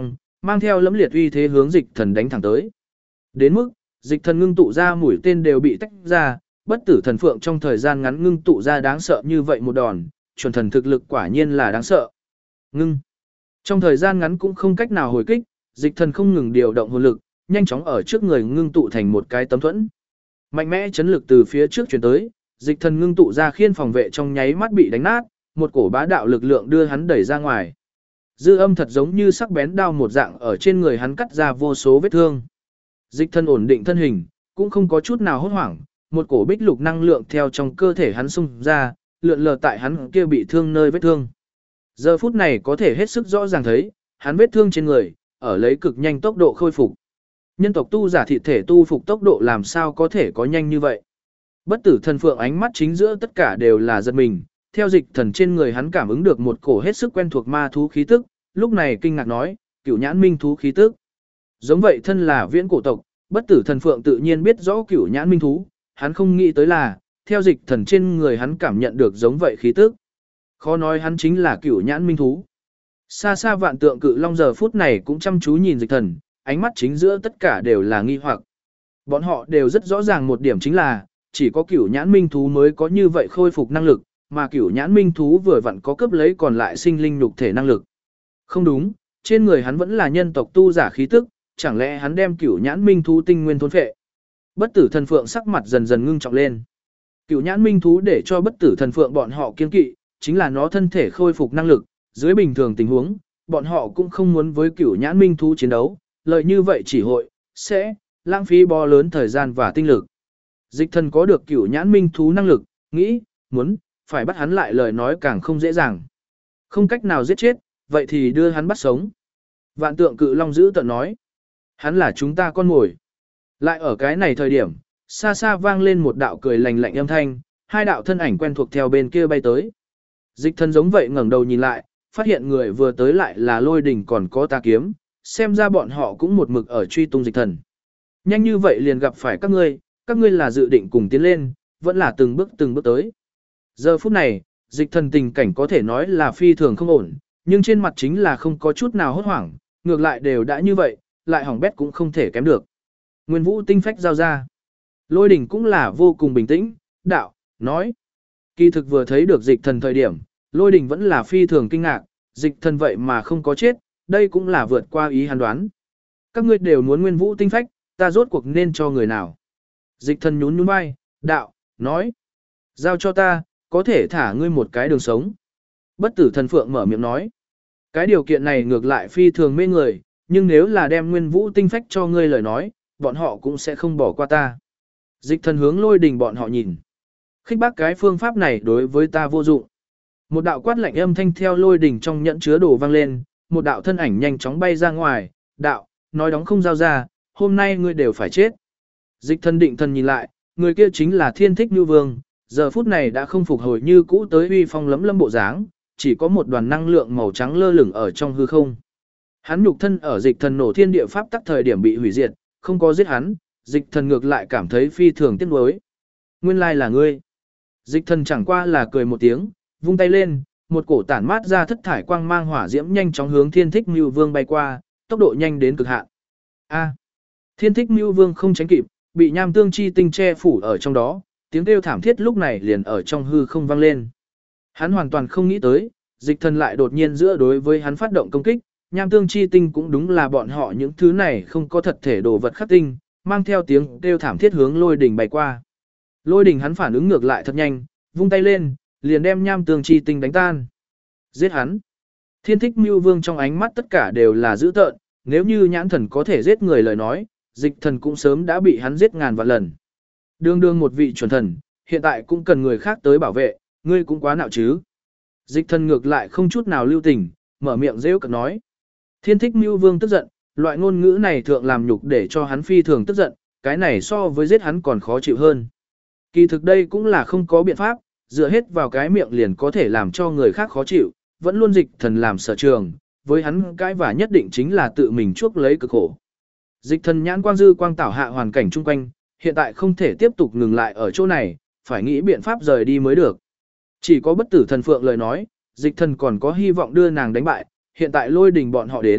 mang theo lẫm liệt uy thế hướng dịch thần đánh thẳng tới. Đến mức, dịch thần ngưng tụ ra mũi tên đều bị tách ra, bất tử thần phượng trong thời gian ngắn ngưng tụ ra đáng sợ như vậy một đòn, chuẩn thần thực lực quả nhiên là đáng sợ. Ngưng. Trong thời gian ngắn cũng không cách nào hồi kích, dịch thần không ngừng điều động hồn lực, nhanh chóng ở trước người ngưng tụ thành một cái tấm thuẫn. Mạnh mẽ chấn lực từ phía trước truyền tới, dịch thần ngưng tụ ra khiên phòng vệ trong nháy mắt bị đánh nát, một cổ bá đạo lực lượng đưa hắn đẩy ra ngoài. Dư âm thật giống như sắc bén đao một dạng ở trên người hắn cắt ra vô số vết thương. Dịch thần ổn định thân hình, cũng không có chút nào hốt hoảng, một cổ bích lục năng lượng theo trong cơ thể hắn xung ra, lượn lờ tại hắn kia bị thương nơi vết thương. Giờ phút này có thể hết sức rõ ràng thấy, hắn vết thương trên người, ở lấy cực nhanh tốc độ khôi phục. Nhân tộc tu giả thịt thể tu phục tốc độ làm sao có thể có nhanh như vậy. Bất tử thần phượng ánh mắt chính giữa tất cả đều là giật mình, theo dịch thần trên người hắn cảm ứng được một cổ hết sức quen thuộc ma thú khí tức, lúc này kinh ngạc nói, cửu nhãn minh thú khí tức. Giống vậy thân là viễn cổ tộc, bất tử thần phượng tự nhiên biết rõ cửu nhãn minh thú, hắn không nghĩ tới là, theo dịch thần trên người hắn cảm nhận được giống vậy khí tức. Khó nói hắn chính là cửu nhãn minh thú. Xa xa vạn tượng cự long giờ phút này cũng chăm chú nhìn dịch thần, ánh mắt chính giữa tất cả đều là nghi hoặc. Bọn họ đều rất rõ ràng một điểm chính là, chỉ có cửu nhãn minh thú mới có như vậy khôi phục năng lực, mà cửu nhãn minh thú vừa vặn có cướp lấy còn lại sinh linh nhục thể năng lực. Không đúng, trên người hắn vẫn là nhân tộc tu giả khí tức, chẳng lẽ hắn đem cửu nhãn minh thú tinh nguyên thôn phệ. Bất tử thần phượng sắc mặt dần dần ngưng trọng lên. Cửu nhãn minh thú để cho bất tử thần phượng bọn họ kiên kỵ, chính là nó thân thể khôi phục năng lực, dưới bình thường tình huống, bọn họ cũng không muốn với cửu nhãn minh thú chiến đấu, lợi như vậy chỉ hội, sẽ, lãng phí bó lớn thời gian và tinh lực. Dịch thần có được cửu nhãn minh thú năng lực, nghĩ, muốn, phải bắt hắn lại lời nói càng không dễ dàng. Không cách nào giết chết, vậy thì đưa hắn bắt sống. Vạn tượng cự long giữ tận nói, hắn là chúng ta con mồi. Lại ở cái này thời điểm, xa xa vang lên một đạo cười lạnh lạnh âm thanh, hai đạo thân ảnh quen thuộc theo bên kia bay tới. Dịch thần giống vậy ngẩng đầu nhìn lại, phát hiện người vừa tới lại là Lôi Đình còn có Tà Kiếm, xem ra bọn họ cũng một mực ở truy tung dịch thần. Nhanh như vậy liền gặp phải các ngươi là dự định cùng tiến lên, vẫn là từng bước tới. Giờ phút này, dịch thần tình cảnh có thể nói là phi thường không ổn, nhưng trên mặt chính là không có chút nào hốt hoảng, ngược lại đều đã như vậy, lại hỏng bét cũng không thể kém được. Nguyên Vũ tinh phách giao ra. Lôi Đình cũng là vô cùng bình tĩnh, đạo, nói. Kỳ thực vừa thấy được dịch thần thời điểm, Lôi Đình vẫn là phi thường kinh ngạc, dịch thần vậy mà không có chết, đây cũng là vượt qua ý hắn đoán. Các ngươi đều muốn Nguyên Vũ tinh phách, ta rốt cuộc nên cho người nào? Dịch thần nhún nhún vai, đạo, nói. Giao cho ta, có thể thả ngươi một cái đường sống. Bất tử thần phượng mở miệng nói. Cái điều kiện này ngược lại phi thường mê người, nhưng nếu là đem Nguyên Vũ tinh phách cho ngươi lời nói, bọn họ cũng sẽ không bỏ qua ta. Dịch thần hướng Lôi Đình bọn họ nhìn. Khích bác cái phương pháp này đối với ta vô dụng. Một đạo quát lạnh âm thanh theo Lôi Đình trong nhẫn chứa đồ vang lên, một đạo thân ảnh nhanh chóng bay ra ngoài, đạo, nói đóng không giao ra, hôm nay ngươi đều phải chết. Dịch thần định thần nhìn lại, người kia chính là Thiên Thích Nhu Vương, giờ phút này đã không phục hồi như cũ tới uy phong lấm lâm bộ dáng, chỉ có một đoàn năng lượng màu trắng lơ lửng ở trong hư không. Hắn nhục thân ở dịch thần nổ thiên địa pháp tắc thời điểm bị hủy diệt, không có giết hắn, dịch thần ngược lại cảm thấy phi thường tiếc nuối. Nguyên lai là ngươi. Dịch thần chẳng qua là cười một tiếng, vung tay lên, một cổ tản mát ra thất thải quang mang hỏa diễm nhanh chóng hướng Thiên Thích Nưu Vương bay qua, tốc độ nhanh đến cực hạn. A! Thiên Thích Nưu Vương không tránh kịp, bị nham tương chi tinh che phủ ở trong đó, tiếng kêu thảm thiết lúc này liền ở trong hư không vang lên. Hắn hoàn toàn không nghĩ tới, dịch thần lại đột nhiên giữa đối với hắn phát động công kích, nham tương chi tinh cũng đúng là bọn họ những thứ này không có thật thể đồ vật khắc tinh, mang theo tiếng kêu thảm thiết hướng Lôi Đình bay qua. Lôi Đình hắn phản ứng ngược lại thật nhanh, vung tay lên, liền đem nham tương chi tinh đánh tan. Giết hắn. Thiên Thích Nưu Vương trong ánh mắt tất cả đều là dữ tợn, nếu như nhãn thần có thể giết người lời nói, dịch thần cũng sớm đã bị hắn giết ngàn vạn lần. Đương đương một vị chuẩn thần, hiện tại cũng cần người khác tới bảo vệ, ngươi cũng quá nạo chứ. Dịch thần ngược lại không chút nào lưu tình, mở miệng rêu cực nói. Thiên Thích Nưu Vương tức giận, loại ngôn ngữ này thượng làm nhục để cho hắn phi thường tức giận, cái này so với giết hắn còn khó chịu hơn. Kỳ thực đây cũng là không có biện pháp, dựa hết vào cái miệng liền có thể làm cho người khác khó chịu, vẫn luôn dịch thần làm sở trường, với hắn cái vả nhất định chính là tự mình chuốc lấy cực khổ. Dịch thần nhãn quang dư quang tảo hạ hoàn cảnh chung quanh, hiện tại không thể tiếp tục ngừng lại ở chỗ này, phải nghĩ biện pháp rời đi mới được. Chỉ có bất tử thần phượng lời nói, dịch thần còn có hy vọng đưa nàng đánh bại, hiện tại Lôi Đình bọn họ đến,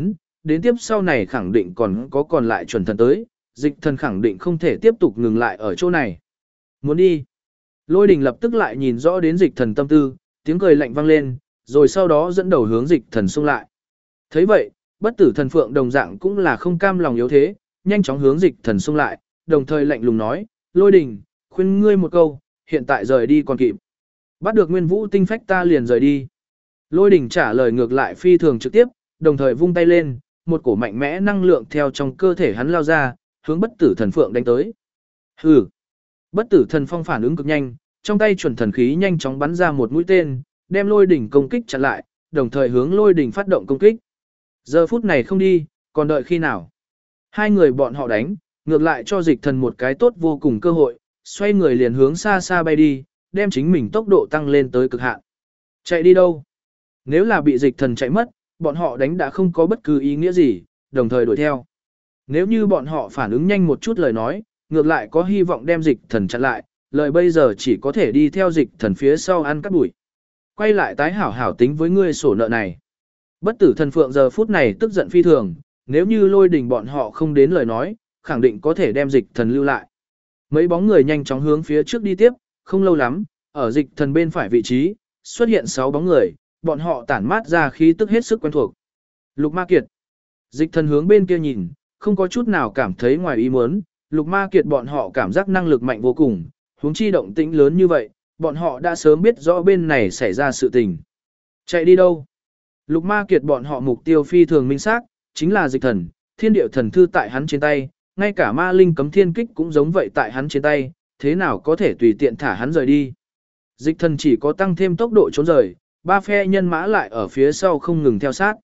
đến tiếp sau này khẳng định còn lại chuẩn thần tới, dịch thần khẳng định không thể tiếp tục ngừng lại ở chỗ này. Muốn đi. Lôi đình lập tức lại nhìn rõ đến dịch thần tâm tư, tiếng cười lạnh vang lên, rồi sau đó dẫn đầu hướng dịch thần xông lại. Thấy vậy, bất tử thần phượng đồng dạng cũng là không cam lòng yếu thế, nhanh chóng hướng dịch thần xông lại, đồng thời lạnh lùng nói, lôi đình, khuyên ngươi một câu, hiện tại rời đi còn kịp. Bắt được nguyên vũ tinh phách ta liền rời đi. Lôi đình trả lời ngược lại phi thường trực tiếp, đồng thời vung tay lên, một cổ mạnh mẽ năng lượng theo trong cơ thể hắn lao ra, hướng bất tử thần phượng đánh tới. Hừ. Bất tử thần phong phản ứng cực nhanh, trong tay chuẩn thần khí nhanh chóng bắn ra một mũi tên, đem lôi đỉnh công kích chặn lại, đồng thời hướng lôi đỉnh phát động công kích. Giờ phút này không đi, còn đợi khi nào? Hai người bọn họ đánh, ngược lại cho dịch thần một cái tốt vô cùng cơ hội, xoay người liền hướng xa xa bay đi, đem chính mình tốc độ tăng lên tới cực hạn. Chạy đi đâu? Nếu là bị dịch thần chạy mất, bọn họ đánh đã không có bất cứ ý nghĩa gì, đồng thời đuổi theo. Nếu như bọn họ phản ứng nhanh một chút lời nói, ngược lại có hy vọng đem dịch thần chặn lại, lời bây giờ chỉ có thể đi theo dịch thần phía sau ăn cắt bụi. Quay lại tái hảo hảo tính với ngươi sổ nợ này. Bất tử thần phượng giờ phút này tức giận phi thường, nếu như lôi đình bọn họ không đến lời nói, khẳng định có thể đem dịch thần lưu lại. Mấy bóng người nhanh chóng hướng phía trước đi tiếp, không lâu lắm, ở dịch thần bên phải vị trí, xuất hiện 6 bóng người, bọn họ tản mát ra khí tức hết sức quen thuộc. Lục Ma Kiệt. Dịch thần hướng bên kia nhìn, không có chút nào cảm thấy ngoài ý muốn, Lục Ma Kiệt bọn họ cảm giác năng lực mạnh vô cùng, huống chi động tĩnh lớn như vậy, bọn họ đã sớm biết rõ bên này xảy ra sự tình. Chạy đi đâu? Lục Ma Kiệt bọn họ mục tiêu phi thường minh xác, chính là dịch thần, thiên điệu thần thư tại hắn trên tay, ngay cả ma linh cấm thiên kích cũng giống vậy tại hắn trên tay, thế nào có thể tùy tiện thả hắn rời đi. Dịch thần chỉ có tăng thêm tốc độ trốn rời, ba phe nhân mã lại ở phía sau không ngừng theo sát.